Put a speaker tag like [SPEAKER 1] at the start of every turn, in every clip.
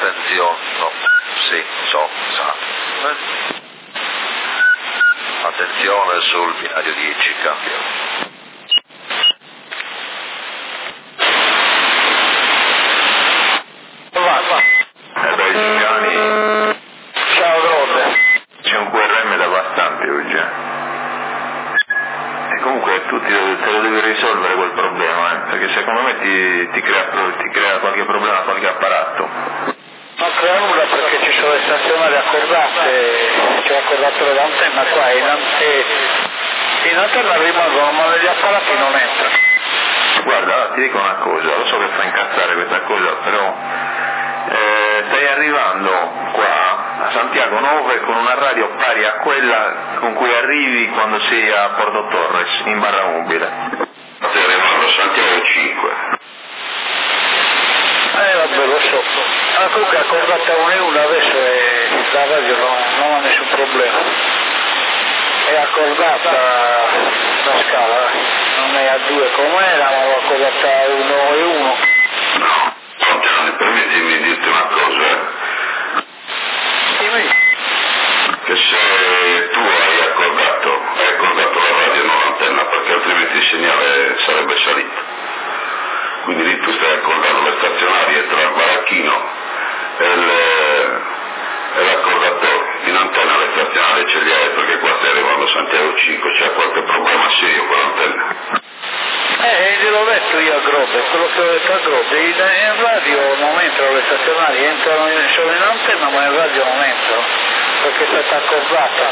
[SPEAKER 1] attenzione, no, sì, sa. Attenzione sul binario 10, cambio.
[SPEAKER 2] Ciao Grotte.
[SPEAKER 3] C'è un QRM da bastante oggi, E comunque tu te lo devi risolvere quel problema, perché secondo me ti crea qualche problema, qualche apparato.
[SPEAKER 2] Non crea nulla perché ci sono le stazionarie accordate, c'è l'accordatore d'antenna qua e in antenna rimangono, ma negli apparati non entrano.
[SPEAKER 3] Guarda, ti dico una cosa, lo so che fa incazzare questa cosa, però stai arrivando qua a Santiago 9 con una radio pari a quella con cui arrivi quando sei a Porto Torres, in barra mobile.
[SPEAKER 4] Stai arrivando a Santiago 5.
[SPEAKER 2] Vabbè, lo so. Comunque accordata 1 e 1 adesso la radio non ha nessun problema. È accordata la scala, non è a 2 come era, ma è accordata a 1 e 1.
[SPEAKER 4] No, Gianni, permettimi di dirti una cosa,
[SPEAKER 2] Dimmi.
[SPEAKER 4] che se tu hai accordato la radio non l'antenna, perché altrimenti il segnale sarebbe salito. Quindi lì tu stai accordando le stazionarie tra il baracchino e l'accordatore. In antenna le stazionarie ce li hai, perché qua stai arrivando a Santiago 5, c'è qualche problema serio con l'antenna.
[SPEAKER 2] Gliel'ho detto io a Grobe, quello che ho detto a Grobe, in radio non entrano le stazionarie, entrano solo in antenna ma in radio non entrano, perché è stata accordata.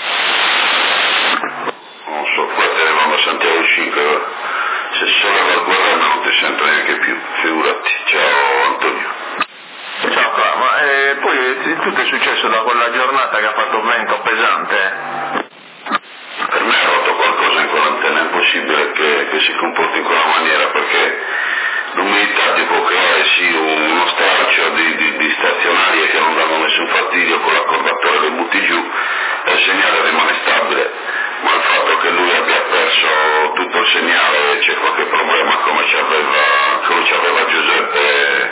[SPEAKER 4] Non so, qua stai arrivando a Santiago 5, se solo dal guarda non ti sento neanche più, figurati. Ciao Antonio.
[SPEAKER 3] Ciao qua, ma poi tutto è successo da quella giornata che ha fatto vento pesante?
[SPEAKER 4] Per me ha rotto qualcosa in quell'antenna, è impossibile che si comporti in quella maniera, perché l'umidità ti può creare sì uno stralcio di stazionarie che non danno nessun fastidio, con l'accordatore le butti giù e il segnale rimane stabile, ma il fatto che lui abbia perso tutto il segnale, c'è qualche problema come ci aveva Giuseppe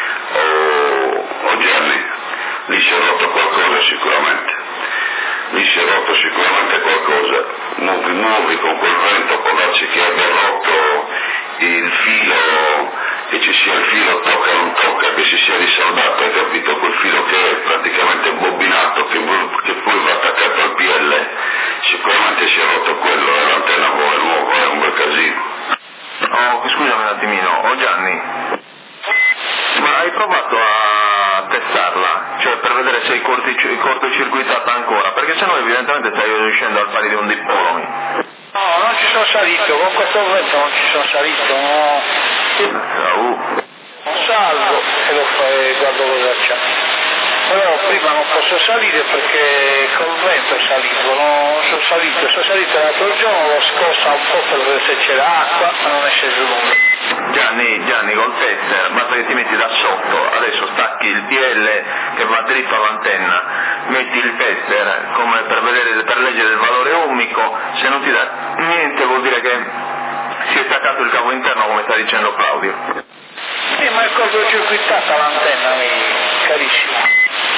[SPEAKER 4] o Gianni, lì si è rotto qualcosa sicuramente. Lì si è rotto sicuramente qualcosa, muovi con quel vento, può darsi che abbia rotto il filo, che ci sia il filo tocca non tocca, che si sia risaldato, hai capito, quel filo che è praticamente bobbinato, che poi va attaccato al PL, sicuramente si è rotto quello, e l'antenna è nuova, è un bel casino.
[SPEAKER 3] Oh, scusami un attimino, Gianni, ma hai provato a testarla? Cioè per vedere se è cortocircuitata ancora, perché sennò evidentemente stai riuscendo al pari di un diploma.
[SPEAKER 2] No, non ci sono salito, con questo vento non ci sono salito, no. Non salgo e lo fai, guardo cosa c'è. Però prima non posso salire perché col vento salivo, non sono salito l'altro giorno, l'ho scossa un po' per vedere se c'era acqua, ma non è sceso nulla.
[SPEAKER 3] Gianni, col tester, basta che ti metti da sotto, adesso stacchi il PL che va dritto all'antenna, metti il tester come per leggere il valore ohmico, se non ti dà niente vuol dire che si è staccato il cavo interno come sta dicendo Claudio.
[SPEAKER 2] Sì, ma è cortocircuitata l'antenna, carissimo.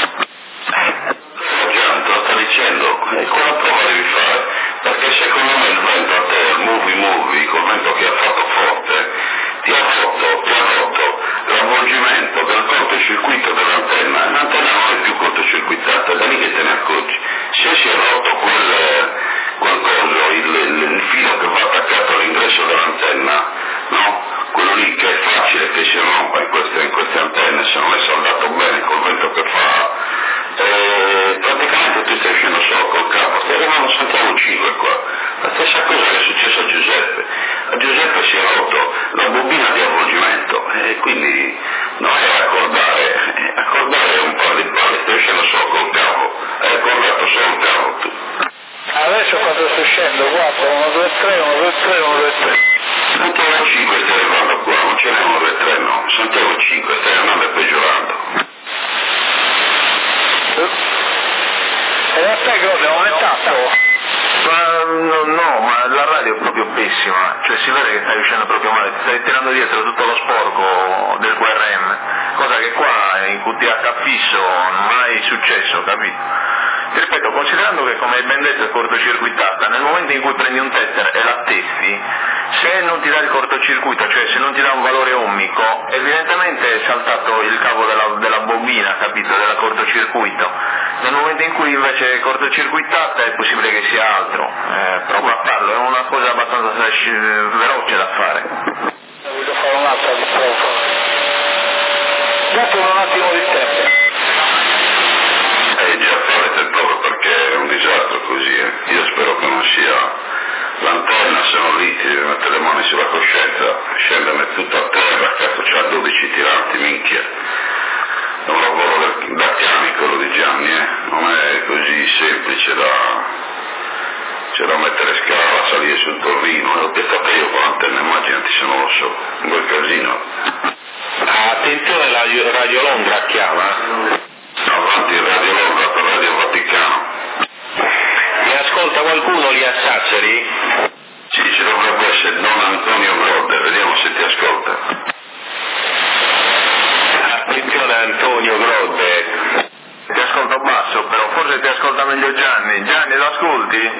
[SPEAKER 4] Gianni, te lo sta dicendo, e quella prova devi fare, perché secondo me il vento a te, muovi, col vento che ha fatto forte, ti ha rotto l'avvolgimento del cortocircuito dell'antenna, l'antenna non è più cortocircuitata, è da lì che te ne accorgi. Se si è rotto quel coso, il filo che va attaccato all'ingresso dell'antenna, no? Quello lì che è facile che si rompa in queste antenne, se non è saldato bene col vento che fa, praticamente tu stai uscendo solo col capo, stai arrivando a Santiago 5 qua. La stessa cosa che è successa a Giuseppe. A Giuseppe si è rotto la bobina di avvolgimento e quindi non è accordare è un po' di palle, stai uscendo solo col cavo, hai accordato solo il cavo tu.
[SPEAKER 2] Adesso quando sto uscendo, guarda, 1, 2, 3, 1, 2, 3, 1, 2, 3.
[SPEAKER 4] Santiago 5 stai arrivando qua, non ce n'è 1, 2, 3 no, Santiago 5 stai andando e peggiorando.
[SPEAKER 2] E a te che l'ho aumentato?
[SPEAKER 3] Ma la radio è proprio pessima, cioè si vede che stai uscendo proprio male, ti stai tirando dietro tutto lo sporco del QRM, cosa che qua in QTH fisso, mai successo, capito? Ti ripeto, considerando che, come hai ben detto, è cortocircuitata, nel momento in cui prendi un tester e la testi, se non ti dà il cortocircuito, cioè se non ti dà un valore ohmico, evidentemente è saltato il cavo della bobina, capito, della cortocircuito. Nel momento in cui invece è cortocircuitata è possibile che sia altro, prova a farlo, è una cosa abbastanza veloce da fare.
[SPEAKER 2] Voglio fare un'altra di prova. Datemi un attimo di tempo.
[SPEAKER 4] Già farete proprio perché è un disastro così, Io spero che non sia l'antenna, se non lì ti devi mettere le mani sulla coscienza, scenderne tutto a terra, cazzo c'ha 12 tiranti, minchia. È un lavoro da cani quello di Gianni, non è così semplice da mettere scala, salire sul torrino, l'ho testato io con l'antenna, immaginati se non lo so, un bel casino.
[SPEAKER 3] Attenzione, la Radio Londra chiama.
[SPEAKER 4] Avanti Radio Londra per Radio Vaticano.
[SPEAKER 3] Mi ascolta qualcuno lì a Sassari?
[SPEAKER 4] Sì, ci dovrebbe essere Don Antonio Grode, vediamo se ti ascolta.
[SPEAKER 3] Attenzione Antonio Grode. Ti ascolto basso, però forse ti ascolta meglio Gianni. Gianni, lo ascolti?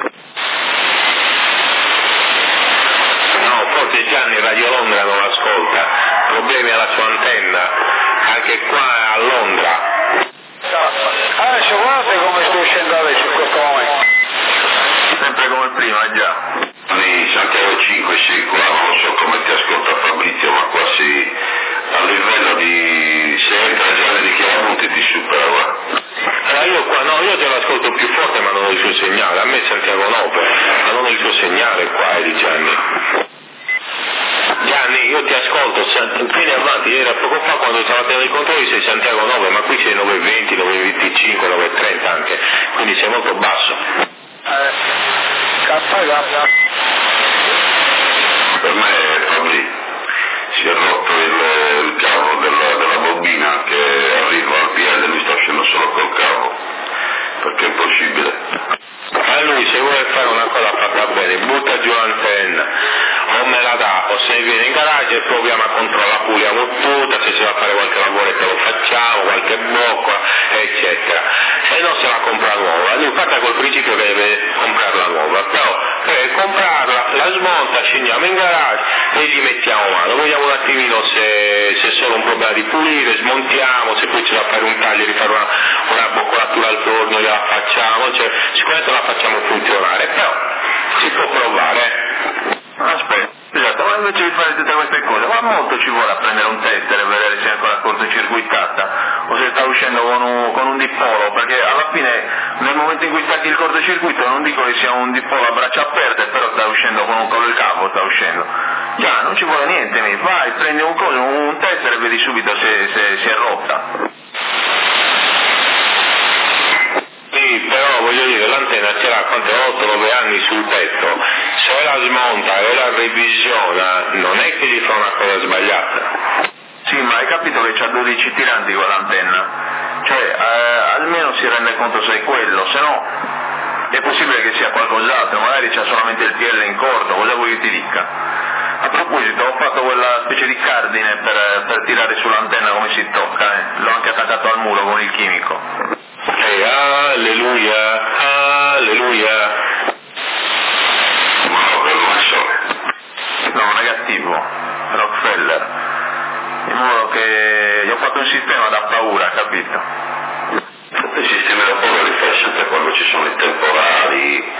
[SPEAKER 3] No, forse Gianni Radio Londra non ascolta. Problemi alla sua antenna. Anche qua a Londra.
[SPEAKER 2] Adesso guardate come sto uscendo adesso in questo momento.
[SPEAKER 3] Sempre come prima, già.
[SPEAKER 4] Santiago 5 sì, qua non so come ti ascolta Fabrizio, ma qua sì, a livello di... se entra Gianni di Chiaramonti ti supera.
[SPEAKER 3] Io te l'ascolto più forte ma non ho il suo segnale, a me Santiago Nope, ma non ho il suo segnale qua di Gianni. Gianni, io ti ascolto, vieni avanti, era poco fa quando stavate nei controlli sei Santiago 9, ma qui sei 920, 925, 930 anche, quindi sei molto basso.
[SPEAKER 4] Per me, Fabri, si è rotto il cavo della bobina che arriva al PL, lui sta uscendo solo col cavo, perché è impossibile.
[SPEAKER 3] A lui se vuole fare una cosa fatta bene, butta giù l'antenna, o me la dà, o se viene in garage e proviamo a controllare, puliamo tutta, se si va a fare qualche lavoretto lo facciamo, qualche bocca, eccetera. Se no se la compra nuova, lui parla col principio che deve comprarla nuova, però per comprarla, la smonta, scendiamo in garage e gli mettiamo mano, vediamo un attimino se è solo un problema di pulire, smontiamo, se poi c'è da fare un taglio, rifare una boccolatura al forno, gliela facciamo, cioè sicuramente la facciamo funzionare, però si può provare. Aspetta, esatto, ma invece di fare tutte queste cose, ma molto ci vuole a prendere un tester e vedere se è ancora cortocircuitata o se sta uscendo con un dipolo, perché alla fine nel momento in cui stacchi il cortocircuito non dico che sia un dipolo a braccia aperte, però sta uscendo con il cavo, sta uscendo. Già, non ci vuole niente, vai, prendi un tester e vedi subito se si è rotta. Sì, però voglio dire, l'antenna ce l'ha quante 8-9 anni sul tetto, se la smonta e la revisiona non è che gli fa una cosa sbagliata. Sì, ma hai capito che c'ha 12 tiranti con l'antenna? Cioè, almeno si rende conto se è quello, se no è possibile che sia qualcos'altro, magari c'ha solamente il PL in corto, cosa vuoi che ti dica? A proposito, ho fatto quella specie di cardine per tirare sull'antenna come si tocca, l'ho anche attaccato al muro con il chimico. Alleluia, alleluia. No, negativo, Rockefeller. In modo che gli ho fatto un sistema da paura, capito? I sistemi da paura li fai sempre quando ci sono i temporali,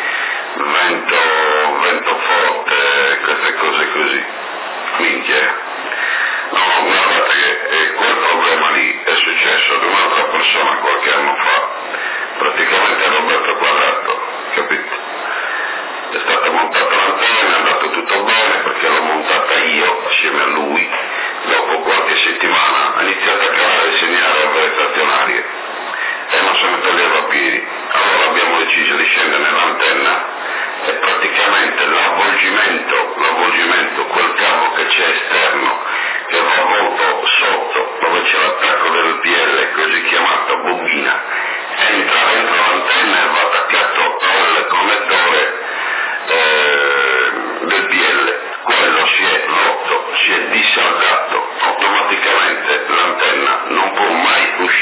[SPEAKER 3] vento forte, queste cose così. Minchia. No, guardate che quel problema lì è successo ad un'altra persona qualche anno fa, praticamente a Roberto Quadrato, capito? È stata montata l'antenna, è andato tutto bene perché l'ho montata io assieme a lui, dopo qualche settimana ha iniziato a calare il segnale a vere stazionarie e non se ne toglieva piedi. Allora abbiamo deciso di scendere nell'antenna e praticamente l'avvolgimento, quel cavo che c'è esterno, che va avvolto sotto, dove c'è l'attacco del PL, così chiamata bobina, entra dentro l'antenna e va attaccato al connettore del PL. Quello si è rotto, si è dissaldato, automaticamente l'antenna non può mai uscire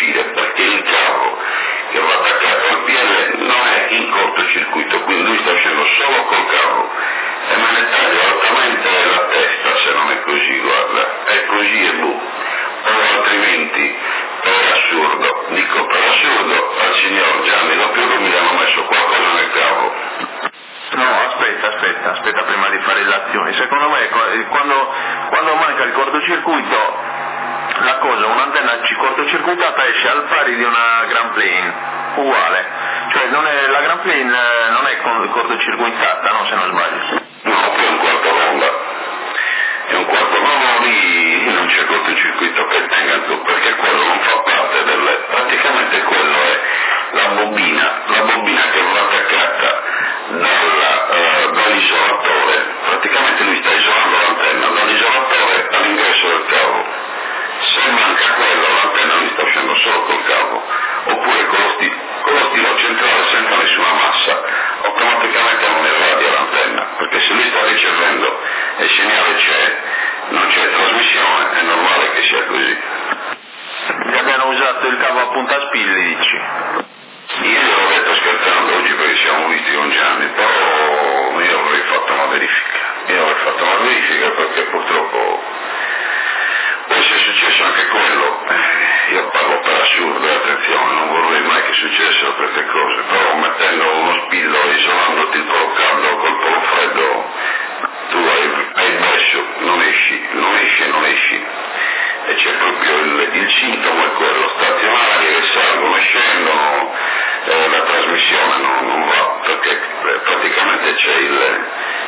[SPEAKER 3] manca il cortocircuito, la cosa, un'antenna cortocircuitata esce al pari di una ground plane, uguale, cioè la ground plane non è cortocircuitata, no, se non sbaglio.
[SPEAKER 4] No, più un quarto d'onda. È un quarto d'onda, lì non c'è cortocircuito che tenga tu, perché quello non fa parte praticamente quello è la bobina che va attaccata dall'isolatore, praticamente lui sta isolando l'antenna dall'isolatore all'ingresso del cavo. Se manca quello, l'antenna lui sta uscendo solo col cavo, oppure con lo stilo centrale senza nessuna massa, automaticamente non irradia l'antenna, perché se lui sta ricevendo e il segnale c'è, non c'è trasmissione, è normale che sia così.
[SPEAKER 3] Gli abbiano usato il cavo a punta spilli, dici?
[SPEAKER 4] Io l'ho detto scherzando oggi perché siamo visti con Gianni, però io avrei fatto una verifica perché purtroppo poi se è successo anche quello, io parlo per assurdo, attenzione, non vorrei mai che successero queste cose, però mettendo uno spillo, isolandoti il polo caldo col polo freddo, tu hai messo, non esci, e c'è proprio il sintomo è quello, stazionari che salgono e scendono, la trasmissione non va, perché praticamente c'è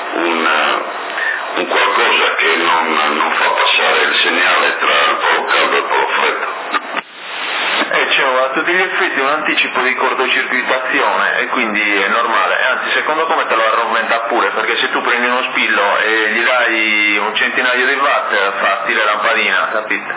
[SPEAKER 4] un qualcosa che non fa passare il segnale tra il polo caldo e il polo freddo.
[SPEAKER 3] C'è a tutti gli effetti un anticipo di cortocircuitazione e quindi è normale, anzi secondo come te lo arroventa pure, perché se tu prendi uno spillo e gli dai un centinaio di watt fa stile lampadina, capite?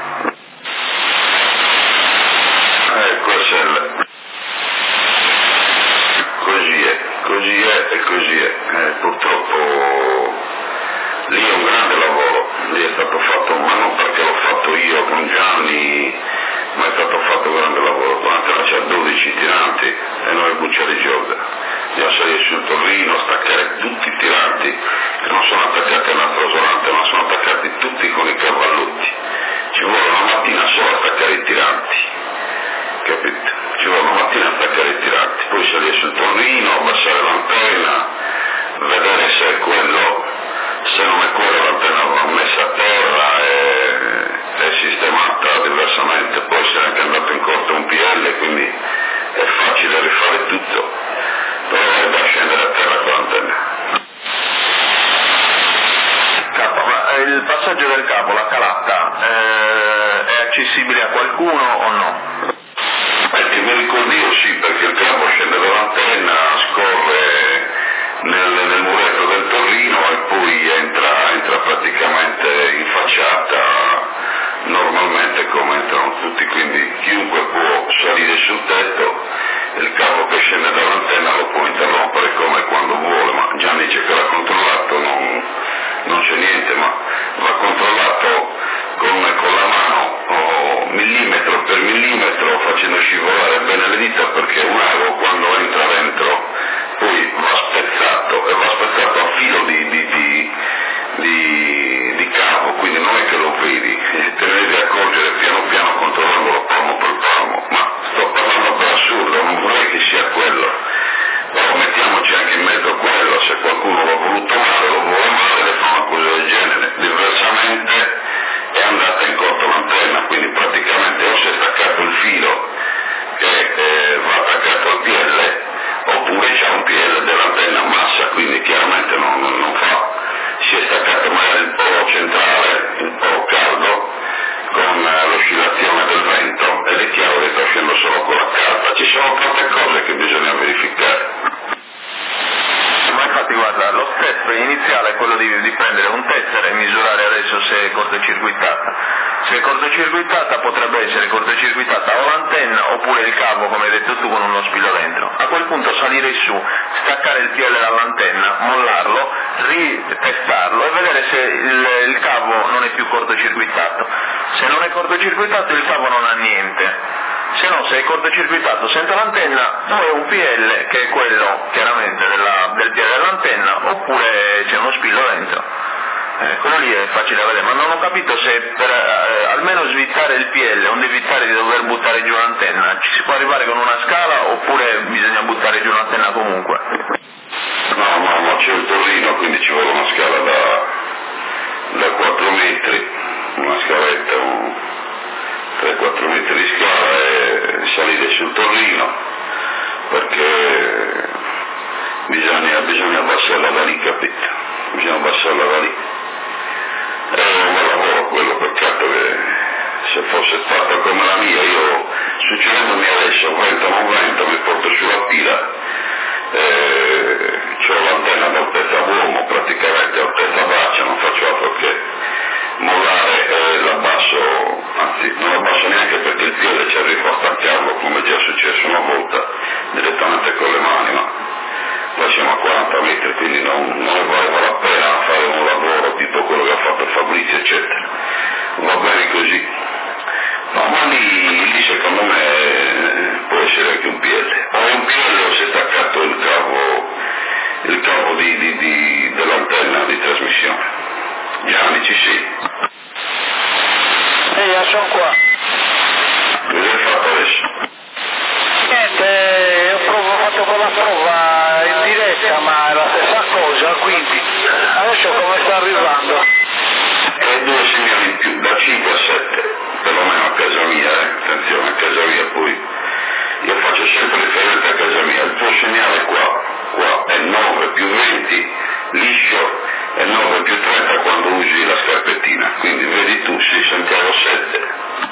[SPEAKER 4] Così è. Purtroppo lì è un grande lavoro, lì è stato fatto, ma non perché l'ho fatto io con Gianni, ma è stato fatto un grande lavoro. L'antenna c'ha 12 tiranti e noi bucciare gioca. Bisogna salire sul torrino, staccare tutti i tiranti, che non sono attaccati al nastro isolante, ma sono attaccati tutti con i cavallutti. Ci vuole una mattina solo a staccare i tiranti, capito? Ci vuole una mattina a staccare i tiranti, poi salire sul torrino, abbassare l'antenna, vedere se è quello, se non è quello l'antenna va messa a terra e sistemata diversamente, può essere anche andato in corto un PL, quindi è facile rifare tutto, però è da scendere a terra con l'antenna.
[SPEAKER 3] Ma il passaggio del cavo, la calata, è accessibile a qualcuno o no?
[SPEAKER 4] Che mi ricordo io sì, perché il cavo scende dall'antenna, scorre nel muretto del torrino e poi entra praticamente in facciata normalmente come entrano tutti, quindi chiunque può salire sul tetto, il cavo che scende dall'antenna lo può interrompere come quando vuole, ma Gianni dice che l'ha controllato, non c'è niente, ma va controllato con la mano millimetro per millimetro, facendo scivolare bene le dita, perché un ago quando entra dentro poi va spezzato e va spezzato a filo di cavo, quindi non è che lo vedi, te ne devi accorgere piano piano controllandolo palmo per palmo, ma sto parlando per assurdo, non vorrei che sia quello, però mettiamoci anche in mezzo a quello, se qualcuno l'ha voluto male, lo vuole male, le fa una cosa del genere, diversamente è andata in corto l'antenna, quindi praticamente o si è staccato il filo che va attaccato al PL, oppure c'è un PL dell'antenna massa, quindi chiaramente non fa, si è staccato magari il polo centrale, il polo caldo, con l'oscillazione del vento, ed è chiaro che sta uscendo solo con la carta. Ci sono tante cose che bisogna verificare.
[SPEAKER 3] Ma infatti guarda, lo step iniziale è quello di prendere un tester e misurare adesso se è cortocircuitata. Se è cortocircuitata potrebbe essere cortocircuitata o l'antenna oppure il cavo, come hai detto tu, con uno spillo dentro. A quel punto salire su, staccare il PL dall'antenna, mollarlo, ritestarlo e vedere se il cavo non è più cortocircuitato. Se non è cortocircuitato il cavo non ha niente. Se no, se è cortocircuitato senza l'antenna, o è un PL, che è quello chiaramente del PL dell'antenna, oppure c'è uno spillo dentro. Quello lì è facile da vedere, ma non ho capito se per almeno svittare il PL, onde evitare di dover buttare giù l'antenna, ci si può arrivare con una scala oppure bisogna buttare giù l'antenna comunque?
[SPEAKER 4] No, c'è il torrino, quindi ci vuole una scala da 4 metri. una scaletta, 3-4 metri di scala e salire sul Torlino, perché bisogna abbassarla da lì, capito? Bisogna abbassarla da lì. È un bel lavoro quello, peccato che se fosse stata come la mia, io succedendomi adesso, vento non vento, mi porto sulla pila, c'ho l'antenna d'altezza uomo, praticamente altezza braccia, non faccio altro che mollare e l'abbasso, anzi non l'abbasso neanche perché il piede ci arrivo a staccarlo, come è già successo una volta, direttamente con le mani, ma poi siamo a 40 metri, quindi non valeva la pena fare un lavoro tipo quello che ha fatto Fabrizio, eccetera. Va bene così. No, ma lì secondo me può essere anche un PL. O un PL o si è staccato il cavo dell'antenna di trasmissione. Gianni, ci sei?
[SPEAKER 2] Sono qua.
[SPEAKER 4] Cosa hai fatto adesso?
[SPEAKER 2] Niente, ho fatto quella prova in diretta, ma è la stessa cosa, quindi adesso come sta arrivando?
[SPEAKER 4] E 2 segnali in più, da 5 a 7, perlomeno a casa mia, attenzione, a casa mia poi. Io faccio sempre riferimento a casa mia, il tuo segnale qua è 9 più 20, liscio, e 9 più 30 quando usi la scarpettina, quindi vedi tu, sì, sentiamo 7.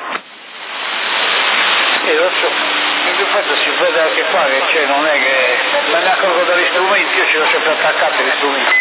[SPEAKER 2] Lo so, in più fatto si vede anche qua che c'è, non è che me ne accorgo dagli strumenti, io ce l'ho sempre attaccati gli strumenti.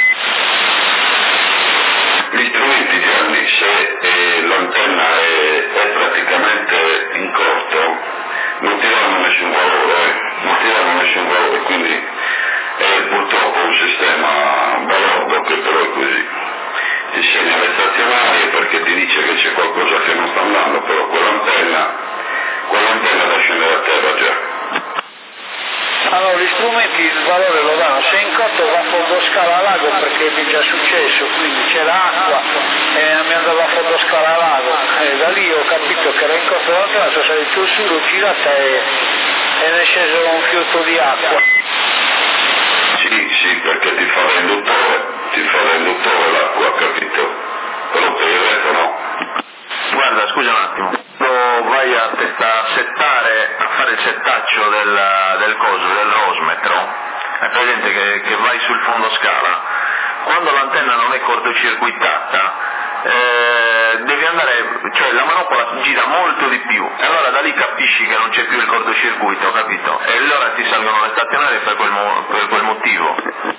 [SPEAKER 4] Gli strumenti, Gianni, se l'antenna è praticamente in corto, non ti danno nessun valore, quindi è purtroppo un sistema balordo che però è così. Ti segna le stazionarie perché ti dice che c'è qualcosa che non sta andando, però quell'antenna da scendere a terra già.
[SPEAKER 2] Allora, gli strumenti il valore lo danno, se in corto va a fondo scala a lago perché mi è già successo, quindi c'era acqua e mi andava a fondo scala a lago, e da lì ho capito che era in corto l'antenna, sono salito su, l'ho girata e ne è sceso un fiotto di acqua.
[SPEAKER 4] Sì, perché ti fa l'induttore l'acqua, capito? Però per il resto no.
[SPEAKER 3] Guarda, scusa un attimo, quando vai a fare il settaccio del rosmetro, è presente che vai sul fondo scala, quando l'antenna non è cortocircuitata, devi andare, cioè la manopola gira molto di più, e allora da lì capisci che non c'è più il cortocircuito, capito? E allora ti salgono le stazionarie per quel motivo.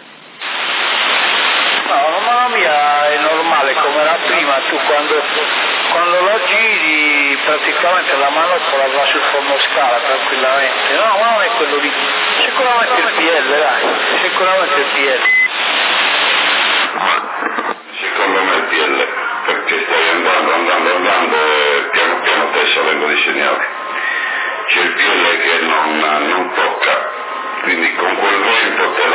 [SPEAKER 2] No, ma la mia è normale come era prima, tu quando lo giri praticamente la manopola va sul fondo scala tranquillamente, no, ma non è quello lì, sicuramente il PL, dai, sicuramente il PL.
[SPEAKER 4] Secondo me il PL, perché stai andando e piano piano te salendo di segnali. C'è il PL che non tocca, quindi con quel vento te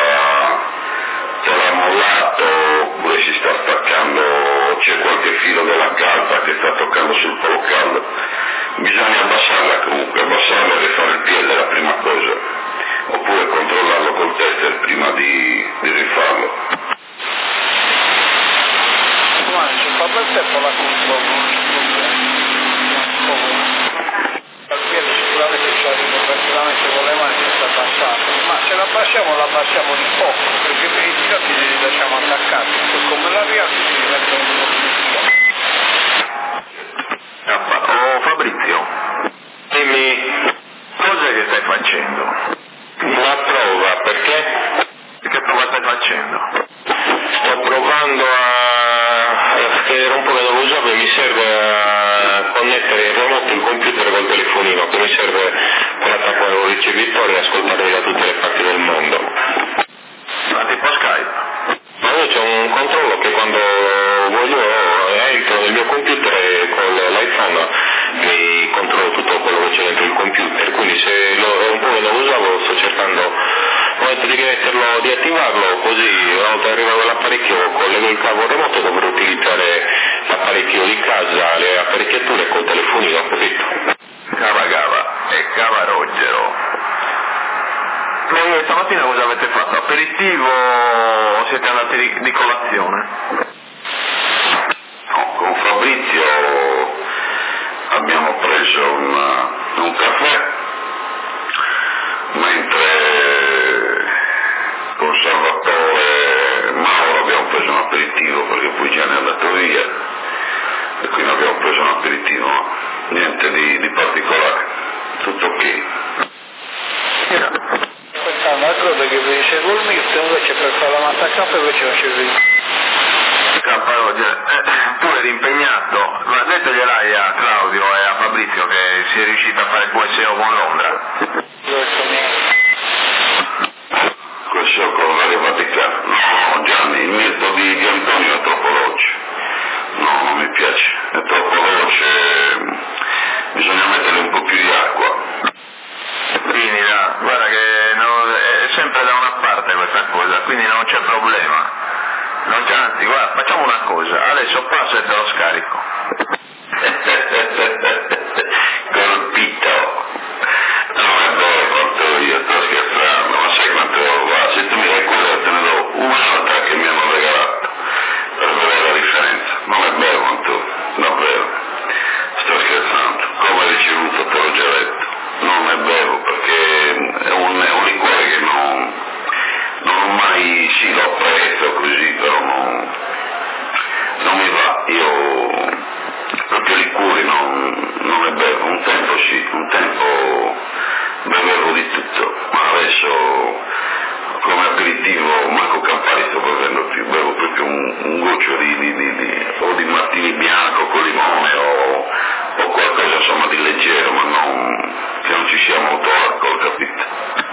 [SPEAKER 4] l'ha mollato, oppure si sta staccando, c'è qualche filo della calza che sta toccando sul polo caldo. Bisogna abbassarla comunque, e fare il PL è la prima cosa, oppure controllarlo col tester prima di rifarlo.
[SPEAKER 2] Ma se fa per tempo la controllo, il PL sicuramente ci arriva tranquillamente con le mani senza abbassarlo, ma se l'abbassiamo di poco, perché per i tirati li lasciamo attaccati, poi come la rialzi si rimettono un po' più.
[SPEAKER 3] Oh Fabrizio, dimmi, cos'è che stai facendo?
[SPEAKER 5] Una prova, perché?
[SPEAKER 3] Che prova stai facendo?
[SPEAKER 5] Sto provando a vedere un po' che non lo uso e mi serve a connettere in remoto il computer col telefonino, che mi serve per attaccare un ricevitore e ascoltare da tutte le parti del mondo.
[SPEAKER 3] Ma tipo Skype?
[SPEAKER 5] Ma io c'ho un controllo che quando voglio entro nel mio computer e con l'iPhone mi controllo tutto quello che c'è dentro il computer, quindi se è un po' che non lo usavo sto cercando il momento di attivarlo, così una volta arrivato all'apparecchio collego il cavo remoto, dovrò utilizzare l'apparecchio di casa, le apparecchiature col telefonino, capito?
[SPEAKER 3] Gava e Gava Roggero. Stamattina cosa avete fatto? Aperitivo o siete andati di colazione?
[SPEAKER 4] No, con Fabrizio abbiamo preso un caffè, mentre con Salvatore Mauro abbiamo preso un aperitivo perché poi già ne è andato via e quindi abbiamo preso un aperitivo, niente di particolare, tutto ok.
[SPEAKER 2] Quest'anno a Grode che vi dice col misto invece per fare la massacrata invece non ci vedi.
[SPEAKER 3] Tu eri impegnato, ma dettoglielai a Claudio e a Fabrizio che si è riuscito a fare QSO con Londra.
[SPEAKER 4] QSO con Radio Vaticano? No Gianni, il metodo di Antonio è troppo veloce, no, non mi piace, è troppo veloce, bisogna metterle un po' più di acqua.
[SPEAKER 3] Quindi guarda che è sempre da una parte questa cosa, quindi non c'è problema. Anzi, guarda, facciamo una cosa, adesso passo e te lo scarico.
[SPEAKER 4] Colpito. No, è vero, quanto io sto scherzando, ma sai quanto va? Se tu mi dai quello te ne do un'altra che mi hanno regalato per vedere la differenza. Non è vero quanto, davvero. Sto scherzando. Come hai ricevuto te l'ho già detto. Non è vero perché è un liquore che non ho mai, sì, l'ho preso così, però non mi va, io proprio liquori non è vero, un tempo sì, un tempo bevevo di tutto, ma adesso come aperitivo manco Campari sto bevendo più, bevo proprio un goccio o di martini bianco con limone o qualcosa insomma di leggero, ma che non ci sia molto alcol, capito?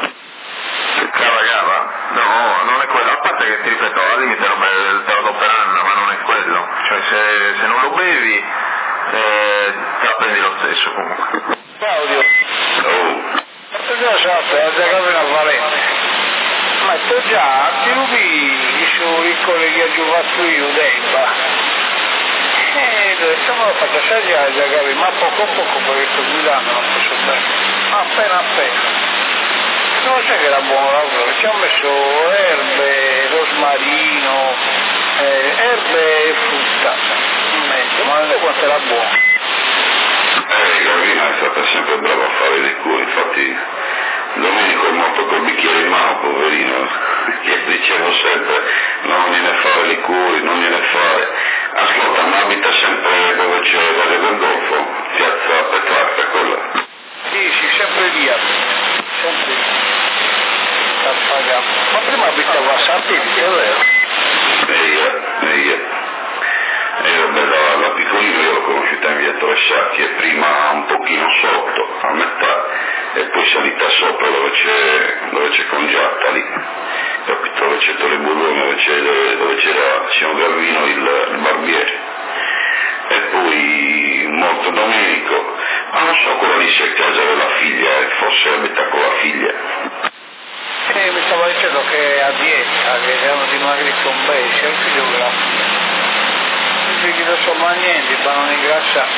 [SPEAKER 3] Cava? No, non è quello, a parte che ti ripeto, al limite te lo do per Anna, ma non è quello, cioè se non lo bevi te la prendi lo stesso comunque.
[SPEAKER 2] Claudio, tu già sai, già capito a Valente, ma tu già ti rubi su il collega che ho fatto io, Demba. Insomma lo faccio assaggiare, già capito, ma poco perché sto guidando, non posso bene, appena. Non sai che era buono lavoro, ci ho messo erbe, rosmarino, erbe e frutta, ma non so quanto era buono.
[SPEAKER 4] Gravina è stata sempre brava a fare i liquori, infatti Domenico è morto col bicchiere in mano, poverino, che dicevo sempre, non gliene fare liquori, non gliene fare. Ascolta, ma abita sempre dove c'è Valle del Golfo, piazza Petrarca, quella?
[SPEAKER 2] Sì, sempre via, sempre via. Ma prima abitava a Satellite, è vero?
[SPEAKER 4] Vabbè, da piccolino io l'ho conosciuta in via Tresciati e prima un pochino sotto, a metà, e poi salita sopra dove c'è Congiatta lì, capito? Dove c'è Tore Bullone, dove c'era signor Gavino il barbiere. E poi morto Domenico, ma non so quello lì se è casa della figlia, forse abita con la figlia.
[SPEAKER 2] Mi stava dicendo che è a dieta, che erano dimagriti un bene, il figlio che la figlia. I figli non sono mai niente, vanno ingrassati.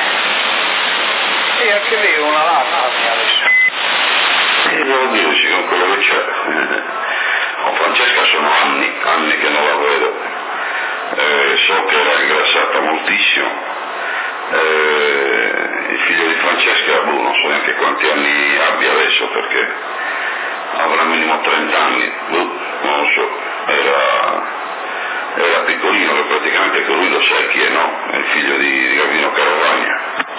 [SPEAKER 2] E anche lì una lata adesso.
[SPEAKER 4] Devo dirci con quello che c'è. Con Francesca sono anni che non la vedo. So che era ingrassata moltissimo. Il figlio di Francesca, non so neanche quanti anni abbia adesso perché avrà minimo 30 anni, non lo so, era piccolino, che praticamente che lui lo sa chi è, no? È il figlio di Gavino Carovagna.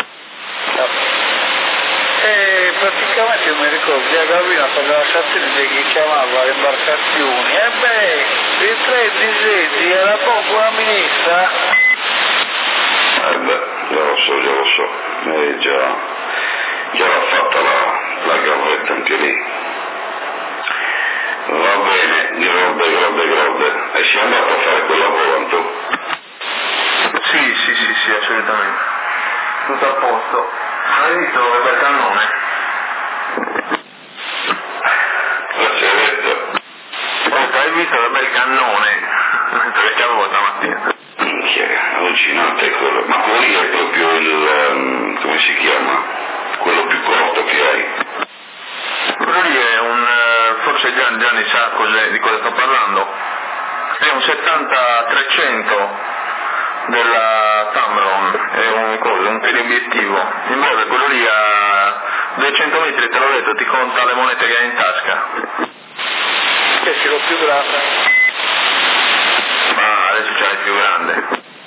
[SPEAKER 2] E praticamente io mi ricordo che Gavino quando la satellite che chiamava le imbarcazioni, i tre disetti era poco la ministra?
[SPEAKER 4] Già lo so, già l'ha fatta la gavetta anche lì. Va bene, di robe. E sei andato a fare quel lavoro, Anto?
[SPEAKER 3] Sì, assolutamente. Tutto a posto. Hai visto che bel cannone?
[SPEAKER 4] Grazie, hai detto?
[SPEAKER 3] Hai visto che bel cannone? Perché avevo stamattina.
[SPEAKER 4] Allucinante quello. Ma quello lì è proprio il, come si chiama? Quello più corto che hai.
[SPEAKER 3] Quello lì è forse Gianni sa di cosa sto parlando, è un 70-300 della Tamron, è un teleobiettivo, in breve quello lì a 200 metri, te l'ho detto, ti conta le monete che hai in tasca.
[SPEAKER 2] Che ce l'ho più grande.
[SPEAKER 3] Ma adesso c'è il più grande.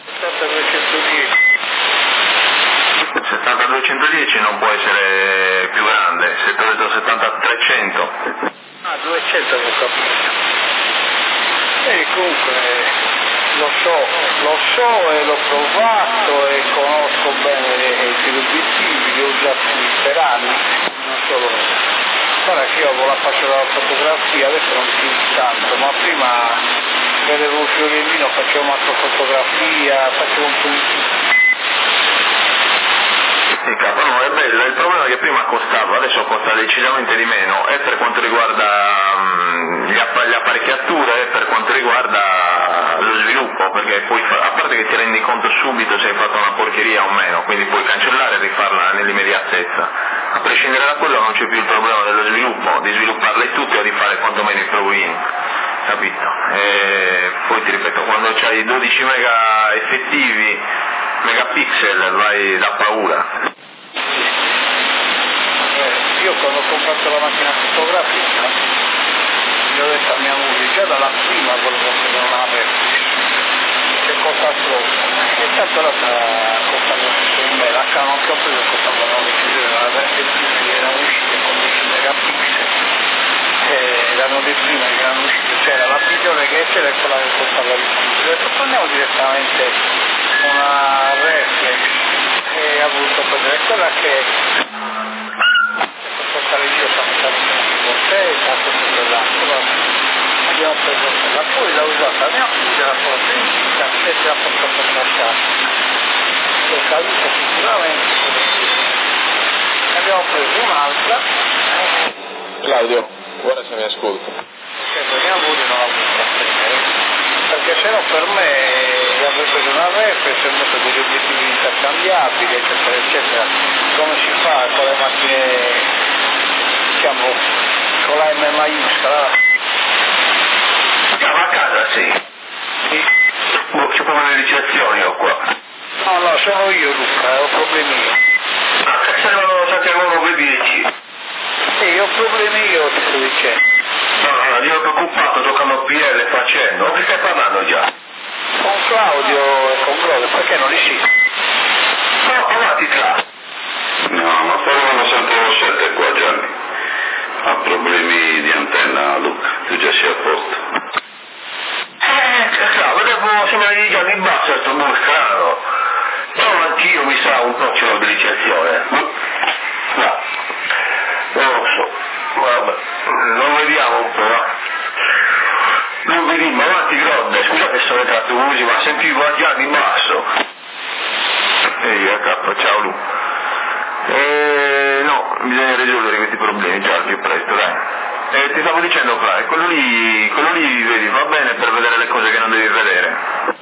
[SPEAKER 3] 70-210 non può essere più grande, se ti ho detto 70-300.
[SPEAKER 2] Ah, 200 non capisco. E comunque lo so e l'ho provato e conosco bene gli obiettivi, li ho già finiti per anni, non solo. Guarda che io faccio la fotografia, adesso non più tanto, ma prima vedevo il fiorellino, facevo macrofotografia, facevo un po' di tutto.
[SPEAKER 3] Sì, capo, no, è bello, il problema è che prima costava, adesso costa decisamente di meno, e per quanto riguarda le apparecchiature e per quanto riguarda lo sviluppo, perché poi a parte che ti rendi conto subito se hai fatto una porcheria o meno, quindi puoi cancellare e rifarla nell'immediatezza. A prescindere da quello non c'è più il problema dello sviluppo, di svilupparle tutte o di fare quantomeno i provini, capito? E poi ti ripeto, quando c'hai 12 mega effettivi, megapixel, vai da paura.
[SPEAKER 2] Io quando ho comprato la macchina fotografica, gli ho detto a mia moglie, già dalla prima volevo prendere una Reflex, che costa troppo, e tanto la costava in me, la Canon che ho preso costava 9 euro, la effettiva era uscita con 10 megapixel, erano le prime che erano uscite, c'era la migliore che c'era e quella che costava di più. Ho detto prendiamo direttamente una Reflex e ha voluto prendere quella che portare io praticamente una bottega, tutto quell'altro, abbiamo preso quella, poi l'ha usata mia figlia, la porta in vita e si è portata a casa. È caduta sicuramente, abbiamo preso un'altra.
[SPEAKER 5] Claudio, guarda se mi ascolta.
[SPEAKER 2] Mia moglie non l'ha voluta prendere, perché se no per me avrei preso una Reflex, ho messo degli obiettivi intercambiabili, eccetera, eccetera, come si fa con le macchine, diciamo, con la M maiuscola.
[SPEAKER 3] Siamo a casa, sì.
[SPEAKER 2] Sì.
[SPEAKER 3] C'è proprio le ricezioni o qua?
[SPEAKER 2] No, sono io Luca, ho problemi io.
[SPEAKER 3] Ah, cazzo, Santiago Bebici.
[SPEAKER 2] Sì, ho problemi io, ti sto dicendo.
[SPEAKER 3] No, io ero preoccupato giocando a PL facendo, o che stai parlando già?
[SPEAKER 2] Con Claudio e con Gloria, perché non li si?
[SPEAKER 3] No, avanti Claudio.
[SPEAKER 4] No, ma parlano sempre lo 7 qua, Gianni. Ha problemi di antenna, Luca, tu già sei a posto.
[SPEAKER 3] Claudio, dopo segnali di Gianni Basso, sto molto strano. Però anch'io mi sa un po' c'è l'abilitazione. No, non lo so. Vabbè, lo vediamo un po', va. Non vediamo, avanti Grodde, scusate se sono entrato così, ma sentivo a Gianni Basso. Ehi, a capo, ciao Lu. No, bisogna risolvere questi problemi già al più presto, dai. Ti stavo dicendo, Fra, quello lì, vedi, va bene per vedere le cose che non devi vedere.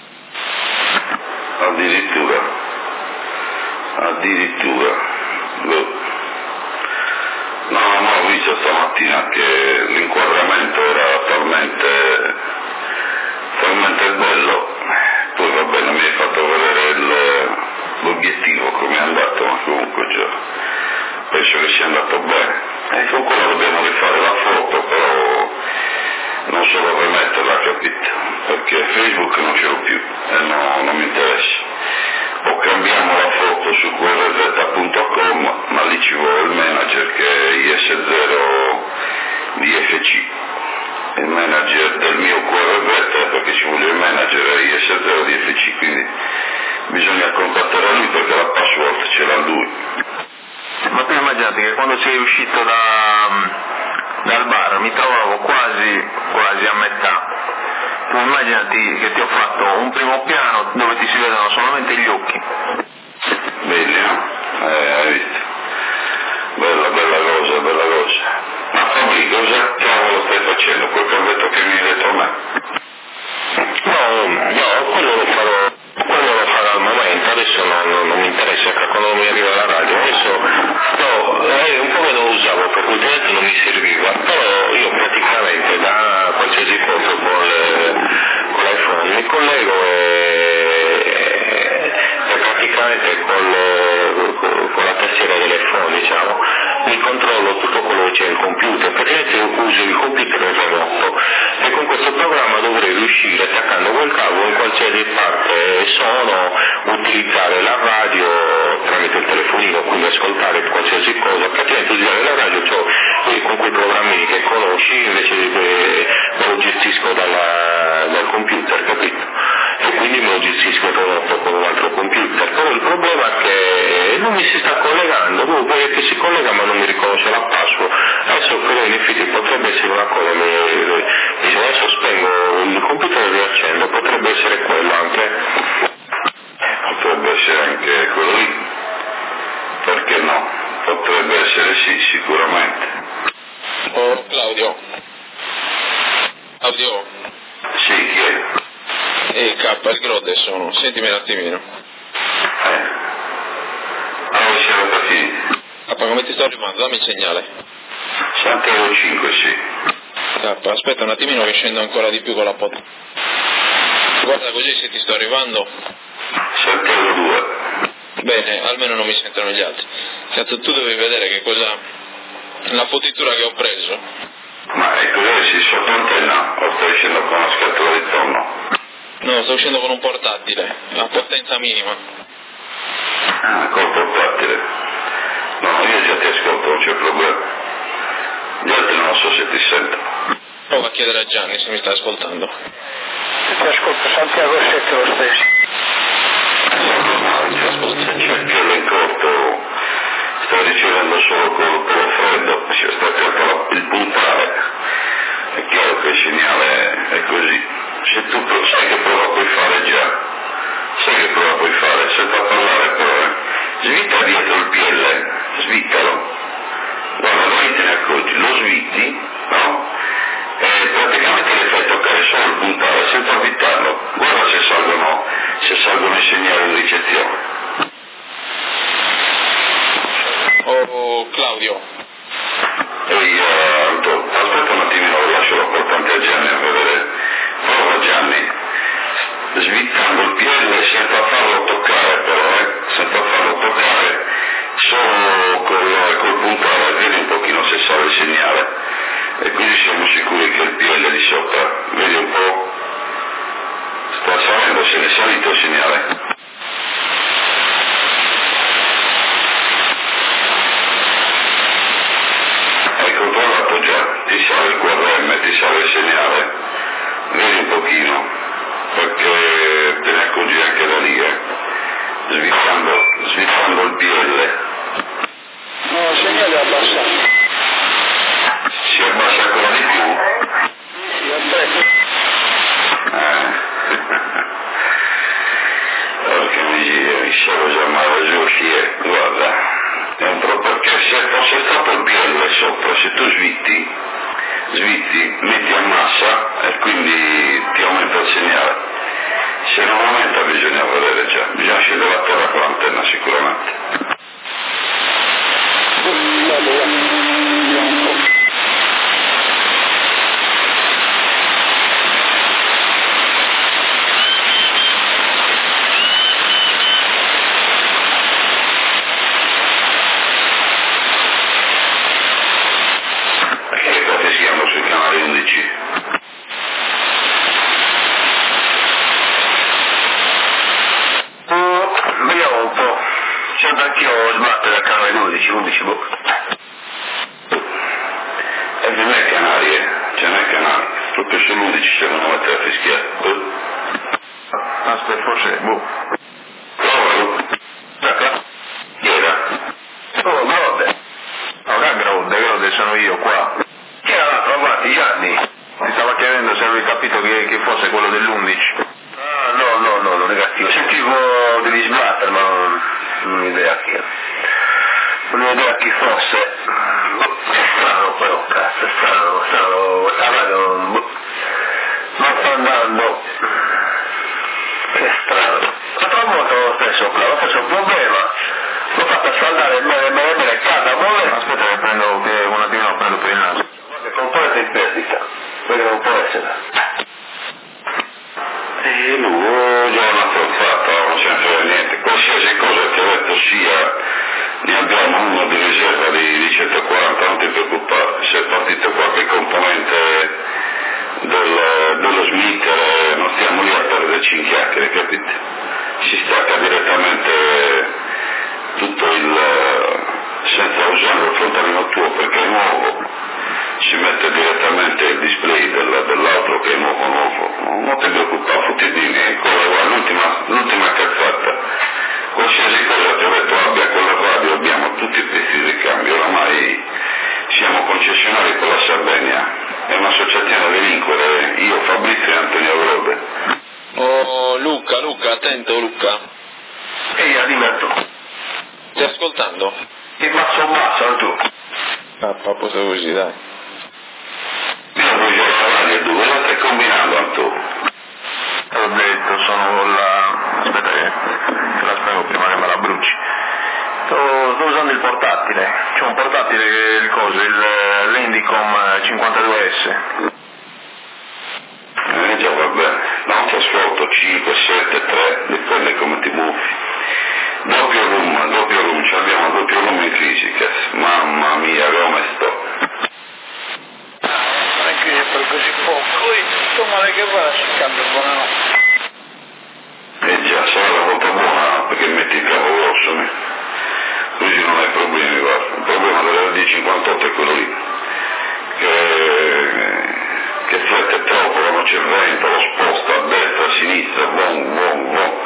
[SPEAKER 4] Addirittura. No, ho visto stamattina che l'inquadramento era talmente bello, poi va bene, mi hai fatto vedere l'obiettivo come è andato, ma comunque già penso che sia andato bene. E con quello dobbiamo rifare la foto, però non solo rimetterla, capito? Perché Facebook non ce l'ho più e non mi interessa. O cambiamo la foto su qrz.com, ma lì ci vuole il manager che è IS0 di FC, il manager del mio QRZ, perché ci vuole il manager IS0 di FC, quindi bisogna contattare lui perché la password ce l'ha lui.
[SPEAKER 3] Ma tu immaginati che quando sei uscito dal bar mi trovavo quasi a metà. Tu immaginati che ti ho fatto un primo piano dove ti si vedono solamente gli occhi.
[SPEAKER 4] Belli, no? Hai visto? Bella cosa. Ma Fabri, cosa cavolo stai facendo? Quel cavetto che mi hai detto a me?
[SPEAKER 5] No, quello lo farò al momento, adesso non mi interessa, quando mi arriva la radio, adesso un po' meno lo usavo perché ultimamente non mi serviva, però io praticamente da qualsiasi foto con l'iPhone mi collego e uscire attaccando quel cavo in qualsiasi parte sono, utilizzare la radio tramite il telefonino, quindi ascoltare qualsiasi cosa, praticamente utilizzare la radio con quei programmi che conosci, invece lo gestisco dal computer, capito? E quindi me lo gestisco prodotto con un altro computer. Però il problema è che non mi si sta collegando, che si collega ma non mi riconosce la password. Adesso quello in effetti potrebbe essere una cosa, dice adesso spengo il computer e riaccendo, potrebbe essere quello anche.
[SPEAKER 4] Potrebbe essere anche quello lì, perché no? Potrebbe essere sì, sicuramente.
[SPEAKER 6] Oh, Claudio.
[SPEAKER 4] Sì, chi è?
[SPEAKER 6] K, il Grode sono, sentimi un attimino.
[SPEAKER 4] Allora siamo partiti.
[SPEAKER 6] K, come ti sto arrivando? Dammi il segnale.
[SPEAKER 4] Santiago 5, sì.
[SPEAKER 6] K, aspetta un attimino che scendo ancora di più con la pot. Guarda così se ti sto arrivando.
[SPEAKER 4] Santiago 2.
[SPEAKER 6] Bene, almeno non mi sentono gli altri. Cazzo, tu devi vedere che cosa... la fotitura che ho preso.
[SPEAKER 4] Ma è così, sotto antenna o stai uscendo con una scatola di tonno?
[SPEAKER 6] No, sto uscendo con un portatile, a potenza minima.
[SPEAKER 4] Ah, col portatile. No, io già ti ascolto, non c'è problema. Gli altri non so se ti sentono.
[SPEAKER 6] Prova a chiedere a Gianni se mi sta ascoltando.
[SPEAKER 2] Ti ascolto, Santiago 7 lo stesso.
[SPEAKER 4] C'è quello in corto, sta ricevendo solo col freddo, si sta cercando il puntare. È chiaro che il segnale è così. Se tu sai che prova puoi fare già, senza parlare però, svitta dietro il PL, svittalo, guarda, non te ne accorgi, lo svitti, no? E praticamente le fai toccare solo il puntale, senza avvitarlo, guarda se salgono i segnali di ricezione.
[SPEAKER 6] Oh, Claudio.
[SPEAKER 4] Ehi, Anto, aspetta un attimino, lo lascio la portante a Gianni a vedere. Prova Gianni, svittando il PL senza farlo toccare però, senza farlo toccare, solo col puntale, vedi un pochino se sale il segnale, e quindi siamo sicuri che il PL di sopra, vedi un po', sta salendo, se ne è salito il segnale. Hai controllato già, ti sale il QRM, ti sale il segnale. Vedi un pochino, perché te ne accorgi anche da lì, svizzando il PL.
[SPEAKER 2] No, il segnale è abbassato.
[SPEAKER 4] Si abbassa ancora di più?
[SPEAKER 2] Sì, aspetta.
[SPEAKER 4] Perché mi stavo già male giù, guarda, è un po' perché se fosse stato il PL sopra, se tu svitti, metti a massa e quindi ti aumenta il segnale. Se non aumenta bisogna vedere già, bisogna scendere a terra con l'antenna sicuramente. Perché questi siamo sui canali 11? Vediamo un po', sento anch'io sbattere dal canale 12, 11 boh. E non è canali, ce n'è canali, proprio sull'11 se non mettere a fischiare. Aspetta, forse, boh. Provalo. Chi era? Oh, Grode. No, che Grode sono io qua. Chi era l'altro avanti, Gianni? Ti stava chiedendo se avevi capito che fosse quello dell'11. Ah, no, negativo. Sentivo degli sbatter, ma non ho idea chi era. Non ho idea chi fosse. È strano però, cazzo, è strano. La radio non sta andando. Che strano. L'altra volta lo stesso problema. L'ho fatto scaldare bene casa, aspetta che prendo un attimino, prendo per il naso. Guarda, componente in perdita. Quello non può essere. E lui già una forzata, non c'è niente. Qualsiasi cosa che ho detto sia, ne abbiamo uno di riserva di 140 Sardegna, è un'associazione delinquere, io, Fabrizio e Antonio Grode.
[SPEAKER 6] Oh, Luca, attento Luca.
[SPEAKER 3] Ehi, Aliberto.
[SPEAKER 6] Stai ascoltando?
[SPEAKER 3] Che basso, tu.
[SPEAKER 6] Ah, proprio così, dai.
[SPEAKER 4] Io voglio la radio, dove la stai combinando, Antonio?
[SPEAKER 3] Ho detto, sono con la... aspetta che la spiego prima che me la bruci. Sto usando il portatile, c'è un portatile che è il coso, l'Indicom 52S.
[SPEAKER 4] Già vabbè, no, ti ascolto 5, 7, 3, dipende come ti buffi. Doppio room, ci abbiamo doppio room in Crisica, mamma mia come sto.
[SPEAKER 2] Non è che per così poco, sto male che va, si cambia buonanotte.
[SPEAKER 4] Già, sarà la volta buona perché metti il cavo grosso, così non hai problemi, guarda. Il problema della D58 è quello lì, che fretta troppo, quando c'è il vento, lo sposta a destra, a sinistra, boom.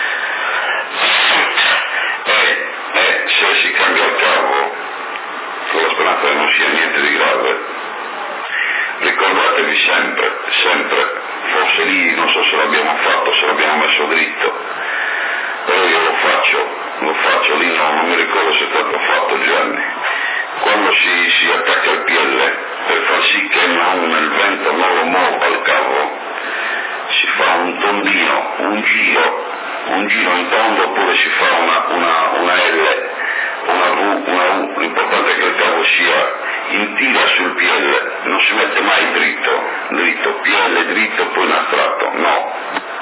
[SPEAKER 4] Se si cambia il cavo, con la speranza che non sia niente di grave, ricordatevi sempre, forse lì non so se l'abbiamo fatto, se l'abbiamo messo dritto, però io lo faccio lì, non mi ricordo se è stato fatto Gianni, quando si attacca il PL, per far sì che il vento non lo muova il cavo, si fa un tondino, un giro in tondo, oppure si fa una L, una V, una U, l'importante è che il cavo sia in tira sul PL, non si mette mai dritto, PL dritto, poi in astratto, no.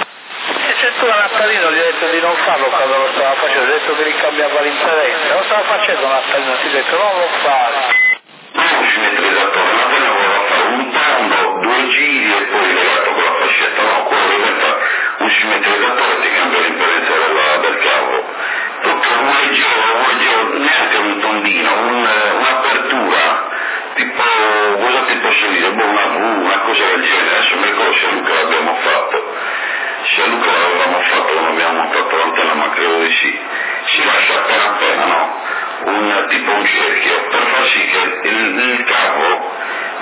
[SPEAKER 2] E se tu a Nattalino gli hai detto di non farlo quando lo stava facendo, gli hai detto che ricambiava l'interesse, lo stava facendo Nattalino, ti ho detto non lo fare.
[SPEAKER 4] Non si mette l'esattore, Nattalino voleva fare un tondo, 2 giri e poi legato con la fascetta, no, quello diventa un simmetrizzatore, ti cambia l'impedenza del cavo. Proprio un giro, neanche un tondino, un'apertura, tipo, cosa ti posso dire, una V, una cosa del genere, adesso mi ricordo se a Luca l'abbiamo fatto, se a Luca l'avevamo fatto non abbiamo montato l'antenna, ma credo di sì, si lascia appena, no? Tipo un cerchio, per far sì che il cavo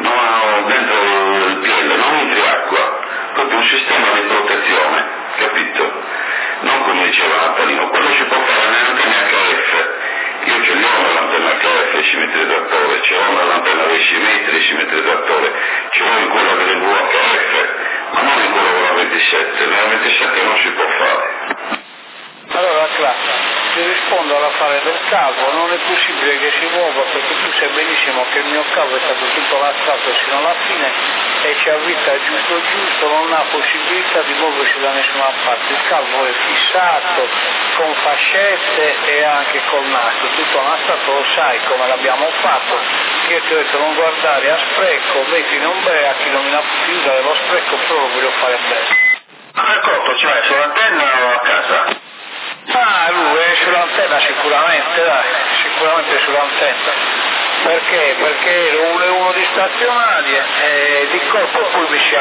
[SPEAKER 4] dentro il PL non entri acqua, proprio un sistema di protezione, capito? Non come diceva Nattalino, quello si può fare nelle antenne HF, io ce l'ho nell'antenna HF il simmetrizzatore, ce l'ho nell'antenna dei simmetri il simmetrizzatore, ce l'ho in quella delle VHF, ma non in quella della 27, nella 27 non si può fare.
[SPEAKER 2] Allora classe, ti rispondo all'affare del cavo, non è possibile che si muova perché tu sai benissimo che il mio cavo è stato tutto lasciato fino alla fine e ci avvita giusto, non ha possibilità di muoversi da nessuna parte, il cavo è fissato con fascette e anche col nastro, tutto nastro, lo sai come l'abbiamo fatto, io ti ho detto non guardare a spreco, metti in ombrelli, non mi fiuta dello spreco, però lo voglio fare bene.
[SPEAKER 3] D'accordo, cioè sull'antenna o a casa?
[SPEAKER 2] Lui è sull'antenna sicuramente, sicuramente sull'antenna. Perché? Perché ero uno di stazionarie e di colpo poi mi si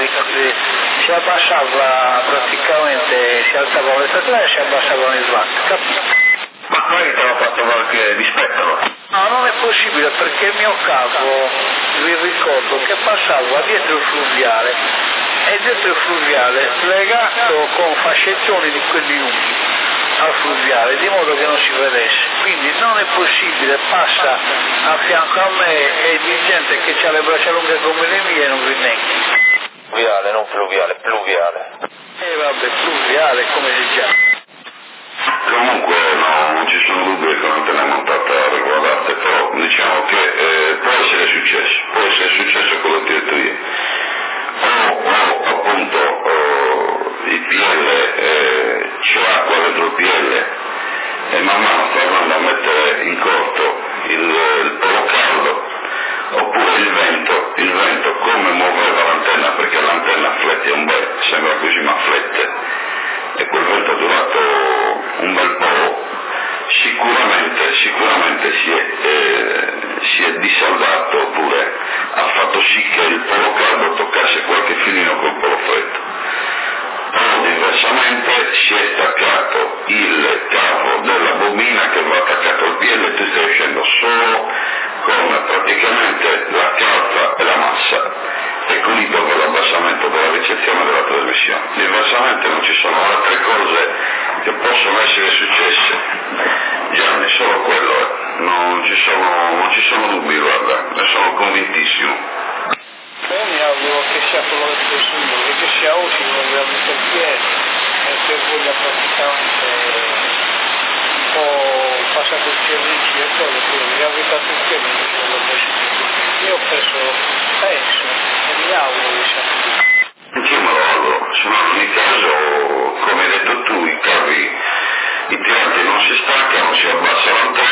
[SPEAKER 2] abbassava praticamente, si alzava le stazionarie e si abbassavano i slanti, capito?
[SPEAKER 3] Ma magari ti aveva fatto qualche dispetto?
[SPEAKER 2] No, non è possibile perché il mio cavo, vi ricordo che passava dietro il fluviale e dietro il fluviale legato con fascettoni di quelli lunghi al fluviale, di modo che non si vedesse, quindi non è possibile, passa a fianco a me e di gente che ha le braccia lunghe come le mie non vi neanche.
[SPEAKER 1] Fluviale, non fluviale, pluviale.
[SPEAKER 2] Vabbè, fluviale come si chiama.
[SPEAKER 4] Comunque non ci sono dubbi che non te l'hai montata regolarte, però diciamo che può essere successo quello che ho detto io. O appunto il PL, c'è acqua dentro il PL e man mano sta andando a mettere in corto il polo caldo, oppure il vento come muoveva l'antenna, perché l'antenna flette un bel, sembra così ma flette, e quel vento è durato un bel po', sicuramente si è dissaldato, oppure ha fatto sì che il polo caldo toccasse qualche filino col polo freddo. O diversamente si è staccato il cavo della bobina che va attaccato al PL e tu stai uscendo solo con praticamente la calza e benissimo, diversamente non ci sono altre cose che possono essere successe. Gianni, solo quello, non ci sono dubbi, guarda, ne sono convintissimo.
[SPEAKER 2] Io mi auguro che sia quello che sto dicendo, che sia utile veramente il piede e che voglia praticamente un po' passato il servizio e poi mi ha abitato il piede e lo io penso e mi auguro che sia così.
[SPEAKER 4] Anch'io me lo auguro, se no in ogni caso, come hai detto tu, i tiranti non si staccano, si abbassa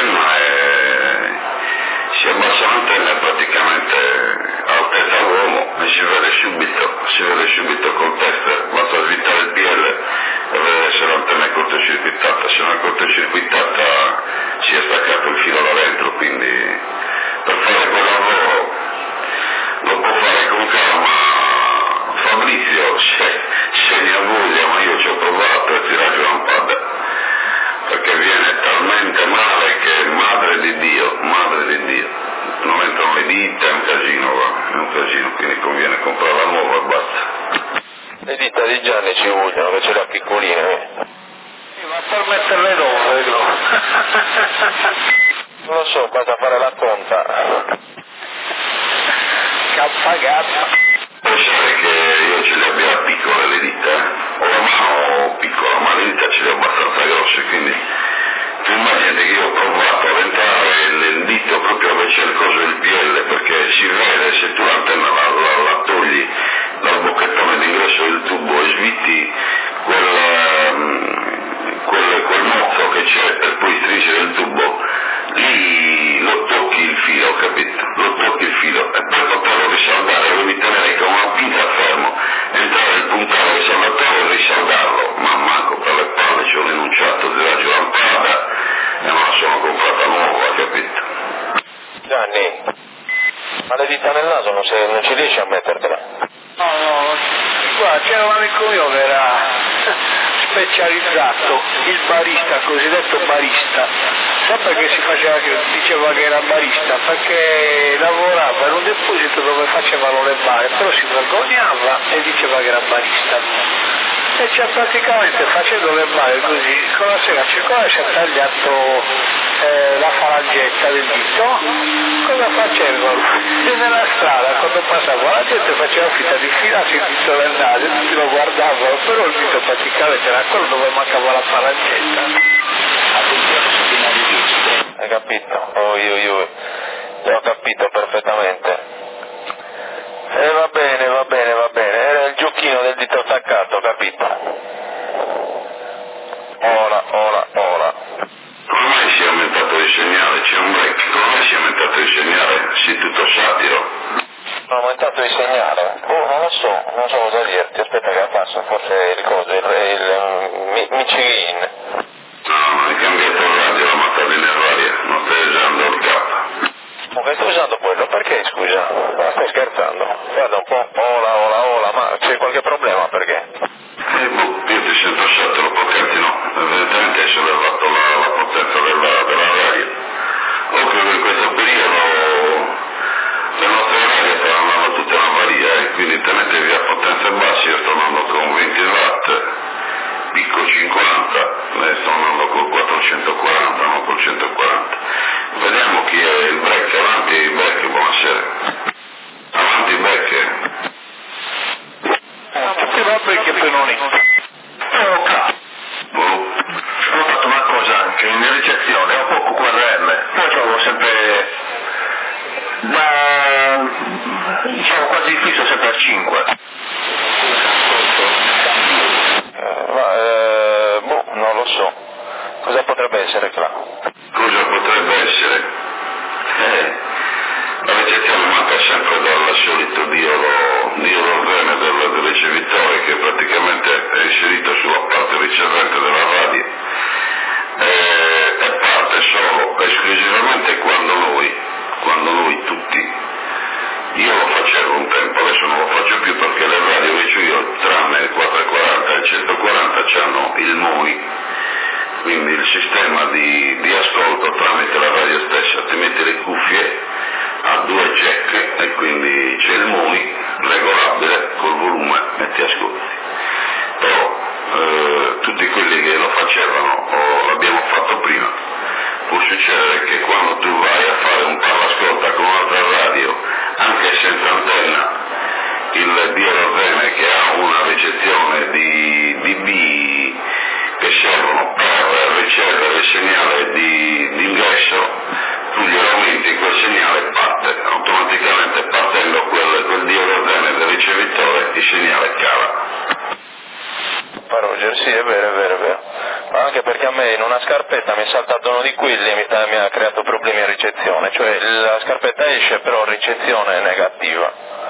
[SPEAKER 4] l'antenna e praticamente altezza l'uomo e si vede subito col tester, basta svitare il PL e vedere se l'antenna è cortocircuitata, se non è cortocircuitata si è staccato il filo da dentro, quindi per fare quel lavoro lo può fare con calma Fabrizio, se ne ha voglia, ma io ci ho provato a tirare una lampada, perché viene talmente male che madre di Dio, non entrano le dita, è un casino, quindi conviene comprare la nuova e basta.
[SPEAKER 1] Le dita di Gianni ci vogliono, che ce l'ha piccoline.
[SPEAKER 2] Ma per metterle nuove,
[SPEAKER 1] Non lo so, basta fare la conta.
[SPEAKER 2] Cappagata.
[SPEAKER 4] Pensare che io ce le abbia piccole le dita, ho la mano piccola, ma le dita ce le ho abbastanza grosse, quindi tu immaginate che io ho provato ad entrare nel dito proprio dove c'è il coso del PL, perché si vede se tu l'antenna la togli dal bocchettone d'ingresso del tubo e svitti quel mozzo che c'è per poi stringere il tubo, lì lo tocchi il filo, capito? Lo tocchi il filo e per poterlo risaldare devi tenere con una pinza fermo, entrare il puntale del saldatore e risaldarlo, ma manco per le palle ci ho rinunciato di raggio lampada e me la sono comprata nuova, capito?
[SPEAKER 1] Gianni, ma le dita nel naso non ci riesci a mettertela?
[SPEAKER 2] No, guarda, c'era un amico mio che era specializzato, il barista, cosiddetto barista. Sa perché diceva che era barista? Perché lavorava in un deposito dove facevano le bare, però si vergognava e diceva che era barista. E c'è praticamente facendo le bare così, con la sega circolare si è tagliato la falangetta del dito. Cosa facevano? E nella strada quando passava la gente faceva finta di filarsi il dito nel naso, tutti lo guardavano, però il dito praticamente era quello dove mancava la falangetta.
[SPEAKER 1] Hai capito? Ho capito perfettamente. Va bene, era il giochino del dito staccato, capito? Ora.
[SPEAKER 4] Come mai si è aumentato il segnale? C'è un break, come mai si è aumentato il segnale? Sei tutto satiro.
[SPEAKER 1] Ho aumentato il segnale? Non so cosa dirti, aspetta che passo, forse il coso, il Michelin.
[SPEAKER 4] No, non hai cambiato il radio, la mattavi nell'aria, non stai usando il capo.
[SPEAKER 1] Ok, sto usando quello, perché scusa? Ma stai scherzando? Guarda un po', ola, ma c'è qualche problema, perché?
[SPEAKER 4] Io ti sento satiro, potenti no, evidentemente hai sollevato la potenza della radio. O credo in questo periodo le nostre radio stanno andando tutte una varia, quindi tenetevi a potenze basse, io sto andando con 20 watt, picco 50, sto andando col 440, non col 140. Vediamo chi è il break, avanti break, buonasera. Avanti break.
[SPEAKER 2] Tutti va perché poi non è.
[SPEAKER 3] Ho fatto una cosa anche in ricezione, ho poco QRM, poi trovo sempre quasi fisso sempre a 5.
[SPEAKER 1] Non lo so. Cosa potrebbe essere qua?
[SPEAKER 4] Cosa potrebbe essere? La ricezione manca sempre dal solito diolo bene del ricevitore che praticamente è inserito sulla parte ricevente della radio e parte solo esclusivamente quando noi tutti, io lo facevo un tempo, adesso non lo faccio più perché le radio che ho io tranne il 440 e il 140 hanno il MOI, quindi il sistema di ascolto tramite la radio stessa, ti metti le cuffie a 2 jack e quindi c'è il MOI regolabile col volume e ti ascolti.
[SPEAKER 1] è saltato uno di quelli e mi ha creato problemi a ricezione, cioè la scarpetta esce però ricezione è negativa.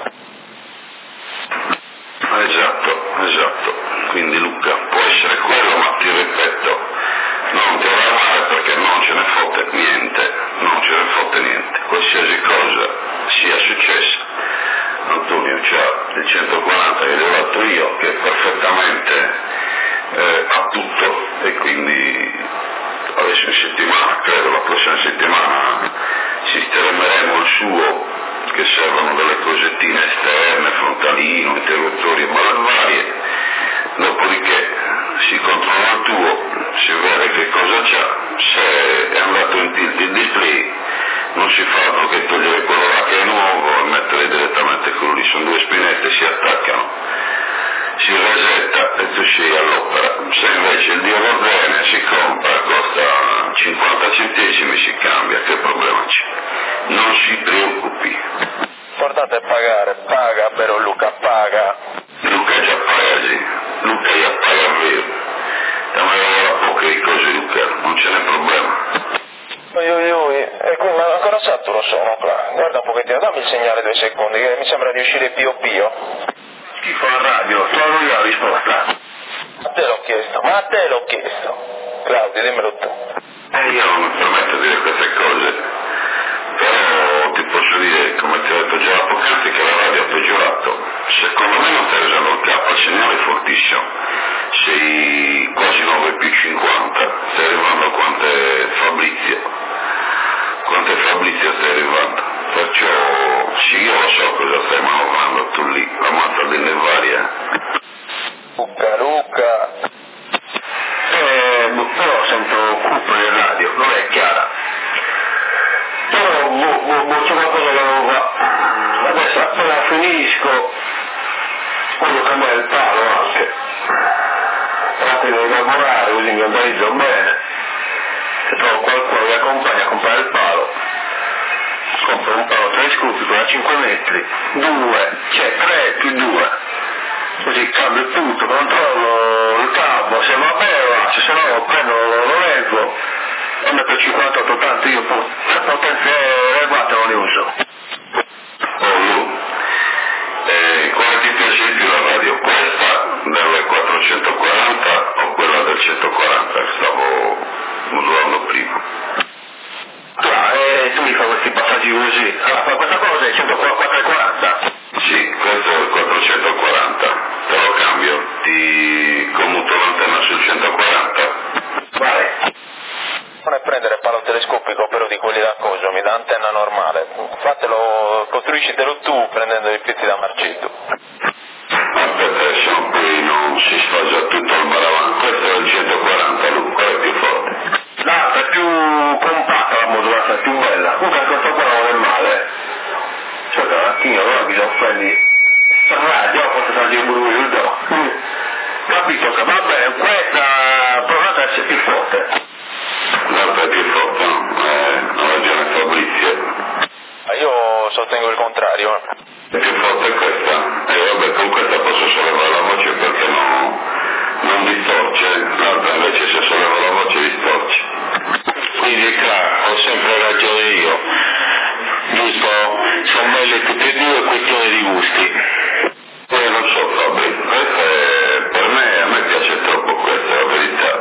[SPEAKER 4] Esatto, quindi Luca può essere quello, ma ti ripeto, non ti allarmare perché non ce ne fotte niente, qualsiasi cosa sia successa. Antonio c'ha il 140 che gli ho dato io, che perfettamente ha tutto, e quindi adesso in settimana, credo la prossima settimana, sistemeremo il suo, che servono delle cosettine esterne, frontalino, interruttori e varie, dopodiché si controlla il tuo, si vede che cosa c'ha, se è andato in tilt il display non si fa altro che togliere quello là che è nuovo e mettere direttamente quello lì, sono due spinette, si attaccano, si resetta e tu sei all'opera. Se invece il Dio va bene, si compra, costa 50 centesimi, si cambia, che problema c'è? Non si preoccupi.
[SPEAKER 1] L'importante è pagare, paga però Luca, paga.
[SPEAKER 4] Luca già paga, sì, Luca già paga vero. Stiamo lavorando a poche di cose, Luca, non ce n'è problema.
[SPEAKER 1] E qui, ma ancora saturo sono qua, guarda un pochettino, dammi il segnale 2 secondi, che mi sembra di uscire pio pio.
[SPEAKER 4] Schifo la radio, trovo io la risposta.
[SPEAKER 1] Ma te l'ho chiesto. Claudio, dimmelo tu.
[SPEAKER 4] Io non mi permetto di dire queste cose, però ti posso dire, come ti ho detto già poc'anzi, che la radio ha peggiorato. Secondo me non stai usando il capo, il segnale è fortissimo. Sei quasi 9 più 50, stai arrivando a quante Fabrizio stai arrivando. Perciò sì, io lo so cosa stai manovrando tu lì, la mazza delle varie.
[SPEAKER 1] Luca.
[SPEAKER 4] Però sento cupo nel radio, non è chiara. Però c'è qualcosa che non va. Adesso appena finisco, voglio cambiare il palo anche. Prima di lavorare, così mi organizzo bene. Se trovo qualcuno che mi accompagna a comprare il palo, compro un palo 3 scopi da 5 metri, 3 più 2, così cambio tutto, controllo il cavo, se va bene va, se no lo prendo, lo leggo e metto 58, tanto io potenze regolate non le uso. Quale ti piace più la radio? Questa delle 440 o quella del 140 che stavo usando prima? Tu mi fai questi passaggi così. Allora, questa cosa è 140? Sì, questo è il 440. Te lo cambio, ti commuto l'antenna sul 140. Vai.
[SPEAKER 1] Non è prendere palo telescopico però di quelli da coso, mi dà antenna normale. Fatelo, costruiscitelo tu prendendo i pezzi da marcetto.
[SPEAKER 4] Aspetta, sono qui, non si fa già tutto al baravan. Questo è il 140, quello è più forte. L'altra è più compatta, la modulata è più bella. Comunque questo qua non è male. Cioè da mattina allora bisogna fargli radio, forse fargli un bruglio. Capito che va bene, questa provata a essere più forte. L'altra è più forte, no? Ha ragione Fabrizio.
[SPEAKER 1] Io sostengo il contrario.
[SPEAKER 4] È più forte questa? Vabbè, con questa posso sollevare la voce perché non distorce, l'altra invece se solleva la voce distorce. Quindi ho sempre ragione io, giusto? Sono belle tutte e due, questione di gusti. Non so Fabri, per me, a me piace troppo questa, è la verità.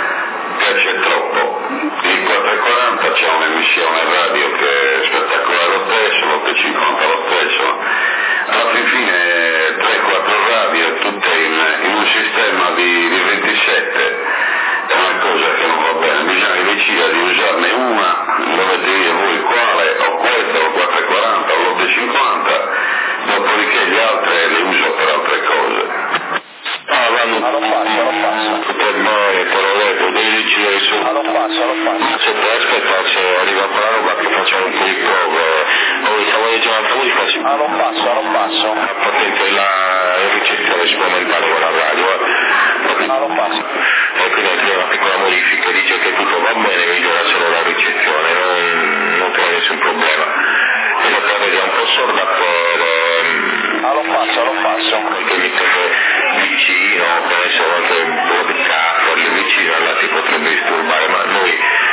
[SPEAKER 4] Piace troppo. Il 440 c'è un'emissione radio che è spettacolare lo stesso, l'850 lo stesso. Alla fine 3-4 radio tutte in un sistema di 27 è una cosa che non va bene, bisogna decidere di usarne una, dovete dire voi quale, o questa, o 440, o l'850, dopodiché le altre le uso per altre cose.
[SPEAKER 1] Lo faccio.
[SPEAKER 4] Per noi, te l'ho detto, devi decidere su.
[SPEAKER 1] Lo faccio.
[SPEAKER 4] Se puoi aspettare, se arriva quella roba che facciamo un po' di prove, o stavo leggendo un'altra musica, si
[SPEAKER 1] Lo faccio.
[SPEAKER 4] potente la ricezione sperimentale con la radio.
[SPEAKER 1] Lo faccio.
[SPEAKER 4] E quindi è una piccola modifica, dice che tutto va bene, migliora solo la ricezione, non crea nessun problema. E la prende è un po' sorda per...
[SPEAKER 1] Lo faccio.
[SPEAKER 4] Perché mi vicino, penso anche un po' di cazzo, lì vicino alla ti potrebbe disturbare, ma noi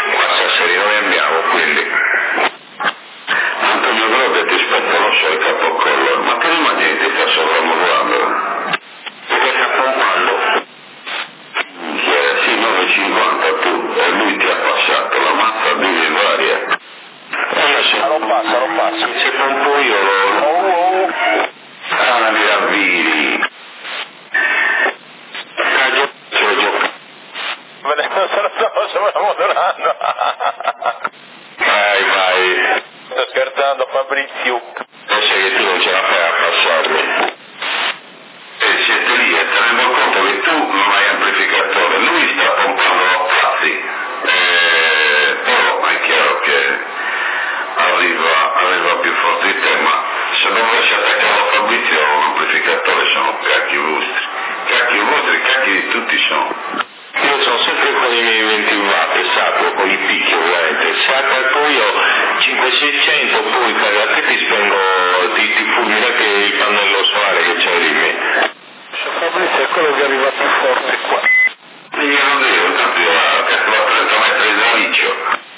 [SPEAKER 1] passando, Fabrizio.
[SPEAKER 5] Sai che tu non ce la fai a passarmi.
[SPEAKER 4] Siete lì e tenendo conto che tu non hai amplificatore, lui sta pompando a pazzi, però è chiaro che arriva più forte di te, ma se dovessi attaccare a Fabrizio un amplificatore sono cacchi vostri, cacchi di tutti sono.
[SPEAKER 5] Io sono sempre con i miei 20 watt, sacco, con i picchi ovviamente, sacco poi io 500-600, poi a te ti spengo, ti fulmina che il pannello solare che c'è di me.
[SPEAKER 2] Fabrizio è quello che arriva più forte qua.
[SPEAKER 4] Io non devo, intanto io a 30 metri da liccio.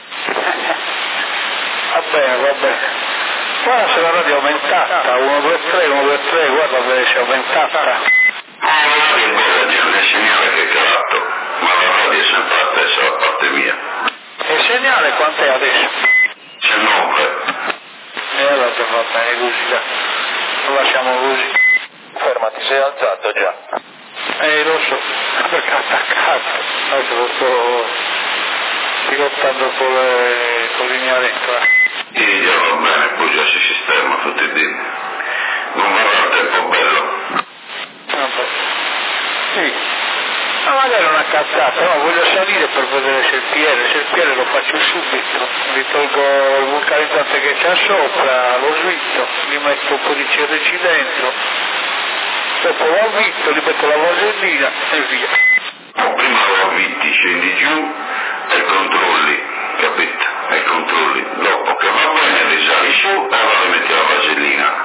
[SPEAKER 2] Va bene. Guarda se la radio è aumentata, 123, guarda se è aumentata.
[SPEAKER 4] La radio è bella, Gianni, è segnale che è calato, ma la radio è sempre la stessa da parte mia.
[SPEAKER 2] E il segnale quant'è adesso?
[SPEAKER 4] C'è 9.
[SPEAKER 2] Allora va bene così, dai. Lo lasciamo così.
[SPEAKER 1] Fermati, sei alzato già.
[SPEAKER 2] Lo so, perché ha attaccato. Adesso lo sto pilottando con l'ignaretto.
[SPEAKER 4] Io va bene, poi già si sistema tutti i giorni. Non varrà il tempo bello.
[SPEAKER 2] Vabbè. Sì. Ma magari una cazzata, no, voglio salire per vedere se il PR lo faccio subito, gli tolgo il vulcanizzante che c'è sopra, lo svitto, gli metto un po' di CRC dentro, dopo lo avvitto, gli metto la vasellina e via.
[SPEAKER 4] Prima lo avvitti, scendi giù e controlli, capito? E controlli. Dopo che va bene risali su e allora metti la vasellina.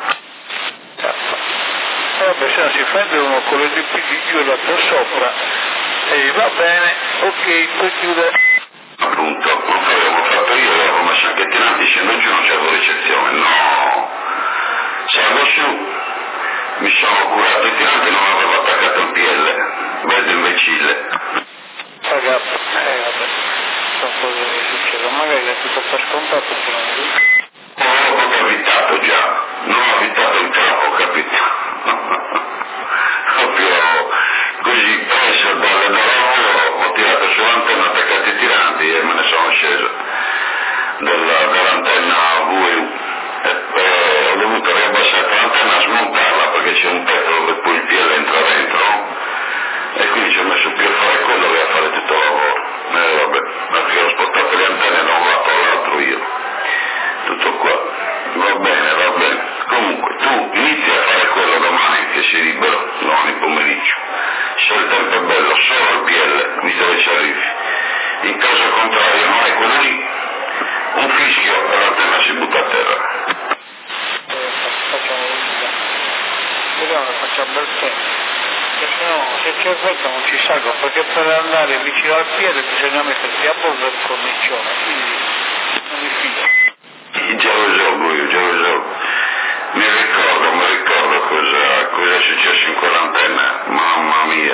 [SPEAKER 2] Vabbè, se no si fende uno con le DPD, io lo metto sopra e va bene, ok, poi chiude.
[SPEAKER 4] Appunto, non l'avevo fatto io, l'avevo messo anche Tinanti, scendo giù non c'avevo ricezione, no. Salgo su, mi sono curato i Tinanti, non avevo attaccato il PL, mezzo imbecille.
[SPEAKER 2] Ragazzi, vabbè, sono cose che succedono, magari è tutto per scontato che non è così.
[SPEAKER 4] Ho proprio avvittato già, non ho avvittato il capo, capito? Proprio così preso dal lavoro, ho tirato sull'antenna, attaccato i tiranti e me ne sono sceso dall'antenna VU e ho dovuto riabbassare l'antenna a smontarla perché c'è un pezzo dove poi il PL entra dentro e quindi ci ho messo più a fare quello che a fare tutto il lavoro. Vabbè, perché ho spostato le antenne da un lato all'altro io. Tutto qua. Va bene. Comunque, tu inizi a fare quello domani, che sei libero, domani pomeriggio. Se il tempo è bello, solo il PL, visto che ci arrivi. In caso contrario, non è quello lì, un fischio e l'antenna si butta a terra.
[SPEAKER 2] Facciamo così, vediamo che facciamo bel tempo. Perché sennò se ci aspetta non ci salgo, perché per andare vicino al piede bisogna mettersi a bordo del cornicione, quindi non mi fido.
[SPEAKER 4] Già lo so. Mi ricordo cosa è successo in quell'antenna, mamma mia.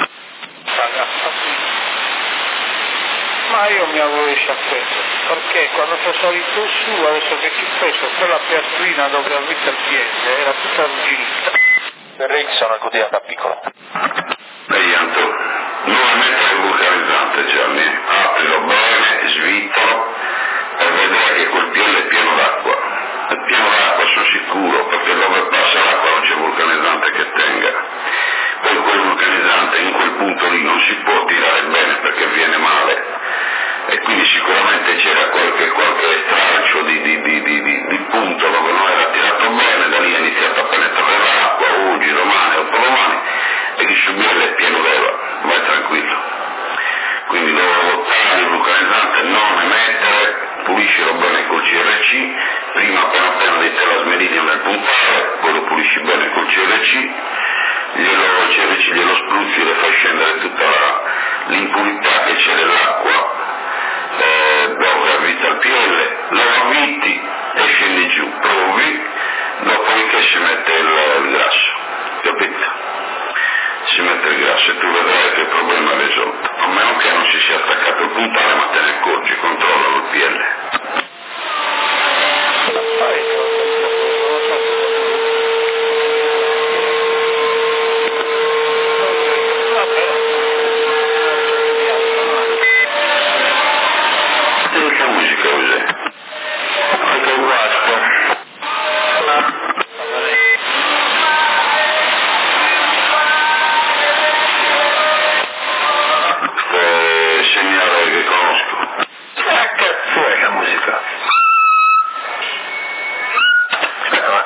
[SPEAKER 2] Ma io mi avevo sapere, perché quando sono salito su, adesso che ci penso, quella piastrina dove ho visto il piede era tutta arrugginita.
[SPEAKER 1] Rickson accudata piccola.
[SPEAKER 4] Ehi Anto, non mettere il vulcanizzante Gianni, aprilo bene, svittalo e vedrai che quel PL è pieno d'acqua. È pieno d'acqua, sono sicuro, perché dove passa l'acqua non c'è vulcanizzante che tenga. Poi quel vulcanizzante in quel punto lì non si può tirare bene perché viene male. E quindi sicuramente c'era qualche stralcio di punto dove non era tirato bene, da lì è iniziato a penetrare l'acqua, oggi, domani, dopodomani, e il subiello è pieno d'eva, vai tranquillo. Quindi devo lottare il vulcanizzante, non emettere, puliscilo bene col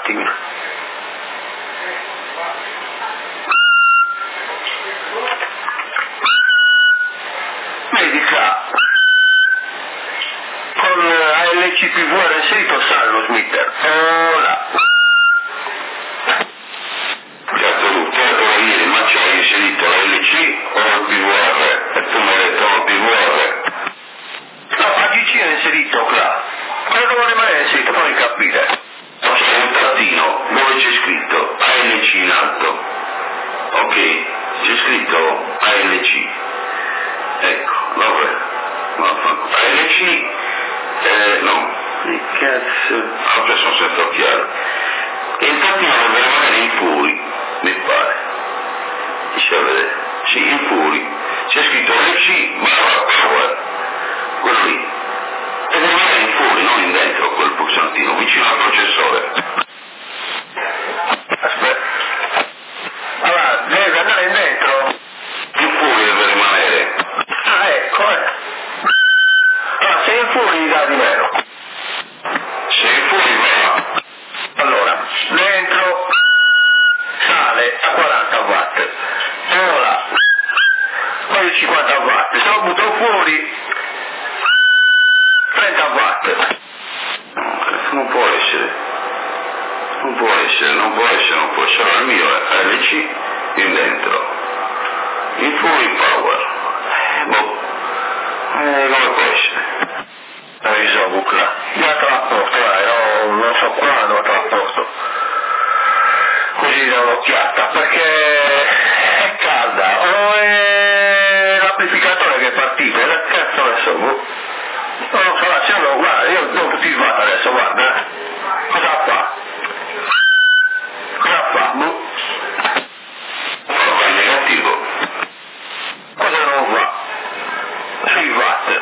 [SPEAKER 2] attimino. Vedi qua, con ALC PVR inserito sale lo smitter. Ora.
[SPEAKER 4] Cazzo tu, ieri, ma c'hai inserito l'ALC o il PVR? E tu mi hai detto no, PVR.
[SPEAKER 2] No, AGC è inserito qua. Quello devo rimanere inserito, poi capire.
[SPEAKER 4] Ma c'è un trattino dove c'è scritto ALC in alto. Ok, c'è scritto ALC. Ecco, vabbè. ALC, no. Che cazzo? Vabbè, sono sempre chiaro. E il trattino deve rimanere in fuori, mi pare. Dice a vedere. Sì, in fuori. C'è scritto ALC, ma quello lì. Deve rimanere in fuori, non in dentro quel pulsantino, vicino al processore.
[SPEAKER 2] Aspetta. Allora, deve andare in dentro?
[SPEAKER 4] In fuori deve rimanere.
[SPEAKER 2] Ah, ecco, Allora, se in fuori gli dà di meno.
[SPEAKER 4] Se in fuori va.
[SPEAKER 2] Allora, dentro sale a 40 watt. Ora, poi 50 watt. Se lo butto fuori, 30 watt.
[SPEAKER 4] Non può essere. Non può essere. Allora il mio è LC in dentro. In fuori power. Come può essere?
[SPEAKER 2] Non mi so, bucla. Io te la porto, non so quando te la porto. Così da un'occhiata, perché è calda. O è l'amplificatore che è partito, che cazzo ne so, non lo so, se no, guarda, io do tutti i watt adesso, guarda. Cosa fa?
[SPEAKER 4] È negativo.
[SPEAKER 2] Cosa non fa? Sui watt.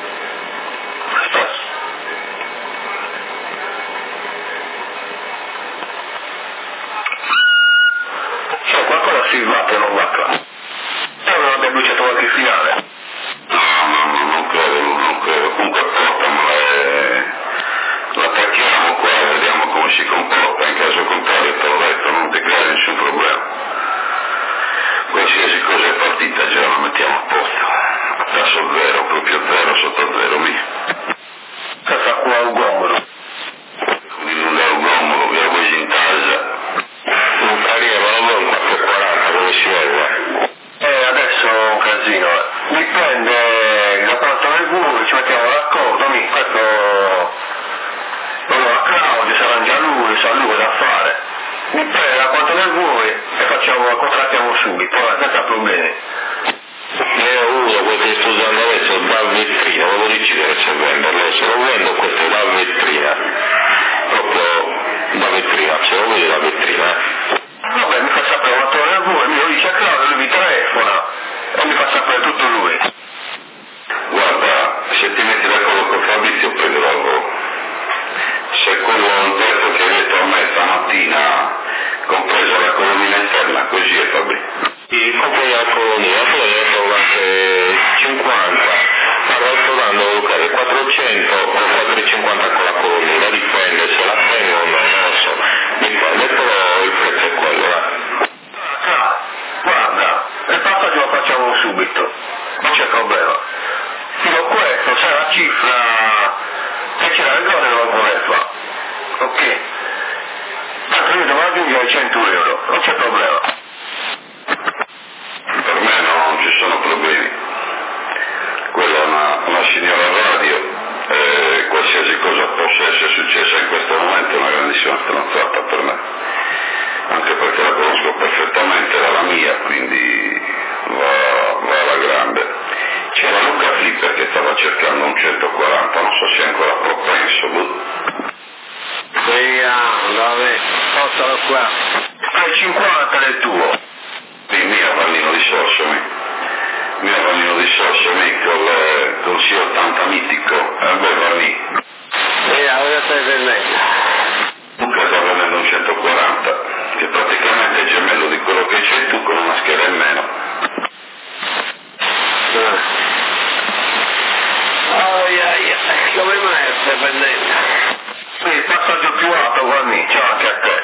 [SPEAKER 2] C'è qualcosa sui watt e non va qua. Non abbiamo bruciato qualche finale.
[SPEAKER 4] No, non credo. Comunque portamela l'attacchiamo qua e vediamo come si comporta. In caso contrario, te l'ho detto, non ti crea nessun problema. Qualsiasi cosa è partita già la mettiamo a posto. Tasso zero, proprio zero sotto zero lì.
[SPEAKER 2] Senza qua un gomolo.
[SPEAKER 4] Quindi non è un gomolo, via voi in casa.
[SPEAKER 5] Non arriva, non vuoi un 440, come si vede?
[SPEAKER 2] Adesso è un casino. Mi prende da quanto ne vuoi, ci mettiamo d'accordo, questo a Claudio, si arrangia lui, sa lui cosa fare. Mi prende da quanto ne vuoi e contrattiamo subito, senza problemi.
[SPEAKER 5] Io uso quello che sto usando adesso da vetrina, volevo decidere se venderlo, se lo vendo questo da vetrina, proprio da vetrina, se lo vedo da vetrina.
[SPEAKER 2] Vabbè, mi fa sapere quanto ne vuoi, mi lo dice a Claudio, lui mi telefona e mi fa sapere tutto lui.
[SPEAKER 4] Guarda, se ti metti d'accordo con Fabrizio prendo la lavoro. Se quello è un pezzo che hai detto a me stamattina, compresa la colonnina interna, così è Fabrizio.
[SPEAKER 5] Sì, comprei la colonia, poi ne ho trovate 50, allora sto dando 400 o 450 con la colonia, dipende se la prendo o no, non lo so, dipende, però il prezzo è quello,
[SPEAKER 2] Guarda, il passaggio lo facciamo subito, non c'è problema. Fino a questo, se la cifra che c'è la ragione non lo vorrei fare, ok? Tanto io devo aggiungere 100 euro, non c'è problema.
[SPEAKER 4] Per me non ci sono problemi. Quella è una signora radio, qualsiasi cosa possa essere successa in questo momento è una grandissima stronzata per me. Anche perché la conosco perfettamente, era la mia, quindi va alla grande. C'era Luca Flipper che stava cercando un 140, non so se è ancora propenso.
[SPEAKER 2] Vabbè, portalo qua. Fai 50 del tuo.
[SPEAKER 4] Il mio pallino di Sorsami. Il mio pallino di Sorsami col C80 mitico. È un bel pallino.
[SPEAKER 2] Ora stai vendendo.
[SPEAKER 4] Luca sta vendendo un 140, che praticamente è gemello di quello che c'è tu con una scheda in meno. Come mai stai vendendo?
[SPEAKER 2] Sì, il passaggio più alto, guardi, ciao anche a te.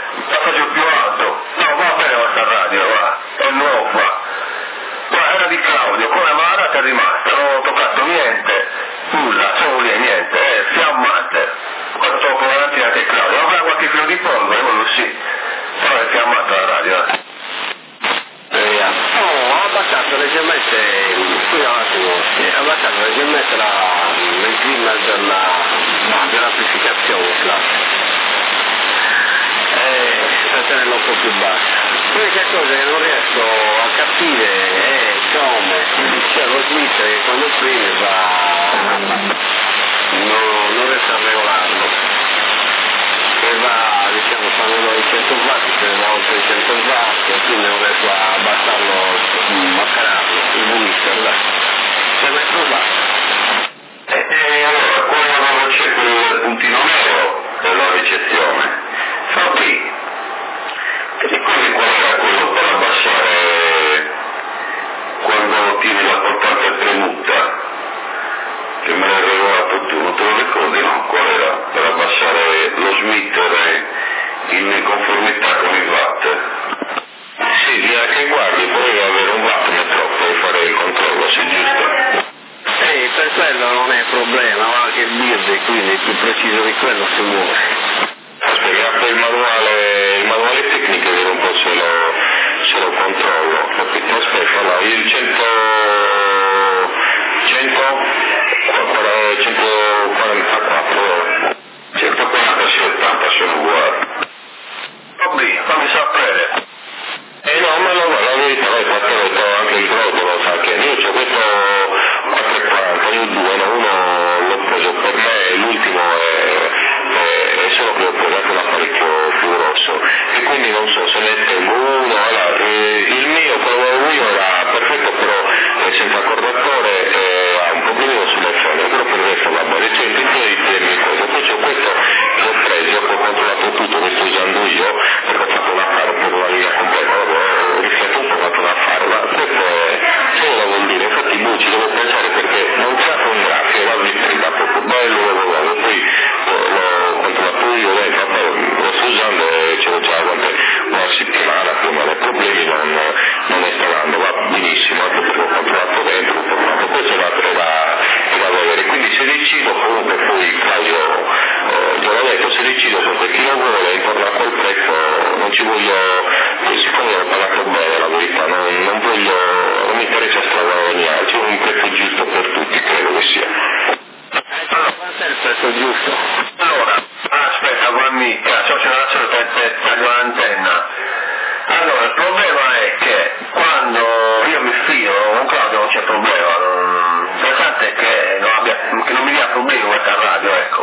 [SPEAKER 2] tenerla un po' più bassa. L'unica cosa che non riesco a capire è come c'è lo Smith che quando prime non riesco a regolarlo, che va, diciamo, quando do i 100 watt se ne va oltre i 100 watt e quindi non riesco a abbassarlo, a cararlo, il booster, dai. Se mai provato?
[SPEAKER 4] Allora, quando c'è quel puntino nero per la ricezione, fa qui. Ti ricordi qual era quello per abbassare quando tieni la portata premuta? Che me l'hai regolato tu, non te lo ricordi, no? Qual era? Per abbassare lo smettere in conformità con il watt.
[SPEAKER 5] Sì, via che guardi, poi avere un wattmetro per fare il controllo, se giusto.
[SPEAKER 2] Per quello non è problema, ma anche il BIRD, quindi più preciso di quello si muove.
[SPEAKER 5] Aspetta, mi apro il manuale tecnico, vedo un po' se lo controllo. Capito? Aspetta, allora, il 144,
[SPEAKER 4] 140 e 80 sono uguali. Vabbè, fammi sapere.
[SPEAKER 5] no, ma no, la verità è che ho detto anche il brodo, lo sa che io c'ho questo 440, io due, no, uno l'ho preso per me, l'ultimo è solo che ho preso anche un apparecchio più grosso, e quindi non so se ne tengo uno, allora, il mio, quello che avevo io era perfetto, però senza accordatore, ha un problemino sulle fone, però per il resto va bene, c'è intenzione di tenermi cosa, poi c'ho questo che ho preso, ho controllato tutto, che sto usando io, perché ho fatto un affare per la linea completa, ho riflettuto un po', ho fatto un affare, ma questo è cosa vuol dire, infatti ci devo pensare perché non c'è un grafico, la vitrina proprio bello, poi l'ho controllato io, lo sto usando e ce l'ho già una settimana, più o meno, i problemi non è stando, va benissimo, anche perché ho controllato dentro, l'ho portato, questo è l'altro da vedere, quindi se decido comunque poi Claudio, gliel'ho detto, se decido per chi lo vuole, intorno a quel prezzo, non ci voglio, siccome ho pagato bene la verità, non mi interessa stravagliare, c'è un prezzo giusto per tutti, credo che sia.
[SPEAKER 2] Quanto è il prezzo giusto?
[SPEAKER 4] Allora, aspetta, guarda, c'ho un'azione per l'antenna. Allora, il problema è che quando io mi fido con Claudio non c'è problema, l'importante è che non mi dia problemi questa radio, ecco,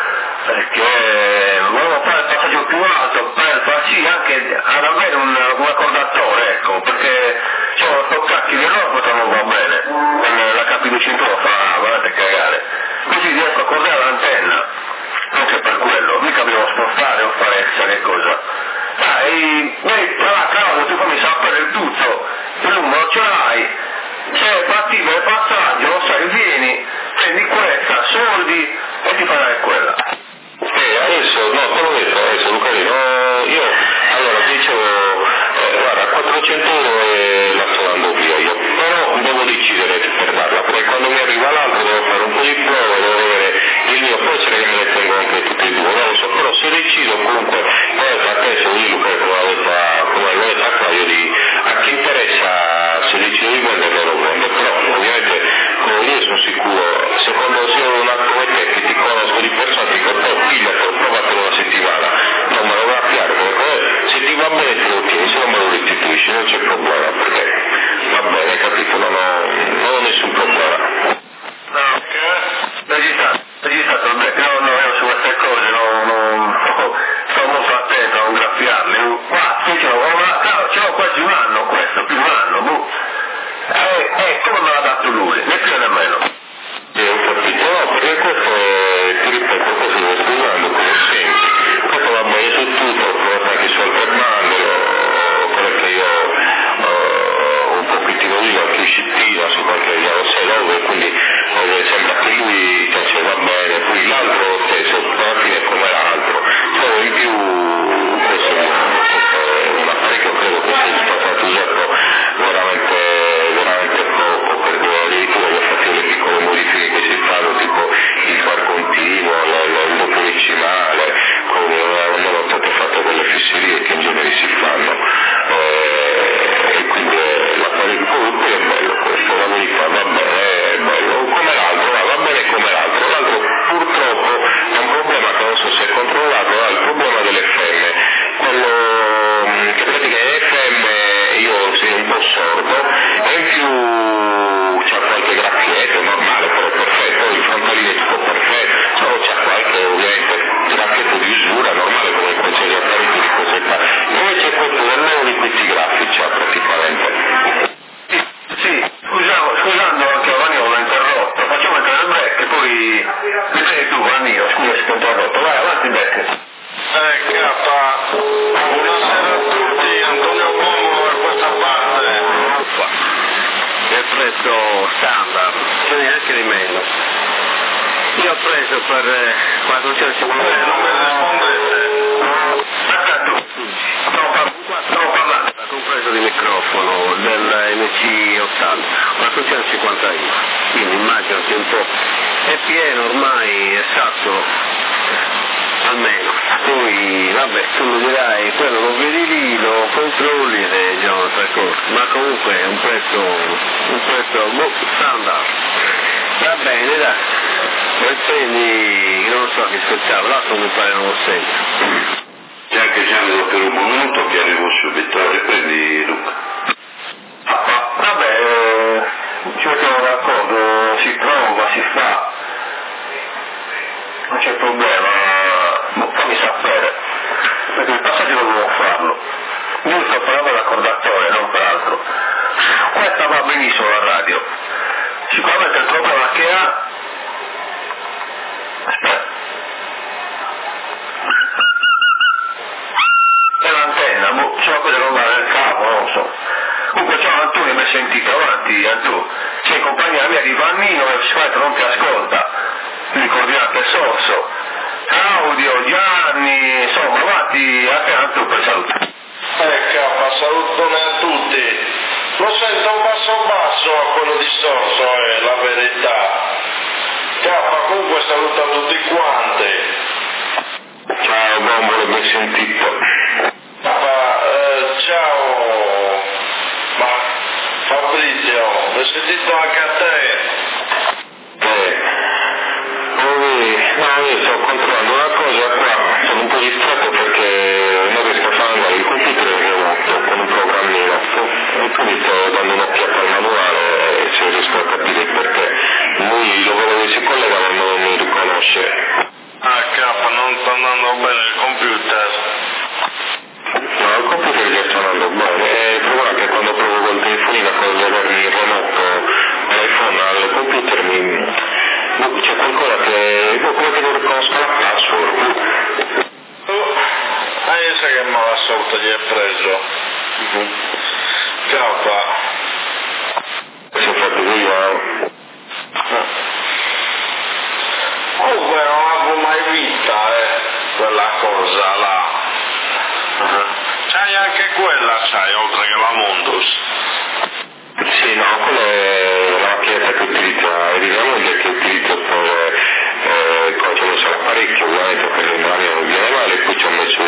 [SPEAKER 4] perché volevo fare il passaggio più alto per far sì anche ad avere un accordatore, ecco, perché c'ho sto cacchio di roba che non va bene, con la K200 fa veramente cagare, così riesco a correre l'antenna, anche per quello, mica mi devo spostare o fare chissà che cosa. Dai, Claudio, tu fammi sapere il tutto, il numero ce l'hai, se è fattibile il passaggio, lo sai, vieni, prendi questa, soldi e ti farai quella.
[SPEAKER 5] Adesso, no, te l'ho detto, adesso Lucarino, io, allora dicevo, guarda, 400 euro e la sto dando via io, però devo decidere per darla, perché quando mi arriva l'altro devo fare un po' di prove, devo vedere il mio, può essere che me ne tengo anche tutti e due, non lo so, però se decido comunque, adesso io Luca, come l'ho detto a Claudio, a chi interessa, se decido di venderlo lo vendo, però ovviamente come io sono sicuro, secondo se un altro come te che ti conosco di persona, ti dico, pigliatelo, provatelo una settimana.
[SPEAKER 7] prezzo standard, ce n'è anche di meno. Io ho preso per 450 stavo parlando, ho compreso di microfono del MC80, 450 euro, quindi immagino che un po' è pieno ormai, è saturo, almeno. Poi vabbè, tu mi dirai, quello lo vedi lì, lo controlli ed è già un'altra cosa, ma comunque è un prezzo standard. Va bene, dai, poi prendi, non so che aspettavo, l'altro mi pare non lo sento.
[SPEAKER 4] Anche Gianni per un momento che arrivo subito, riprendi Luca.
[SPEAKER 1] Vabbè, ci mettiamo d'accordo, si prova, si fa, non c'è problema, fammi sapere, perché il passaggio dovevo farlo. Io sto parlando dell'accordatore, non per altro. Questa va benissimo la radio. Sicuramente il problema che ha... Aspetta. È l'antenna, sono quelle roba del capo, non lo so. Comunque ciao Antonio, mi hai sentito avanti, Antonio. Sei in compagnia mia di Vannino e Sfratto non ti ascolta. Quindi coordinate Sorso. Claudio, Gianni, insomma, avanti a te Antonio per salutare.
[SPEAKER 8] K, salutone a tutti. Lo sento un basso a quello di Sorso, è la verità. K, comunque saluta tutti quanti.
[SPEAKER 5] Ciao Bombolo, ben sentito.
[SPEAKER 8] Ciao, ma Fabrizio, l'ho sentito anche a te?
[SPEAKER 5] No, io sto controllando una cosa qua, sono un po' distratto perché non riesco a far andare il computer in remoto con un programmino, e quindi sto dando un'occhiata al manuale e se riesco a capire il perché. Lui lo vedo che si collega ma non mi riconosce.
[SPEAKER 8] K, non sta andando bene il computer.
[SPEAKER 5] No, il computer sta andando bene, il problema è che quando provo col telefonino con levarmi il remoto iPhone al computer c'è qualcosa che come che non riconosco la password.
[SPEAKER 8] Io sai che mala sorte gli è preso. K.
[SPEAKER 5] Si è fatto io.
[SPEAKER 8] Comunque non l'avevo mai vista, quella cosa là. C'hai anche quella, oltre che la Mundus.
[SPEAKER 5] Sì, no, quella è la macchinetta che utilizza Evisamonde, che utilizzo per ci ho messo l'apparecchio, ovviamente perché la mia non viene male, e poi ci ho messo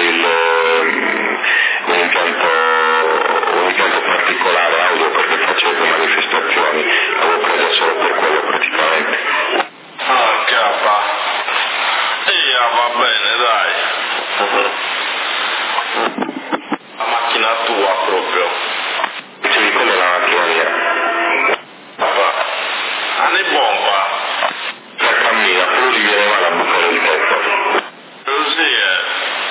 [SPEAKER 5] un impianto particolare audio perché facevo manifestazioni, l'avevo presa solo per quello praticamente.
[SPEAKER 8] K. Va bene, dai. La macchina tua proprio.
[SPEAKER 5] Sì, quella è la macchina mia.
[SPEAKER 8] Ne pompa.
[SPEAKER 5] Cammina, però gli viene male a buttare il tetto.
[SPEAKER 8] Così è.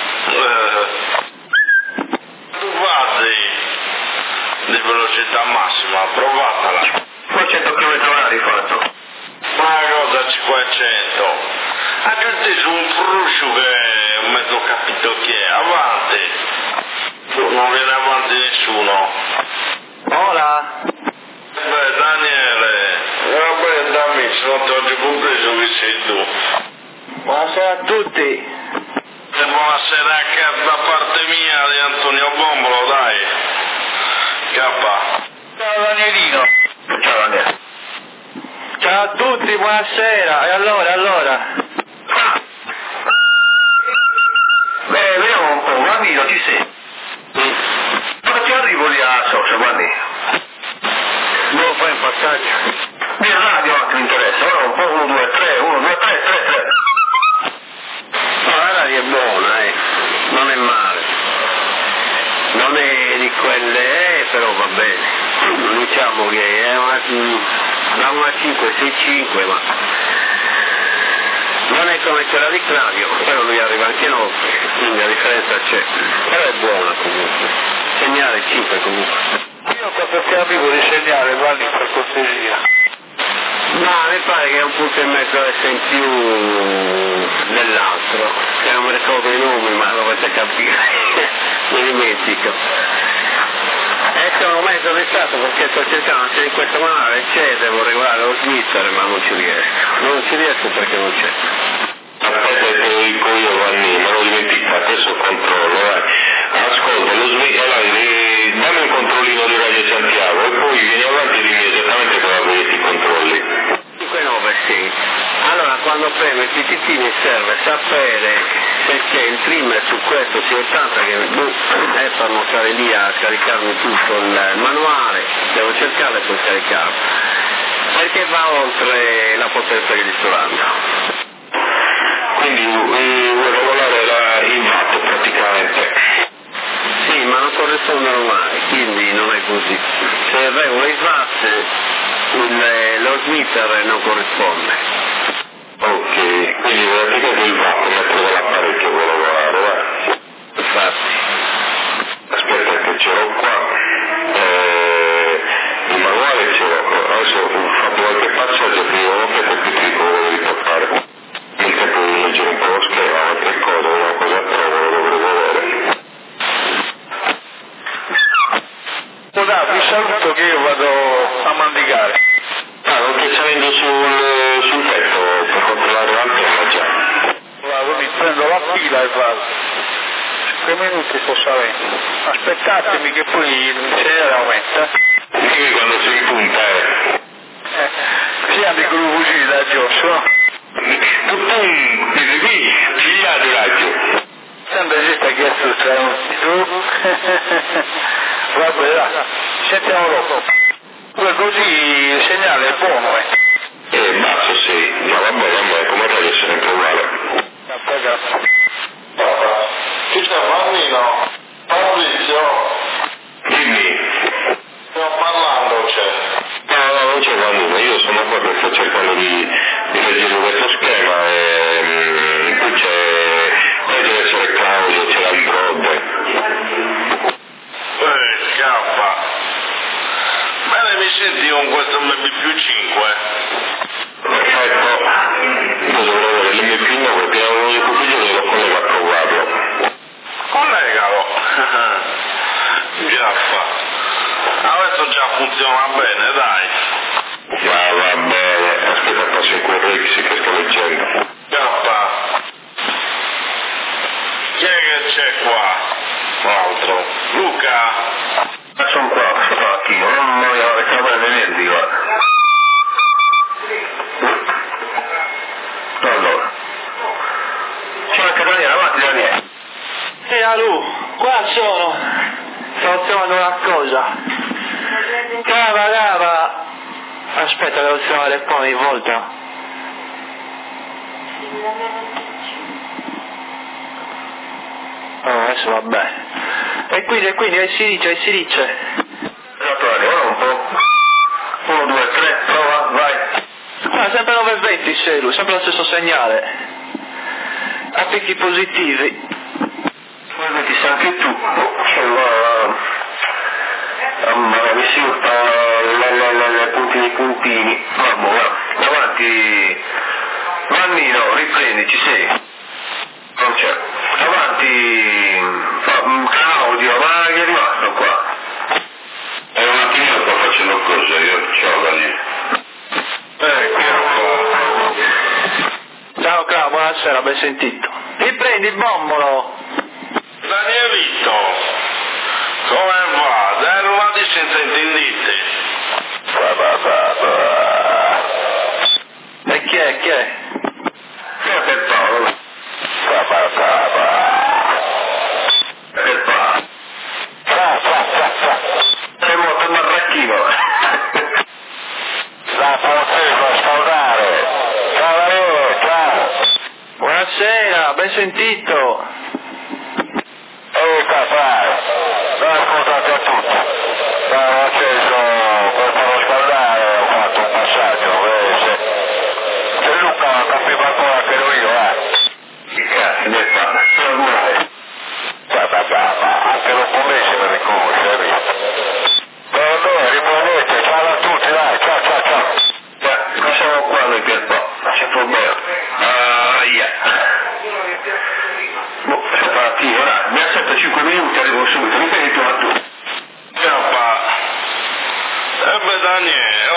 [SPEAKER 8] Tu vadi di velocità massima, provatela.
[SPEAKER 1] 200 km/h rifatto.
[SPEAKER 8] Ma cosa 500? Aggiunti su un fruscio che è un mezzo capito chi è, avanti. Non viene avanti nessuno.
[SPEAKER 2] Hola.
[SPEAKER 8] Daniele, vabbè dammi, se non ti ho compreso chi sei tu.
[SPEAKER 2] Buonasera a tutti.
[SPEAKER 8] E buonasera anche da parte mia di Antonio Bombolo, dai. K.
[SPEAKER 2] Ciao Danielino.
[SPEAKER 1] Ciao Daniele.
[SPEAKER 2] Ciao a tutti, buonasera. E allora?
[SPEAKER 1] Vediamo un po', Guardino, ci sei? Come ci arrivo lì a Sorso, guardi?
[SPEAKER 7] Devo fare un passaggio.
[SPEAKER 1] Il radio anche mi interessa, ora un po' 1, 2, 3, 1, 2, 3, 3, 3.
[SPEAKER 7] No, la radio è buona, non è male. Non è di quelle, però va bene. Diciamo che è una 565, ma non è come quella di Clavio, però lui arriva anche inoltre, quindi la differenza c'è. Però è buona comunque. Segnale 5 comunque.
[SPEAKER 2] Io quando ti arrivo di segnale, guardi per cortesia.
[SPEAKER 7] Ma mi pare che è un punto e mezzo in più dell'altro, che non mi ricordo i nomi, ma lo potete capire. Mi dimentico. sono mezzo arrestato perché sto cercando se in questo manuale c'è, devo regolare lo Svizzera, ma non ci riesco perché non c'è.
[SPEAKER 5] Aspetta che lo dico io, Vanni, me l'ho dimenticato, adesso controllo, ascolta, dammi un controllino di Radio Santiago e poi vieni avanti e dimmi esattamente come avete questi controlli.
[SPEAKER 7] 5,9 sì. Allora quando premo il PTT mi serve sapere se c'è il trimmer su questo C80 che è per non stare lì a scaricarmi tutto il manuale, devo cercarlo e poi scaricarlo, perché va oltre la potenza che gli sto dando.
[SPEAKER 5] Quindi vuoi regolare il watt praticamente?
[SPEAKER 7] Sì, ma non corrispondono mai, quindi non è così. Se regolo i watt lo smitter non corrisponde.
[SPEAKER 5] Ok, quindi praticamente il watt mettere quell'apparecchio vuole lavorare,
[SPEAKER 7] Infatti.
[SPEAKER 5] Aspetta che ce l'ho qua, il manuale ce l'ho, adesso ho fatto qualche passaggio prima, non so che ti dico quello di portare. Il tempo di leggere un po' lo schema, qualche cosa, una cosa trovo, lo dovrei vedere.
[SPEAKER 2] Vi saluto che io vado a mandicare.
[SPEAKER 5] Non stai salendo sul tetto per controllare l'antenna già?
[SPEAKER 2] Vado, mi prendo la fila e vado. 5 minuti sto salendo. Aspettatemi che poi il segnale aumenta.
[SPEAKER 5] Dimmi quando sei in punta,
[SPEAKER 2] Siamo con un fucile da Giorgio.
[SPEAKER 5] Figliato il raggio.
[SPEAKER 2] Sempre ci sta chiesto tu. Vabbè, dai, sentiamo dopo. Così il segnale è buono,
[SPEAKER 5] Basso sì, ma vabbè, come fai a essere sempre uguale?
[SPEAKER 8] Chi c'è Bambino? Fabrizio?
[SPEAKER 5] Dimmi.
[SPEAKER 8] Stiamo parlando, c'è.
[SPEAKER 5] No, non c'è Bambino, io sono qua perché sto cercando di leggere questo schema e qui poi deve essere Claudio, c'è l'Android.
[SPEAKER 8] Scappa. Bene, mi senti con questo MB+5?
[SPEAKER 5] Perfetto. Io dovrei avere l'MP9 perché è un unico figlio che lo collega a provarlo.
[SPEAKER 8] Collegalo. Giaffa. Adesso già funziona bene, dai.
[SPEAKER 5] Va bene, aspetta passo in quel Rix che sto leggendo.
[SPEAKER 8] Giaffa. Chi è che c'è qua? Altro. Luca.
[SPEAKER 1] Sono qua, sono qui, non mi aveva venerdì, guarda. Allora. C'è anche Daniele, avanti Daniele.
[SPEAKER 9] Alu, qua sono. Stavo trovando una cosa. Cava. Aspetta, devo trovare qua ogni volta. Adesso va bene. E quindi si dice.
[SPEAKER 1] Ora un po'. 1, 2, 3, prova, vai.
[SPEAKER 9] Sempre 920 Selu, sempre lo stesso segnale. A picchi positivi.
[SPEAKER 1] Guarda ti sa anche tu. Mi si urta puntini. Vabbè, avanti. Vannino, riprendi, ci sei? Non c'è. Avanti. Claudio, ma che è rimasto qua?
[SPEAKER 4] È un attimino sto facendo cose, io ciao Daniele.
[SPEAKER 9] Ciao Clau, buonasera, ben sentito. Riprendi il bombolo.
[SPEAKER 8] Danielito. Come va? Dai arrivati senza intenditi.
[SPEAKER 9] E chi è?
[SPEAKER 1] Chi è per Paolo? Per Paolo. Sei morto il marracchino.
[SPEAKER 8] La potevo scaldare. Ciao.
[SPEAKER 9] Buonasera, ben sentito.
[SPEAKER 8] Papà, ascoltate a tutti. Ho acceso questo lo scaldare, ho fatto un passaggio, se Luca capiva ancora che ero io,
[SPEAKER 1] Che cazzo ne fa? Normale.
[SPEAKER 8] anche lo commesso mi riconosce, hai visto? Rimanete, ciao a tutti, dai, ciao.
[SPEAKER 1] Qua siamo qua noi per po', c'è problema.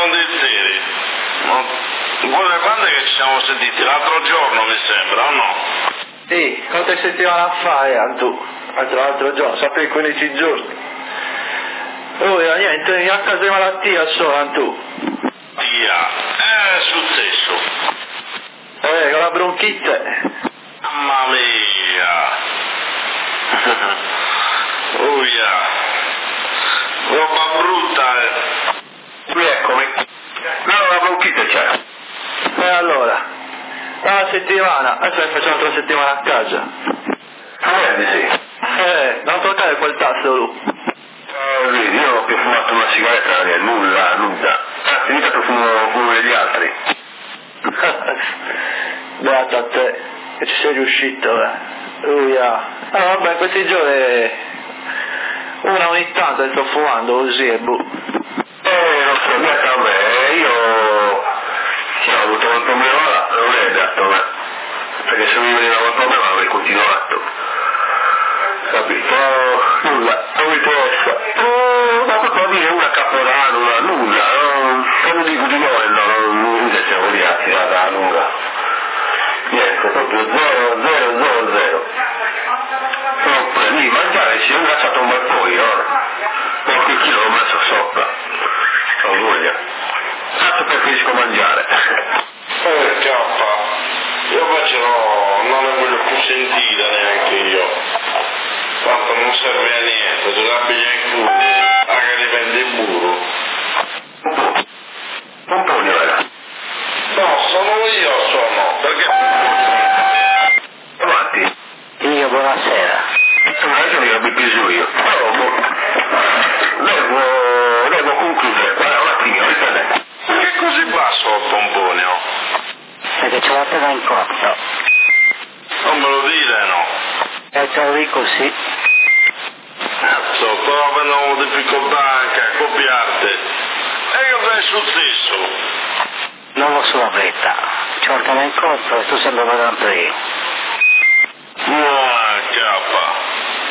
[SPEAKER 8] condizieri. Quando è che ci siamo sentiti? L'altro giorno mi sembra, o no?
[SPEAKER 9] Sì, quante settimane fa Antu? L'altro giorno, sapevi 15 giorni. Niente, a casa di malattia solo Antu.
[SPEAKER 8] Via, è successo.
[SPEAKER 9] Con la bronchite.
[SPEAKER 8] Mamma mia. Roba brutta.
[SPEAKER 1] Qui eccomi. No, la bronchite c'è.
[SPEAKER 9] E allora? Una settimana, adesso ne facciamo 3 settimane a casa.
[SPEAKER 1] Sì.
[SPEAKER 9] Non toccare quel tasto lui.
[SPEAKER 1] Vedi, io ho più fumato una sigaretta, nulla. Anzi, mica fumo degli altri.
[SPEAKER 9] Beato a te, che ci sei riuscito, vabbè, questi giorni una ogni tanto sto fumando così e boh.
[SPEAKER 1] Non so, beato a me, io ho avuto un problema là, non è beato a me, perché se mi veniva un problema avrei continuato, capito? Nulla, non mi interessa, ma proprio dire una capodanno, nulla, quando dico di non mi siamo liati da lunga, niente, proprio 0. Lì mangiare si è ingacciato un bel po', qualche chilo l'ho messo sopra, ho voglia, tanto preferisco mangiare.
[SPEAKER 8] Cappa, io invece non ne voglio più sentire neanche io, tanto non serve a niente, se la piglia in culo, anche li vende il burro.
[SPEAKER 1] Un po' era.
[SPEAKER 8] No, perché...
[SPEAKER 1] Avanti.
[SPEAKER 2] Io, buonasera.
[SPEAKER 1] Ragione che mi piso io. Devo concludere. Guarda, un attimo, riprende.
[SPEAKER 8] Che così basso il pomponio?
[SPEAKER 2] Perché ce l'ho appena in corso.
[SPEAKER 8] Non me lo dire, no?
[SPEAKER 2] E te lo dico sì.
[SPEAKER 8] Cazzo, sto avendo difficoltà anche a copiarti. E cosa è successo?
[SPEAKER 2] Non lo so la verità. Ci ho appena in corso e tu sembra pagato io.
[SPEAKER 8] Cappa.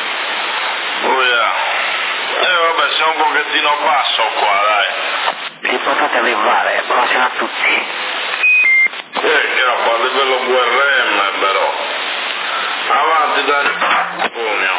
[SPEAKER 8] Vabbè, sei un pochettino basso qua, dai.
[SPEAKER 2] Li potete arrivare, buonasera a tutti.
[SPEAKER 8] Cappa, livello VRM però. Avanti, dai, pugno.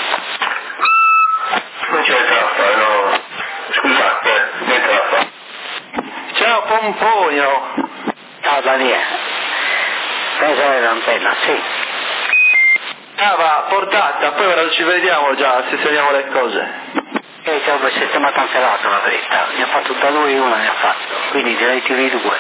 [SPEAKER 1] Non c'è da fare, no. Scusate, niente da fare.
[SPEAKER 9] Ciao Pomponio.
[SPEAKER 2] Ciao Daniele. Presa l'antenna, sì.
[SPEAKER 9] Va, portata, poi ora ci vediamo già, sistemiamo le cose.
[SPEAKER 2] Il sistema cancellato la verità, ne ha fatto da lui una ne ha fatto, quindi direi tiri 2.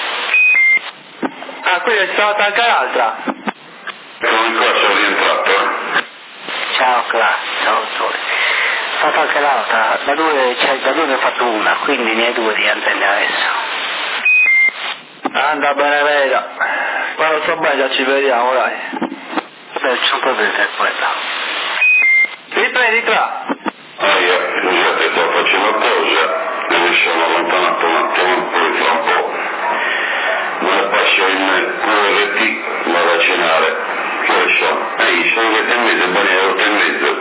[SPEAKER 9] Quindi è stata anche l'altra?
[SPEAKER 4] Sono in corso, sono rientrato.
[SPEAKER 2] Ciao Cla, ciao dottore. È stata anche l'altra, da lui ne ha fatto una, quindi ne hai 2 di antenne adesso.
[SPEAKER 9] Anda bene, veda. Quando sto bene già ci vediamo, dai.
[SPEAKER 2] Beh, c'è un problema per quello.
[SPEAKER 9] Riprendi Cla.
[SPEAKER 4] Scusate, sto facendo una pausa e mi sono allontanato un attimo, poi tra un po' me passo in QRT, vado a cenare, che ore sono? Sono le 8:30, bene, 8:30,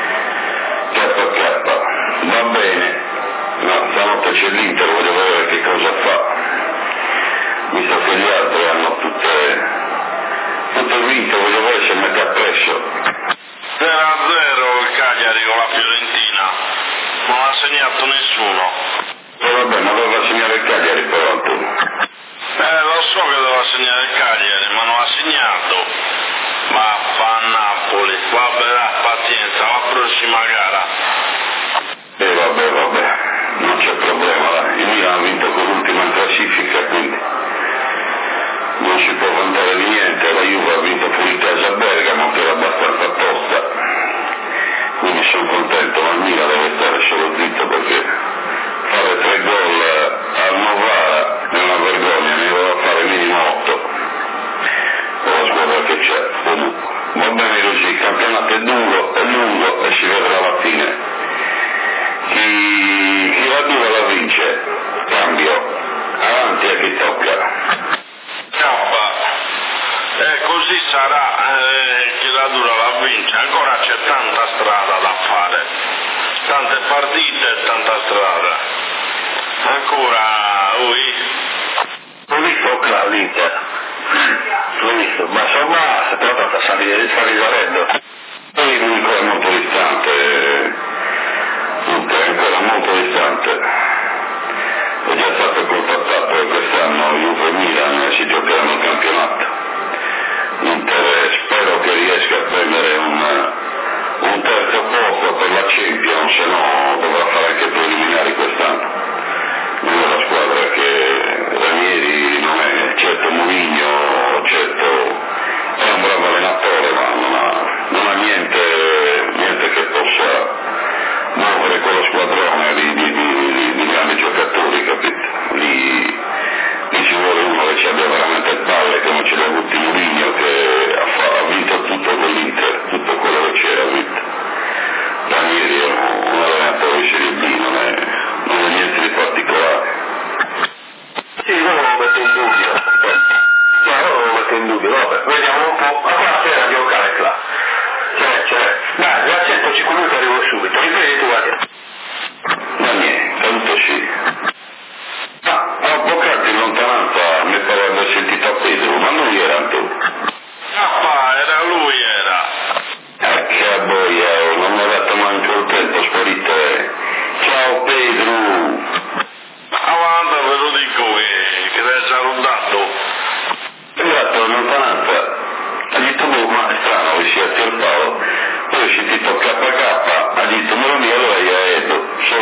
[SPEAKER 4] KK, va bene, no, stanotte c'è l'Inter, voglio vedere che cosa fa, visto che gli altri hanno tutte vinte, voglio vedere se mette appresso.
[SPEAKER 8] 0-0 il Cagliari con la Fiorentina, non ha segnato nessuno.
[SPEAKER 4] Vabbè, ma doveva segnare il Cagliari però tu.
[SPEAKER 8] Lo so che doveva segnare il Cagliari, ma non ha segnato. Ma fa Napoli, vabbè, pazienza, la prossima gara.
[SPEAKER 4] Vabbè, non c'è problema, dai. Il Milan ha vinto con l'ultima in classifica, quindi non si può vantare di niente. La Juve ha vinto fuori casa a Bergamo, che era abbastanza tosta, quindi sono contento, ma il Milan deve stare solo zitto perché fare 3 gol al Novara è una vergogna, ne doveva fare minimo 8 con la squadra che c'è. Comunque va bene così, il campionato è lungo e si vedrà alla fine chi la dura la vince. Cambio, avanti a chi tocca.
[SPEAKER 8] Così sarà, che la dura la vince, ancora c'è tanta strada da fare, tante partite e tanta strada, ancora Lui?
[SPEAKER 1] L'ho visto l'Inter. L'ho visto, ma insomma si tratta sta risalendo.
[SPEAKER 4] Poi l'unico è molto distante, l'Inter è ancora molto distante. È già stato contattato e quest'anno Juve e Milan si giocheranno il campionato. L'Inter spero che riesca a prendere un terzo posto per la Champions, se no dovrà fare anche preliminari quest'anno. Non è una squadra che Ranieri non è, certo Mourinho, certo è un bravo allenatore, ma non ha niente che possa muovere quello squadrone di grandi giocatori, capito? Lì ci vuole uno che ci abbia veramente palle, come ce l'ha avuto Mourinho, che ha vinto tutto con l'Inter, tutto quello che c'era, vinto. Ranieri è un allenatore di Serie B, non è niente di particolare.
[SPEAKER 1] Sì, non lo metto in dubbio. No, non lo metto in dubbio, vabbè, vediamo un po'. Ma qua sera giocare là. Dai, a 105 minuti arrivo subito, ripeti tu, guarda.
[SPEAKER 4] Ma niente, tanto sì. Ma avvocati in lontananza mi pare aver sentito a Pedro, ma lui era tu.
[SPEAKER 8] Era lui, era.
[SPEAKER 4] Che boia, non mi ha dato manco il tempo, sparito è. Ciao Pedro!
[SPEAKER 8] Avanti, ve lo dico che l'hai salutato.
[SPEAKER 4] È arrivato in lontananza, ha detto ma è strano che sia Paolo, poi ho sentito KK, ha detto me lo mio, allora io ero, solo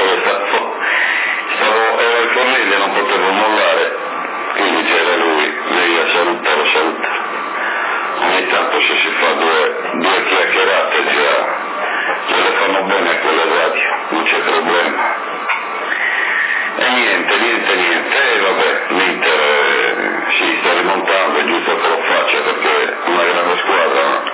[SPEAKER 4] che era il Cornelio, non potevo mollare, quindi c'era lui, lei la saluta. Ogni tanto se si fa due chiacchierate ce le fanno bene a quelle radio, non c'è problema. E niente, vabbè, l'Inter si sta rimontando, è giusto che lo faccia perché è una grande squadra, no?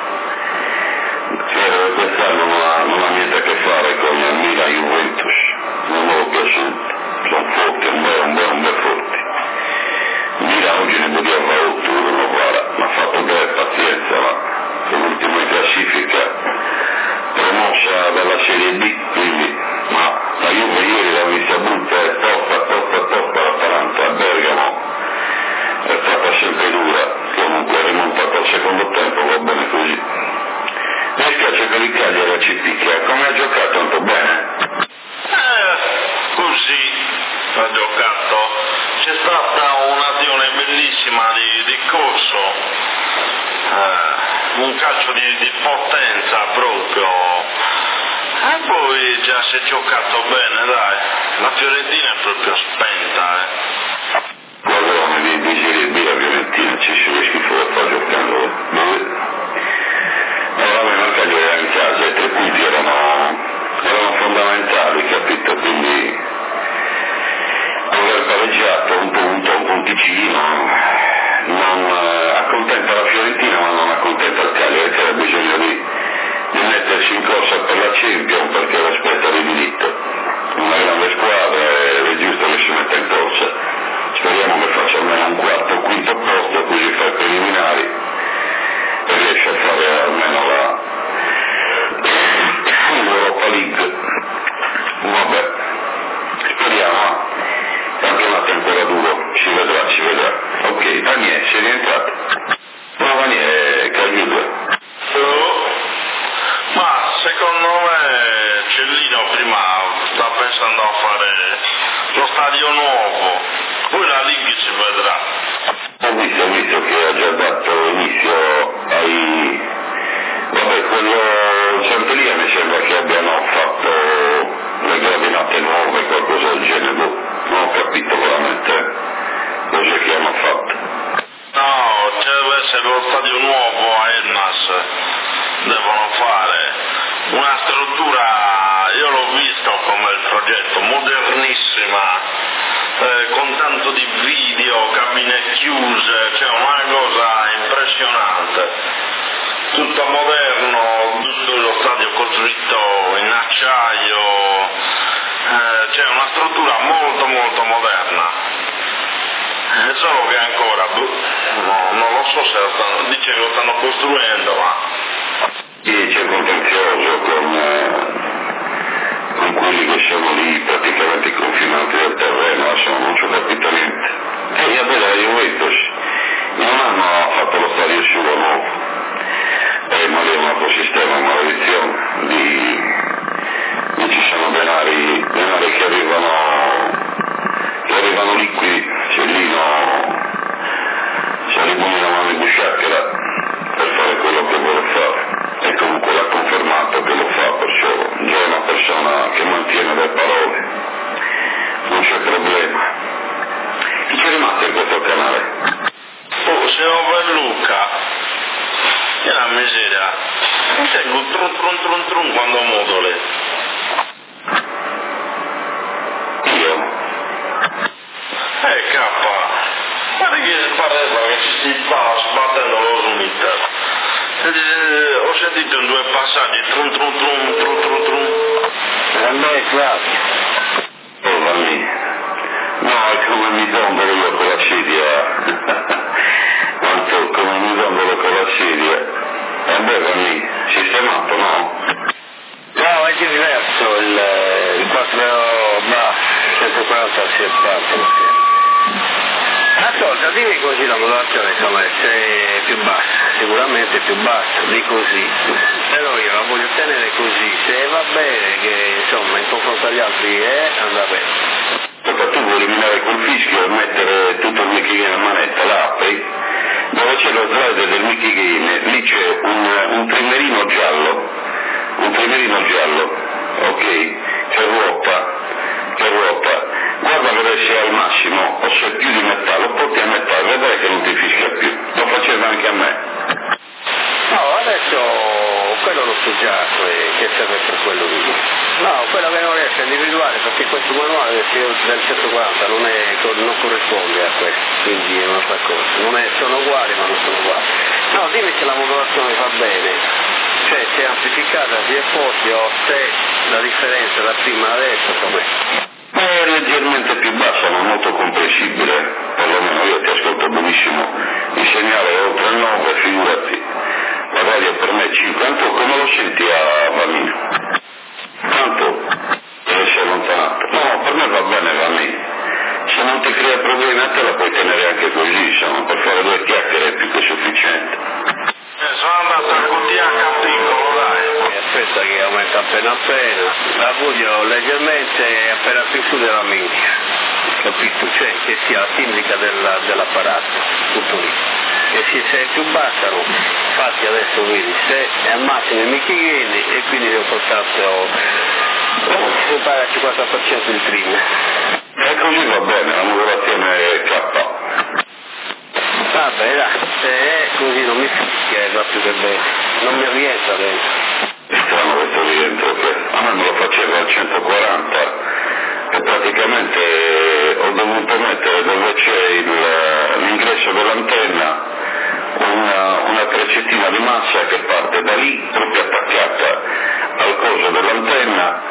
[SPEAKER 4] Quest'anno non ha niente a che fare con Milan Juventus, non me lo piaciuto, sono forti, un bel forti. Milan oggi ne poteva 8, ma ha fatto bene pazienza, ma è l'ultima in classifica, promossa dalla Serie B, quindi, ma la Juve ieri l'ha vista brutta, è toppa l'Atalanta, a Bergamo è stata sempre dura, comunque è rimontata al secondo tempo, va bene così. Mi spiace per il Cagliari a Cipicchia, come ha giocato tanto bene?
[SPEAKER 8] Così ha giocato, c'è stata un'azione bellissima di corso, un calcio di potenza proprio, e poi già si è giocato bene, dai, la Fiorentina è proprio spenta,
[SPEAKER 4] Guardone di Serie B la Fiorentina ci si vede schifo da fare giocando, allora il Cagliari era in casa, i 3 punti erano fondamentali, capito? Quindi aver pareggiato un punto, un punticino, non accontenta la Fiorentina ma non accontenta il Cagliari, che ha bisogno di mettersi in corsa per la Champions perché lo aspetta di diritto. Una grande squadra è giusto che si metta in corsa. Speriamo che faccia almeno un quarto o quinto posto, così fa i preliminari e riesce a fare almeno l'Europa League. Vabbè, speriamo, il campionato è ancora duro, si vedrà. Ok, Vanier, sei rientrato? No, Vanier, Cagliudo.
[SPEAKER 8] ma secondo me Cellino prima sta pensando a fare lo stadio nuovo, poi la League si vedrà.
[SPEAKER 4] Ho visto che ha già dato inizio ai... Vabbè, quello Santeria mi sembra che abbiano fatto le gradinate nuove, qualcosa del genere, non ho capito veramente cosa che hanno fatto.
[SPEAKER 8] No, deve essere lo stadio nuovo a Elmas, devono fare una struttura, io l'ho visto come il progetto, modernissima, con tanto di video, cabine chiuse, cioè una cosa impressionante, tutto moderno, tutto lo stadio costruito in acciaio, c'è una struttura molto molto moderna, solo che ancora, non lo so se dice che lo stanno costruendo, ma...
[SPEAKER 4] Sì, c'è contenzioso con quelli che sono lì praticamente confinanti del terreno, adesso non ci ho capito niente.
[SPEAKER 8] quando modole?
[SPEAKER 4] Io?
[SPEAKER 8] K, guarda che pareva che si stava sbattendo l'unità. Ho sentito in 2 passaggi, trum trum trum trum trum trum.
[SPEAKER 7] A me Flavio.
[SPEAKER 4] Vanni. No, è come mi dondolo io con la sedia. Quanto come mi dondolo con la sedia. Beh, Vanni, sistemato, no?
[SPEAKER 7] No, è diverso, il 140 si è fatto. Ascolta, dimmi così la modulazione insomma se è più bassa, sicuramente più bassa, di così, però io la voglio tenere così, se va bene che insomma in confronto agli altri anda bene.
[SPEAKER 4] Perché tu vuoi eliminare quel fischio e mettere tutto il Mickey Game a manetta, la apri, dove c'è lo slider del Mickey Game, lì c'è un trimerino giallo, ok, che ruota, guarda vedere se è al massimo o se è più di metà, lo porti a metà, vedrai che non ti fischia più, lo faceva anche a me.
[SPEAKER 7] No, adesso quello l'ho studiato e che serve per quello lì. No, quello che non riesco a individuare perché questo manuale del 140 non corrisponde a questo, quindi è un'altra cosa. Sono uguali ma non sono uguali. No, dimmi se la modulazione va bene, cioè se è amplificata si è forti o se la differenza da prima a adesso com'è.
[SPEAKER 4] È leggermente più bassa ma molto comprensibile, perlomeno io ti ascolto benissimo, il segnale è oltre il 9, figurati, la radio per me è 5, tanto come lo senti a Vanni? Tanto deve essere allontanato. No, per me va bene Vanni, se non ti crea problemi a te la puoi tenere anche così, insomma, per fare 2 chiacchiere è più che sufficiente.
[SPEAKER 8] Sono andato a QTH piccolo, dai.
[SPEAKER 7] Aspetta che aumenta appena, la voglio leggermente appena più su della minchia, capito? Cioè che sia la timica dell'apparato, tutto lì. E se è più bassa no, infatti adesso vedi, se è al massimo i Michighini e quindi ne ho portato, si pare al 50% il trim.
[SPEAKER 4] E così va bene, la modulazione è K.
[SPEAKER 7] Vabbè dai, se è così non mi fischia, va più che bene, non mi rientra dentro.
[SPEAKER 4] È strano questo rientro, che a me me lo faceva al 140 e praticamente ho dovuto mettere dove c'è l'ingresso dell'antenna una trecettina di massa che parte da lì, proprio attaccata al coso dell'antenna,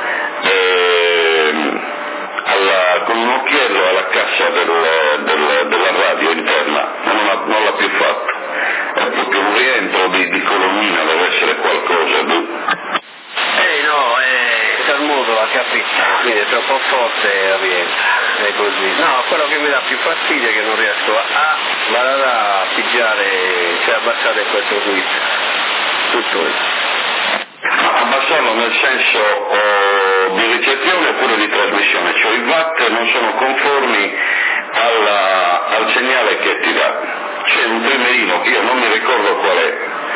[SPEAKER 4] con un occhiello alla cassa della radio interna, ma non l'ha più fatto. È proprio un rientro di colonnina, deve essere qualcosa.
[SPEAKER 7] No, è il modulo, ha capito, quindi è troppo forte e rientra, è così. No, quello che mi dà più fastidio è che non riesco a pigiare, cioè abbassare questo switch, tutto lì.
[SPEAKER 4] Abbassarlo nel senso di ricezione oppure di trasmissione, cioè i watt non sono conformi al segnale che ti dà. C'è un trimerino che io non mi ricordo qual è,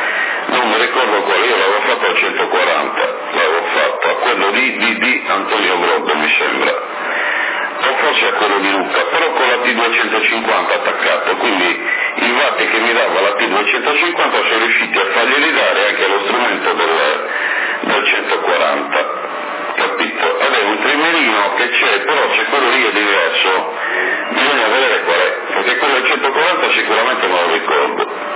[SPEAKER 4] io l'avevo fatto al 140, a quello di Antonio Grobbo mi sembra, o forse a quello di Luca, però con la T250 attaccato, quindi i watt che mi dava la T250 sono riusciti a farglieli dare anche allo strumento del 140, capito? Ed è un trimerino che c'è, però c'è quello lì è diverso, bisogna vedere qual è, perché quello del 140 sicuramente me lo ricordo,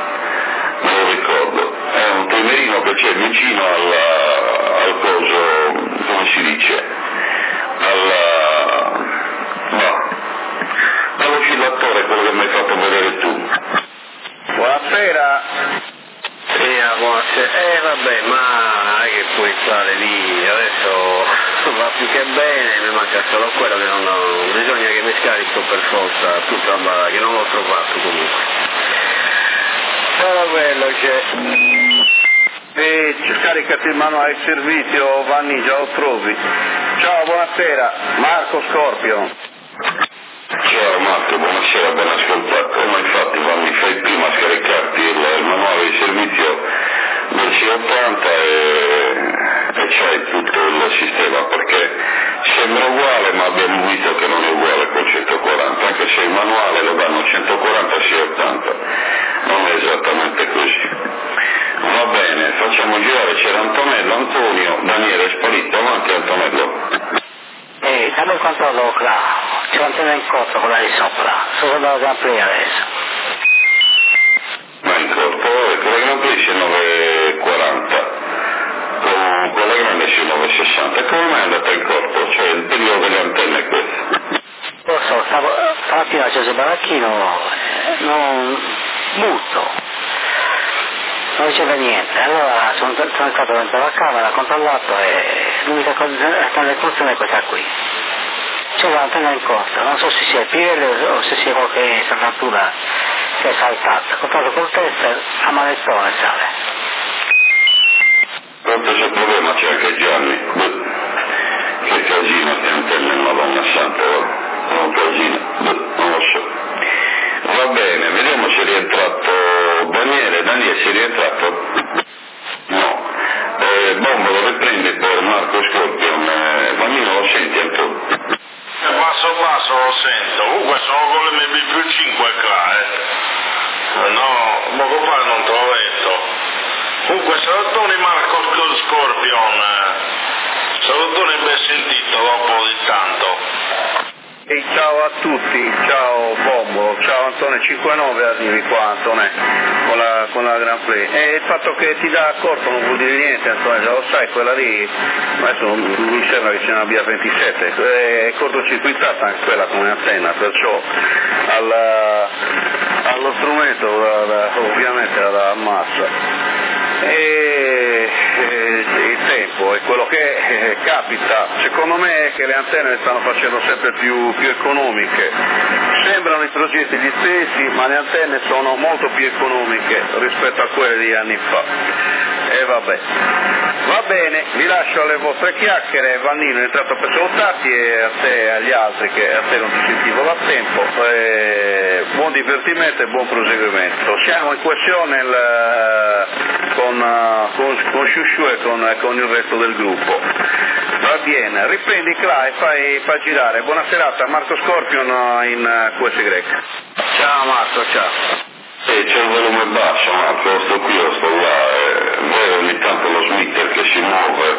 [SPEAKER 4] è un trimerino che c'è vicino al coso, come si dice, all'oscillatore, quello che mi hai fatto vedere tu.
[SPEAKER 7] Buonasera. Buonasera. Vabbè, ma che puoi stare lì, adesso va più che bene, mi manca solo quello che bisogna che mi scarico per forza, tutta la che non l'ho trovato comunque. Solo quello c'è.
[SPEAKER 9] E scaricati il manuale di servizio, Vanni, già lo trovi. Ciao, buonasera, Marco Scorpio.
[SPEAKER 4] Ciao Marco, buonasera, ben ascoltato. Ma infatti Vanni, fai prima a scaricarti il manuale di servizio del C80 e c'hai tutto il sistema, perché sembra uguale ma abbiamo visto che non è uguale col 140, anche se il manuale lo danno 140 C80, non è esattamente così. Va bene, facciamo girare, c'era Antonello Antonio, Daniele Sparito, avanti Antonello.
[SPEAKER 2] Dammi il controllo là, c'è l'antenna in corto quella di sopra, sono andato a Grand Prix adesso.
[SPEAKER 4] Ma in corto, con la Grand Prix c'è 9,40, con quella grande c'è 9,60, e come mai è andata in corto? Cioè il periodo delle antenne è questo?
[SPEAKER 2] Lo so, stamattina c'è il baracchino, non butto, non diceva niente, allora sono entrato dentro la camera, ho controllato e l'unica cosa che funziona è questa qui. C'è l'antenna in corto, non so se sia il PL o se sia qualche saldatura che è saltata, ho controllato col tester, a manettone sale.
[SPEAKER 4] Pronto, c'è problema, c'è anche Gianni. Che casino che antenne, Madonna Santa, un casino, non lo so. Va bene, vediamo se è rientrato Daniele si è rientrato? No. Bombolo, riprendi per Marco Scorpion, Vanino lo senti Antonio?
[SPEAKER 8] Basso lo sento, comunque sono con l'MB+5 qua, no, poco fa non te l'ho detto. Comunque salutoni Marco Scorpion, salutoni ben sentito dopo di tanto.
[SPEAKER 7] E ciao a tutti, ciao Bombolo, ciao Antonio, 5-9 arrivi qua Antonio con la Grand Prix. E il fatto che ti dà accorto non vuol dire niente Antonio, già lo sai, quella lì, adesso mi sembra che sia una via 27, è cortocircuitata anche quella come antenna, perciò allo strumento ovviamente la ammazza. E il tempo è quello che capita, secondo me è che le antenne le stanno facendo sempre più economiche, sembrano i progetti gli stessi ma le antenne sono molto più economiche rispetto a quelle di anni fa e vabbè, va bene, vi lascio alle vostre chiacchiere, Vannino è entrato per salutarti e a te e agli altri che a te non ti sentivo da tempo, buon divertimento e buon proseguimento, siamo in questione con Shushu e con il resto del gruppo. Va bene, riprendi qua e fai girare. Buona serata, Marco Scorpion in QS.
[SPEAKER 3] Ciao Marco, ciao.
[SPEAKER 4] C'è il volume basso Marco, sto qui o sto là, vedo ogni tanto lo smitter che si muove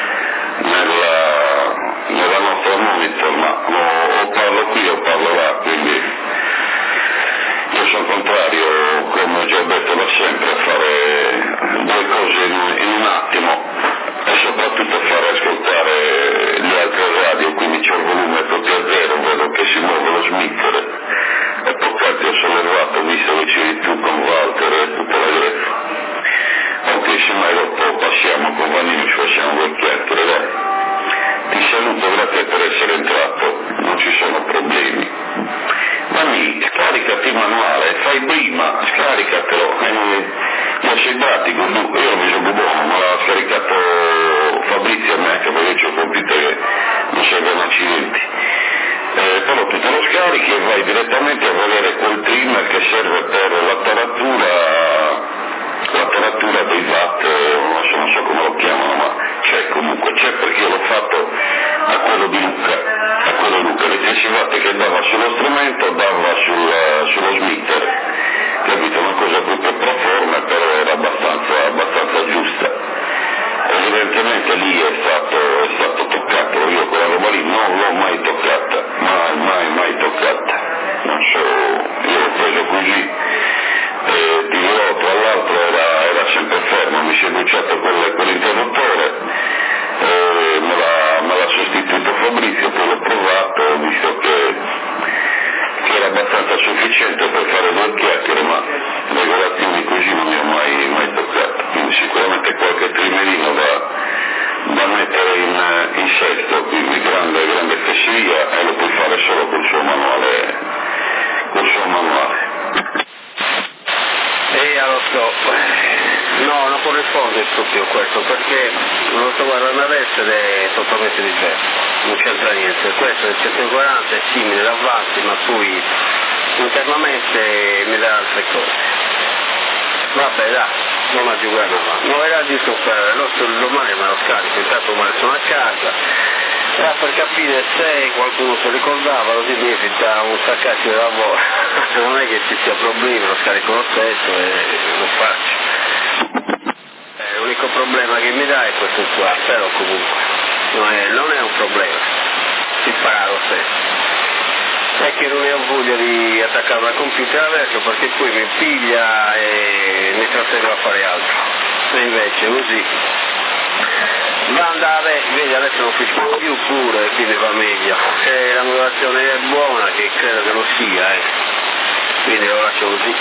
[SPEAKER 4] nella nostra monitor, ma o parlo qui o parlo là, quindi io sono contrario, come ho già detto da sempre, a fare due cose in un attimo e soprattutto fare ascoltare le altre radio, quindi c'è il volume proprio a zero, vedo che si muove lo smitter e poc'anzi ho sollevato, visto che c'eri tu con Walter e tutta la greffa. Ok, semmai dopo passiamo con Vanini, ci facciamo due chiacchiere, dai. Ti saluto, grazie per essere entrato, non ci sono problemi. Vanni, scaricati il manuale, fai prima, scaricatelo, io sei pratico, io mi sono buono, ma l'ha scaricato Fabrizio a me, anche perché c'ho il computer che non servono accidenti. Però tu te lo scarichi e vai direttamente a vedere quel trimmer che serve per la taratura dei watt, non so come lo chiamano, ma c'è perché io l'ho fatto a quello di Luca, le 10 watt che dava sullo strumento dava sullo smitter, capito? Una cosa proprio pro forma, però era abbastanza giusta. Evidentemente lì è stato toccato, io quella roba lì non l'ho mai toccata, mai toccata, non so, io l'ho preso così, ti dirò, tra l'altro era sempre fermo, mi si è bruciato quell'interruttore, me l'ha sostituito Fabrizio, poi l'ho provato, ho visto che era abbastanza sufficiente per fare due chiacchiere, ma regolazioni così non mi ho mai toccato, quindi sicuramente qualche trimerino da mettere in sesto, quindi grande fesseria, e lo puoi fare solo col suo manuale.
[SPEAKER 3] Lo so, no, non corrisponde proprio questo, perché lo sto guardando adesso ed è totalmente diverso, non c'entra niente, questo del 140 è simile davanti, ma poi internamente mi dà altre cose. Vabbè dai, non aggiungiamo avanti, non era giusto per domani me lo scarico, intanto domani sono a casa. Era per capire se qualcuno si ricordava, lo significa un staccarci del lavoro, non è che ci sia problemi, lo scarico lo stesso e lo faccio.
[SPEAKER 7] L'unico problema che mi dà è questo qua, però comunque non è un problema, si farà lo stesso. È che non ne ho voglia di attaccarlo al computer adesso perché poi mi piglia e mi trasferisco a fare altro. E invece così va andare, vedi adesso non fischio più pure, quindi va meglio. Se la modulazione è buona, che credo che lo sia, quindi lo lascio così.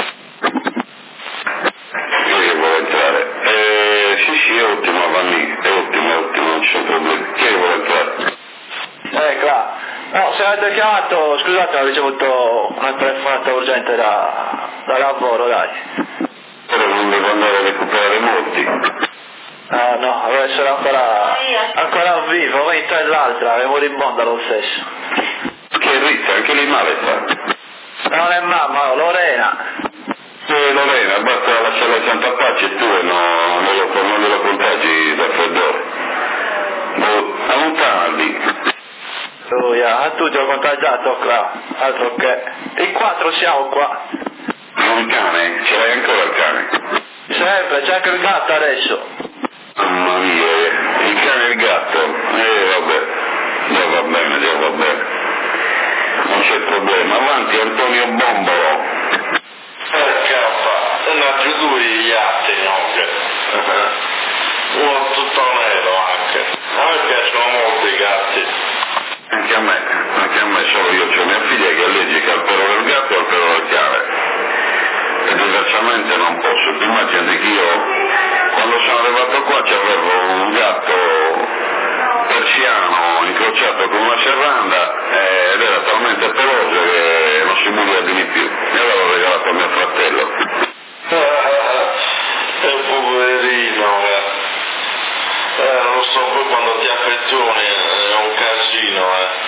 [SPEAKER 4] Che vuole entrare? Sì, è ottimo, Vanni, è ottimo, non c'è problema. Chi vuole entrare?
[SPEAKER 9] Claro. No, se avete chiamato, scusate, ho ricevuto una telefonata urgente da lavoro, dai.
[SPEAKER 4] Però non devo andare a recuperare molti.
[SPEAKER 9] Ah no, deve essere ancora vivo, poi tra l'altra, è moribonda lo stesso.
[SPEAKER 4] Che Rita, anche lei male sta?
[SPEAKER 9] Non è mamma, Lorena.
[SPEAKER 4] Lorena, basta lasciare la santa pace e tu non glielo contagi da freddore. Allontanati.
[SPEAKER 9] A tutti ho contagiato qua, altro che. In 4 siamo qua.
[SPEAKER 4] Un cane? Ce l'hai ancora il cane?
[SPEAKER 9] Sempre, c'è anche il gatto adesso.
[SPEAKER 4] Mamma mia, il cane e il gatto? Vabbè, già va bene. Non c'è problema. Avanti Antonio Bombolo.
[SPEAKER 8] Un altro due gli altri, uno tutto nero anche. A me piacciono molto i gatti.
[SPEAKER 4] Anche a me, solo io c'ho mia figlia che è allergica al pelo del gatto e al pelo del cane. E diversamente non posso. Tu immagini che io, quando sono arrivato qua, c'avevo un gatto persiano incrociato con una serranda ed era talmente peloso che non si muoveva di più. E l'avevo regalato a mio fratello.
[SPEAKER 8] Poverino, non so, poi quando ti affezioni è un casino,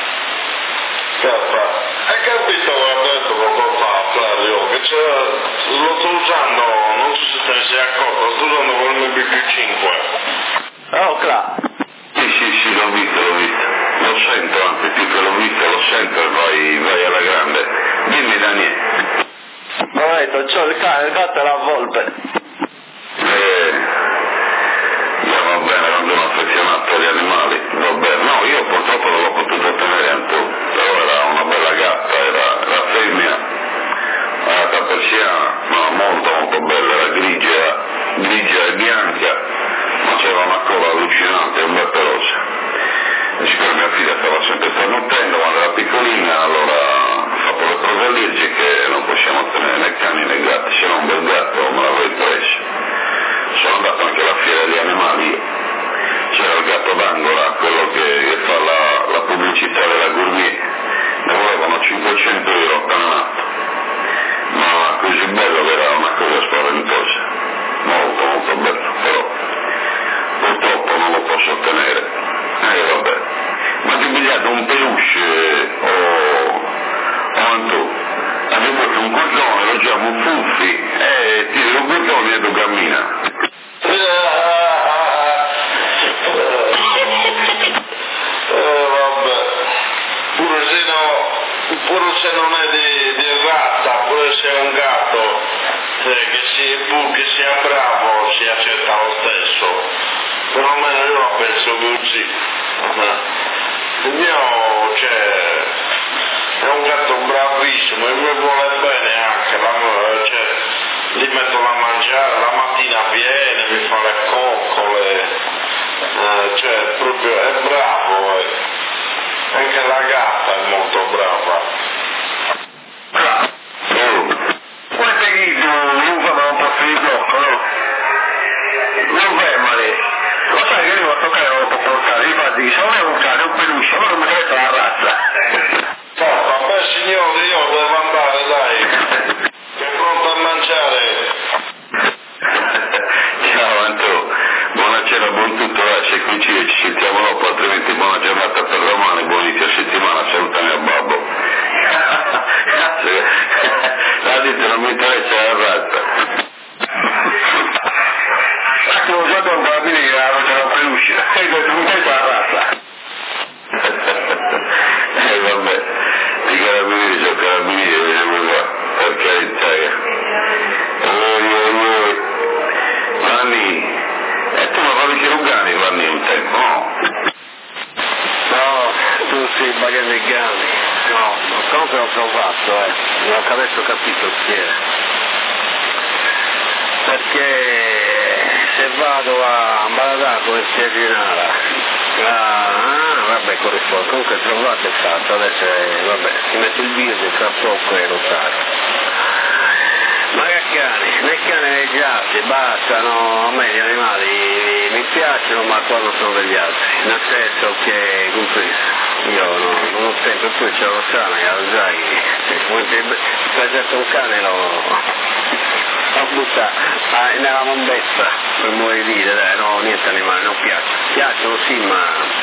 [SPEAKER 8] Hai capito, ho detto poco fa, Flavio, che lo sto usando, non so se te ne sei accorto, lo sto usando con il mio BP5.
[SPEAKER 9] Oh, claro.
[SPEAKER 4] Sì, l'ho visto. Lo sento, anche più che l'ho visto, lo sento e vai alla grande. Dimmi Daniele.
[SPEAKER 9] Ho detto, c'ho il cane, il gatto e la volpe.
[SPEAKER 4] Va bene, quando sono affezionato agli animali, va bene. No, io purtroppo non l'ho potuto tenere Antonio, però era una bella gatta, era femmina, era persiana, no, molto bella, era grigia e bianca, ma c'era una coda allucinante, un bel pelosa. E siccome mia figlia stava sempre starnutendo quando era piccolina, allora ho fatto le prove allergiche, non possiamo tenere né cani né gatti, se non un bel gatto me l'avrei preso. Sono andato anche alla fiera degli animali, c'era il gatto d'Angola, quello che fa la pubblicità della Gourmet, ne volevano 500 euro appena, ma così bello che era una cosa spaventosa, molto bello, però purtroppo non lo posso ottenere. Vabbè, ma ti pigliato un peluche o Antù? Abbiamo fatto un coglione, lo chiamo Fuffi, tiri un coglione e tu cammina.
[SPEAKER 8] Vabbè, pure se non è di razza, pure se è un gatto, che sia bravo, si accetta lo stesso. Perlomeno io la penso così. Il mio, è un gatto bravissimo e mi vuole bene anche, gli metto da mangiare, la mattina viene, mi fa le coccole, proprio è bravo, anche la gatta è molto brava.
[SPEAKER 1] Poi peghi non va un po' di blocco, no? Non vai male. Lo sai che io a toccare non lo può portare, infatti se non è un cane, è un peluche, allora non mi detto la razza.
[SPEAKER 8] Vabbè signore, io devo andare, dai, che è pronto a mangiare.
[SPEAKER 4] Ciao Anto, buonasera, buon tutto, se qui ci sentiamo.
[SPEAKER 7] i baghetti vegani. No, comunque l'ho trovato, non ho adesso capito chi è. Perché se vado a Baladaco e Cesinara, vabbè, corrisponde, comunque trovato è fatto, adesso vabbè, si mette il video tra poco e lo taglio. Ma che cani, né cani né gatti, bastano, a me gli animali mi piacciono ma quando sono degli altri, nel senso che, compreso, io non ho tempo, poi c'è lo sana, lo sai, per esempio un cane lo butta nella bombetta per morire di dire, no, niente animale, non piacciono sì ma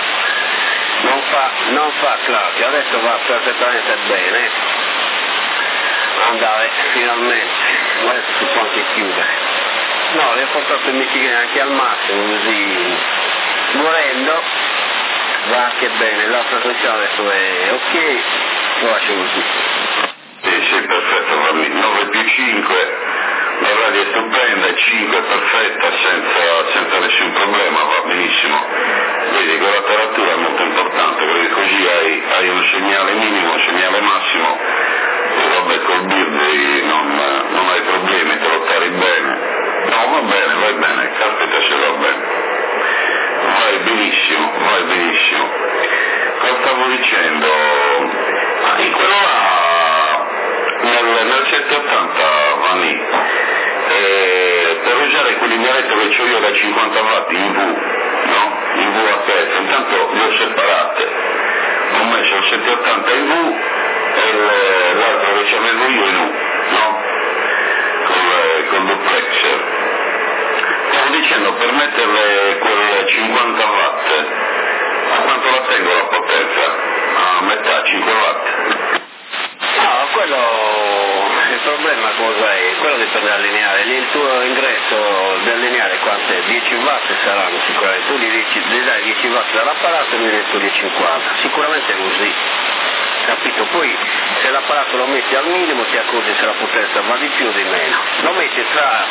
[SPEAKER 7] non fa classe, adesso va perfettamente bene. Andare finalmente, adesso si può anche chiudere. No, le ho portato il Michigan anche al massimo, così morendo va anche bene, la trasmissione adesso è ok, lo lascio così.
[SPEAKER 4] Sì, perfetto, 9 più 5, la radio è stupenda, 5 è perfetta, senza nessun problema, va benissimo. Vedi, quella taratura è molto importante, perché così hai un segnale minimo, un segnale massimo. E vabbè, col birthday non hai problemi, te lo cari bene. No, va bene, caspita se va bene. Vai benissimo. Cosa stavo dicendo? In quello là, nel 780 Vanni, per usare quell'ignaretto che ho io da 50 watt in V, no? In V a pezzo, intanto le ho separate. Ho messo il 780 in V, e l'altro che ci avevo io in U, no? Col duplexer. Stavo dicendo, per metterle quel 50 watt, a quanto la tengo la potenza? A metà, 5 watt.
[SPEAKER 7] No, quello, il problema cosa è? Quello dipende dal lineare, il tuo ingresso del lineare quanto è? 10 watt saranno sicuramente, tu gli dai 10 watt dall'apparato e mi metti di 50, sicuramente è così. Capito? Poi se l'apparato lo metti al minimo ti accorgi se la potenza va di più o di meno. Lo metti tra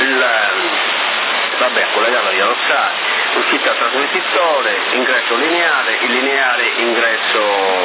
[SPEAKER 7] vabbè, collegato glielo sai, uscita trasmettitore, ingresso lineare, il lineare ingresso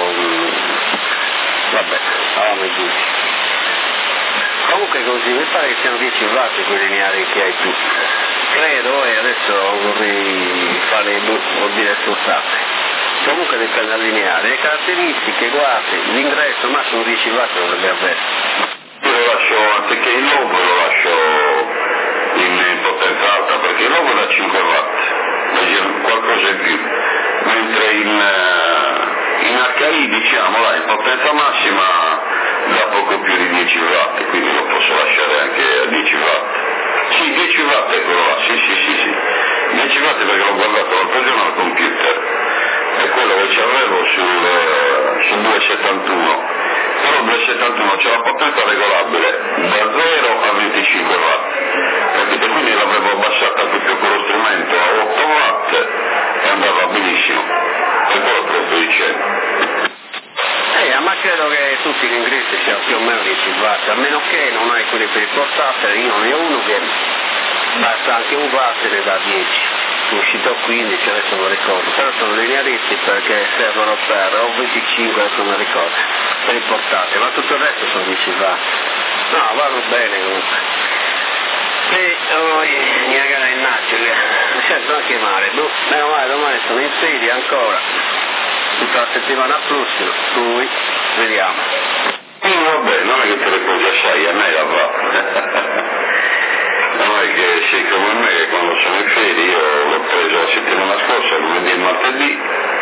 [SPEAKER 7] vabbè, avevamo giù. Comunque così, mi pare che siano 10 watt quei lineari che hai tu. Credo, e adesso vorrei fare vuol dire sforzate. Comunque dipende dal lineare, le caratteristiche, guardi, l'ingresso massimo 10 watt dovrebbe avere.
[SPEAKER 4] Io lo lascio, anziché il lobo lo lascio in potenza alta, perché il lobo è da 5 watt, qualcosa in più, mentre in HI diciamo là, in potenza massima da poco più di 10 watt, quindi lo posso lasciare anche a 10 watt. Sì, 10 watt è quello là, sì. 10 watt perché l'ho guardato l'altro giorno al computer. È quello che ci avevo sul 271, però il 271 c'è la potenza regolabile da 0 a 25 watt, capite? Quindi l'avevo abbassata tutto quello strumento a 8 watt e andava benissimo, è quello che sto dicendo.
[SPEAKER 7] Ma credo che tutti gli ingressi siano più o meno 10 watt, a meno che non hai quelli per il portatile, io ne ho uno che basta anche un watt e ne dà 10. Uscito a 15, adesso non ricordo, però sono linearisti perché servono per o 25, adesso non ricordo, per il portatile, ma tutto il resto sono 10 watt. No, vanno bene comunque. E mia cara innaccio, mi sento anche male, meno male, domani sono in ferie ancora, tutta la settimana prossima, poi vediamo.
[SPEAKER 4] Vabbè, non è che te le cose assai, a me la va. Non è che sei come me che quando sono in ferie, io l'ho preso la settimana scorsa, lunedì e martedì,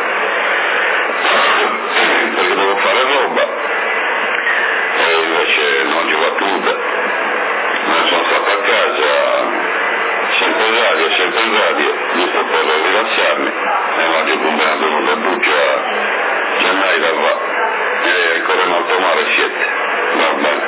[SPEAKER 4] perché devo fare roba, e invece non ho giocato nulla, me ne sono stato a casa, sempre in radio, giusto per rilassarmi, e non ho comprato nulla, già gennaio da va, e ancora in alto mare siete, va bene.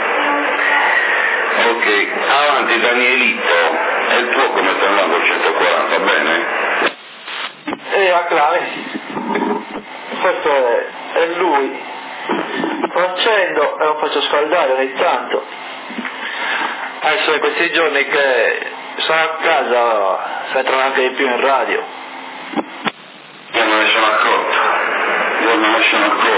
[SPEAKER 4] Ok, avanti Danielito, e il tuo come sta andando il 140, bene?
[SPEAKER 9] A clave, questo è lui, lo accendo e lo faccio scaldare ogni tanto. Adesso in questi giorni che sono a casa sentono anche di più in radio.
[SPEAKER 4] Io non me ne sono accorto.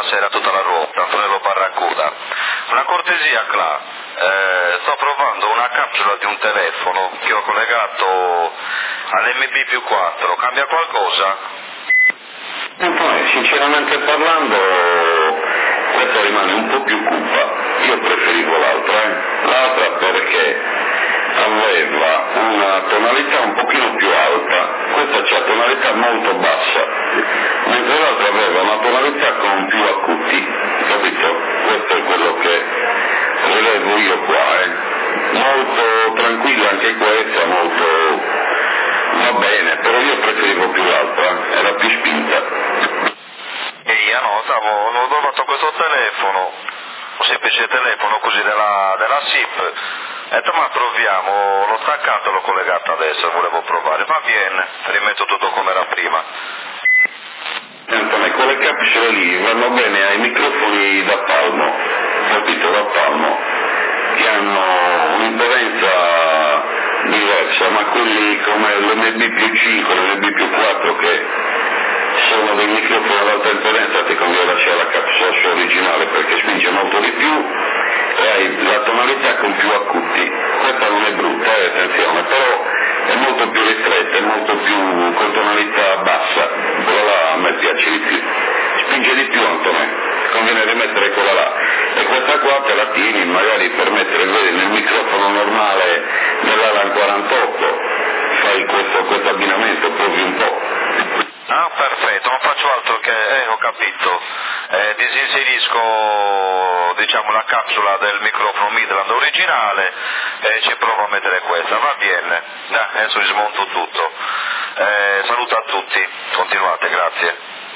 [SPEAKER 10] buonasera a tutta la ruota, Antonello Barracuda. Una cortesia, Cla, sto provando una capsula di un telefono che ho collegato all'MB+4, cambia qualcosa?
[SPEAKER 4] Sinceramente parlando, questa rimane un po' più cupa, io preferivo l'altra perché aveva una tonalità un pochino più alta, questa c'ha tonalità molto bassa, mentre l'altra aveva una tonalità con più acuti, capito? Questo è quello che rilevo io qua, molto tranquilla anche questa, molto va bene, però io preferivo più l'altra, era più spinta.
[SPEAKER 10] E io no, ho trovato questo telefono, un semplice telefono così della SIP, e detto ma proviamo, l'ho staccato e l'ho collegato adesso, volevo provare, va bene, rimetto tutto come era prima.
[SPEAKER 4] Antonio, quelle capsule lì vanno bene ai microfoni da palmo, capito, da palmo, che hanno un'impedenza diversa, ma quelli come l'MB+5, l'MB+4 che sono dei microfoni ad alta impedenza ti conviene lasciare la capsula sua originale perché spinge molto di più e hai la tonalità con più acuti. Questa non è brutta, attenzione, però è molto più ristretta, è molto più con tonalità bassa, quella là a me piace di più, spinge di più Antonio, conviene rimettere quella là, e questa qua te la tieni magari per mettere nel microfono normale nell'Alan 48, fai questo abbinamento, provi un po'.
[SPEAKER 10] Ah, perfetto, non faccio altro che, ho capito, disinserisco, diciamo, la capsula del microfono Midland originale e ci provo a mettere questa, va bene, adesso smonto tutto. Saluto a tutti, continuate, grazie.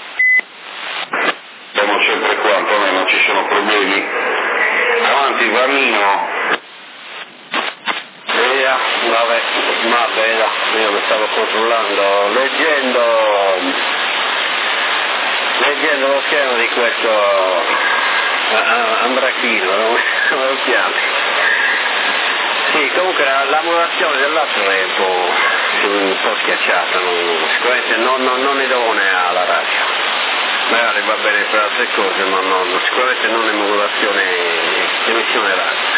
[SPEAKER 4] Siamo sempre qua Antonio, non ci sono problemi. Avanti Vannino.
[SPEAKER 7] Vabbè, io mi stavo controllando, leggendo lo schema di questo Ambrachino, come lo chiami? Sì, comunque la modulazione dell'altro è un po' schiacciata, sicuramente non idonea alla radio. Magari va bene per altre cose, ma sicuramente non è modulazione, emissione radio.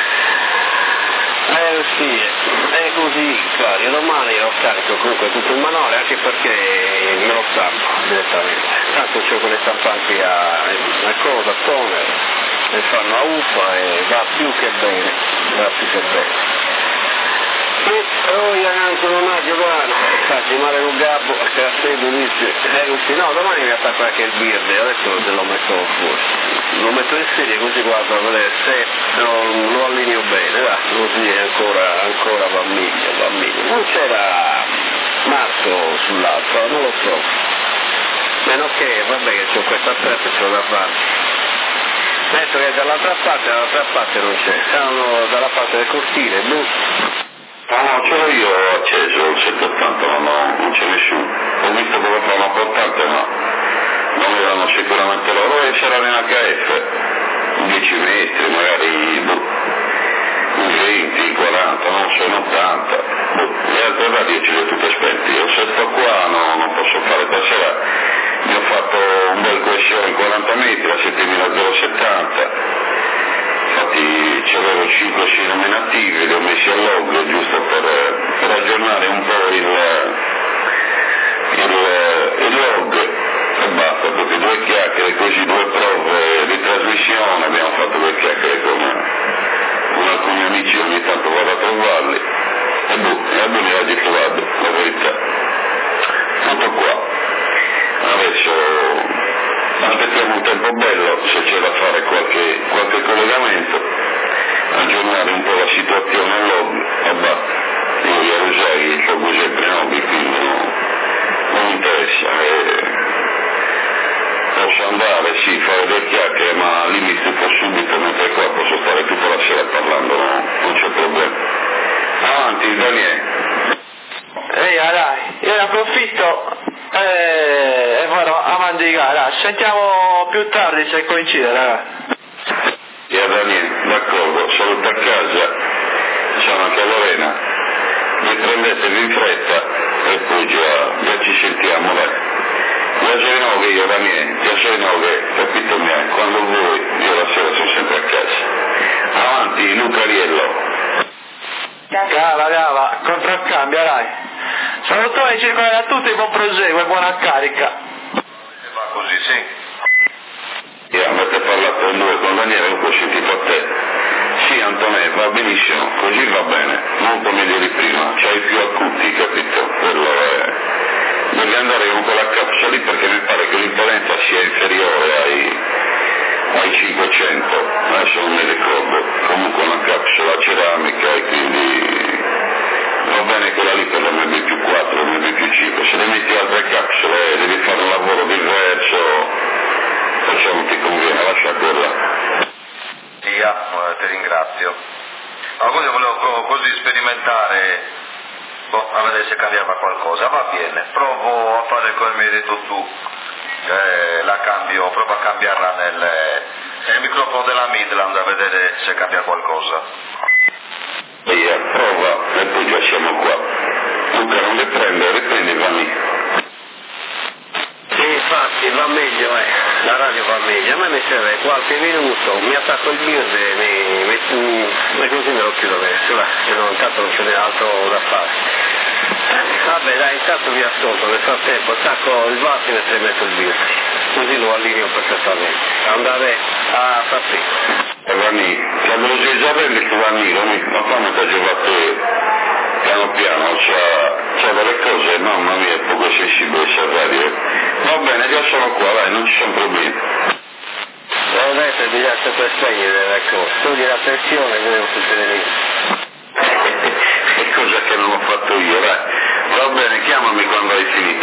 [SPEAKER 7] Sì, è così, cari, domani lo scarico comunque tutto il manuale, anche perché me lo stampo direttamente. Tanto c'ho quelle stampanti a toner, le fanno a UFA e va più che bene. E poi anche non ha Giovanni, faccio male un gabbo, che a te dice, no, domani mi attacco anche il birde, adesso te l'ho messo fuori. Lo metto in serie così guardo a vedere se lo allineo bene, così ancora va meglio. Non c'era Marco sull'altro, non lo so. Meno che, vabbè che c'ho questa aperta e c'ho da fare. Adesso che dall'altra parte non c'è, stanno dalla parte del cortile,
[SPEAKER 4] No, ce l'ho io acceso il 780, ma non c'è nessuno. Ho visto come fa una portante, ma non erano sicuramente loro, e c'era l'NHF, 10 metri, magari 20, 40, non so, 80. Le altre radio ce le ho tutte spente. Io se sto qua non posso fare. Stasera mi ho fatto un bel coesione in 40 metri a 7070. Infatti c'avevo 5-6 nominativi, li ho messi a log giusto per aggiornare un po' il log e basta, perché 2 chiacchiere, così 2 prove di trasmissione, abbiamo fatto 2 chiacchiere con alcuni amici, ogni tanto vado a trovarli e abbiamo già trovato la verità. Tutto qua. Adesso aspettiamo un tempo bello, se c'è da fare qualche collegamento, aggiornare un po' la situazione al log e basta. Io gli Arusai gioco sempre hobby, quindi non mi interessa. Posso andare, sì, fare 2 chiacchiere, ma lì mi stufo subito, mentre qua posso stare tutta la sera parlando, non c'è problema. Avanti, Daniele.
[SPEAKER 9] Dai, io ne approfitto e farò avanti di gara. Sentiamo più tardi se coincide, raga.
[SPEAKER 4] Daniele, d'accordo, saluto a casa, ciao anche a Lorena, vi prendetevi in fretta e poi già ci sentiamo, dai. piacere che io, Daniele, piacere che, capito me, quando vuoi, io la sera sono sempre a casa. Avanti, Lucariello.
[SPEAKER 9] Cava, contraccambia, dai. Salutone e circolare a tutti, buon proseguo e buona carica.
[SPEAKER 10] Va così, sì.
[SPEAKER 4] Avete parlato in due con Daniele, lo ho sentito a te. Sì, Antonè, va benissimo, così va bene, molto meglio di prima, c'hai più acuti, capito? Quello è... Devi andare con quella capsula lì perché mi pare che l'impedenza sia inferiore ai 500, adesso non mi ricordo, comunque una capsula ceramica e quindi va bene quella lì per l'MB+4, l'MB+5, se ne metti altre capsule devi fare un lavoro diverso, perciò non ti conviene, lascia quella.
[SPEAKER 10] Ti ringrazio. Ma così volevo così sperimentare, a vedere se cambiava qualcosa, va bene, provo a fare come mi hai detto tu, la cambio, provo a cambiarla nel microfono della Midland a vedere se cambia qualcosa.
[SPEAKER 4] Prova e poi già siamo qua. Luca non le prende, riprendi Vanni.
[SPEAKER 7] Sì, infatti va meglio, la radio va meglio, a me mi serve qualche minuto, mi attacco il beard e così me lo chiudo adesso, se no intanto non ce n'è altro da fare. Vabbè dai, intanto vi ascolto, nel frattempo attacco il vattino e metto il beard, così lo allineo perfettamente. Andare a far sì.
[SPEAKER 4] Vanni, quando lo sei già prendi su Vanni, ma quando ti ha giocato piano piano, c'ha delle cose, mamma mia, è poco sensibile questa radio. Va bene, già sono qua, dai, non ci sono problemi.
[SPEAKER 7] Non detto bisogna sempre spegnere, ecco, togli la tensione e non succede niente.
[SPEAKER 4] Che cosa che non ho fatto io, dai. Va bene, chiamami quando hai finito.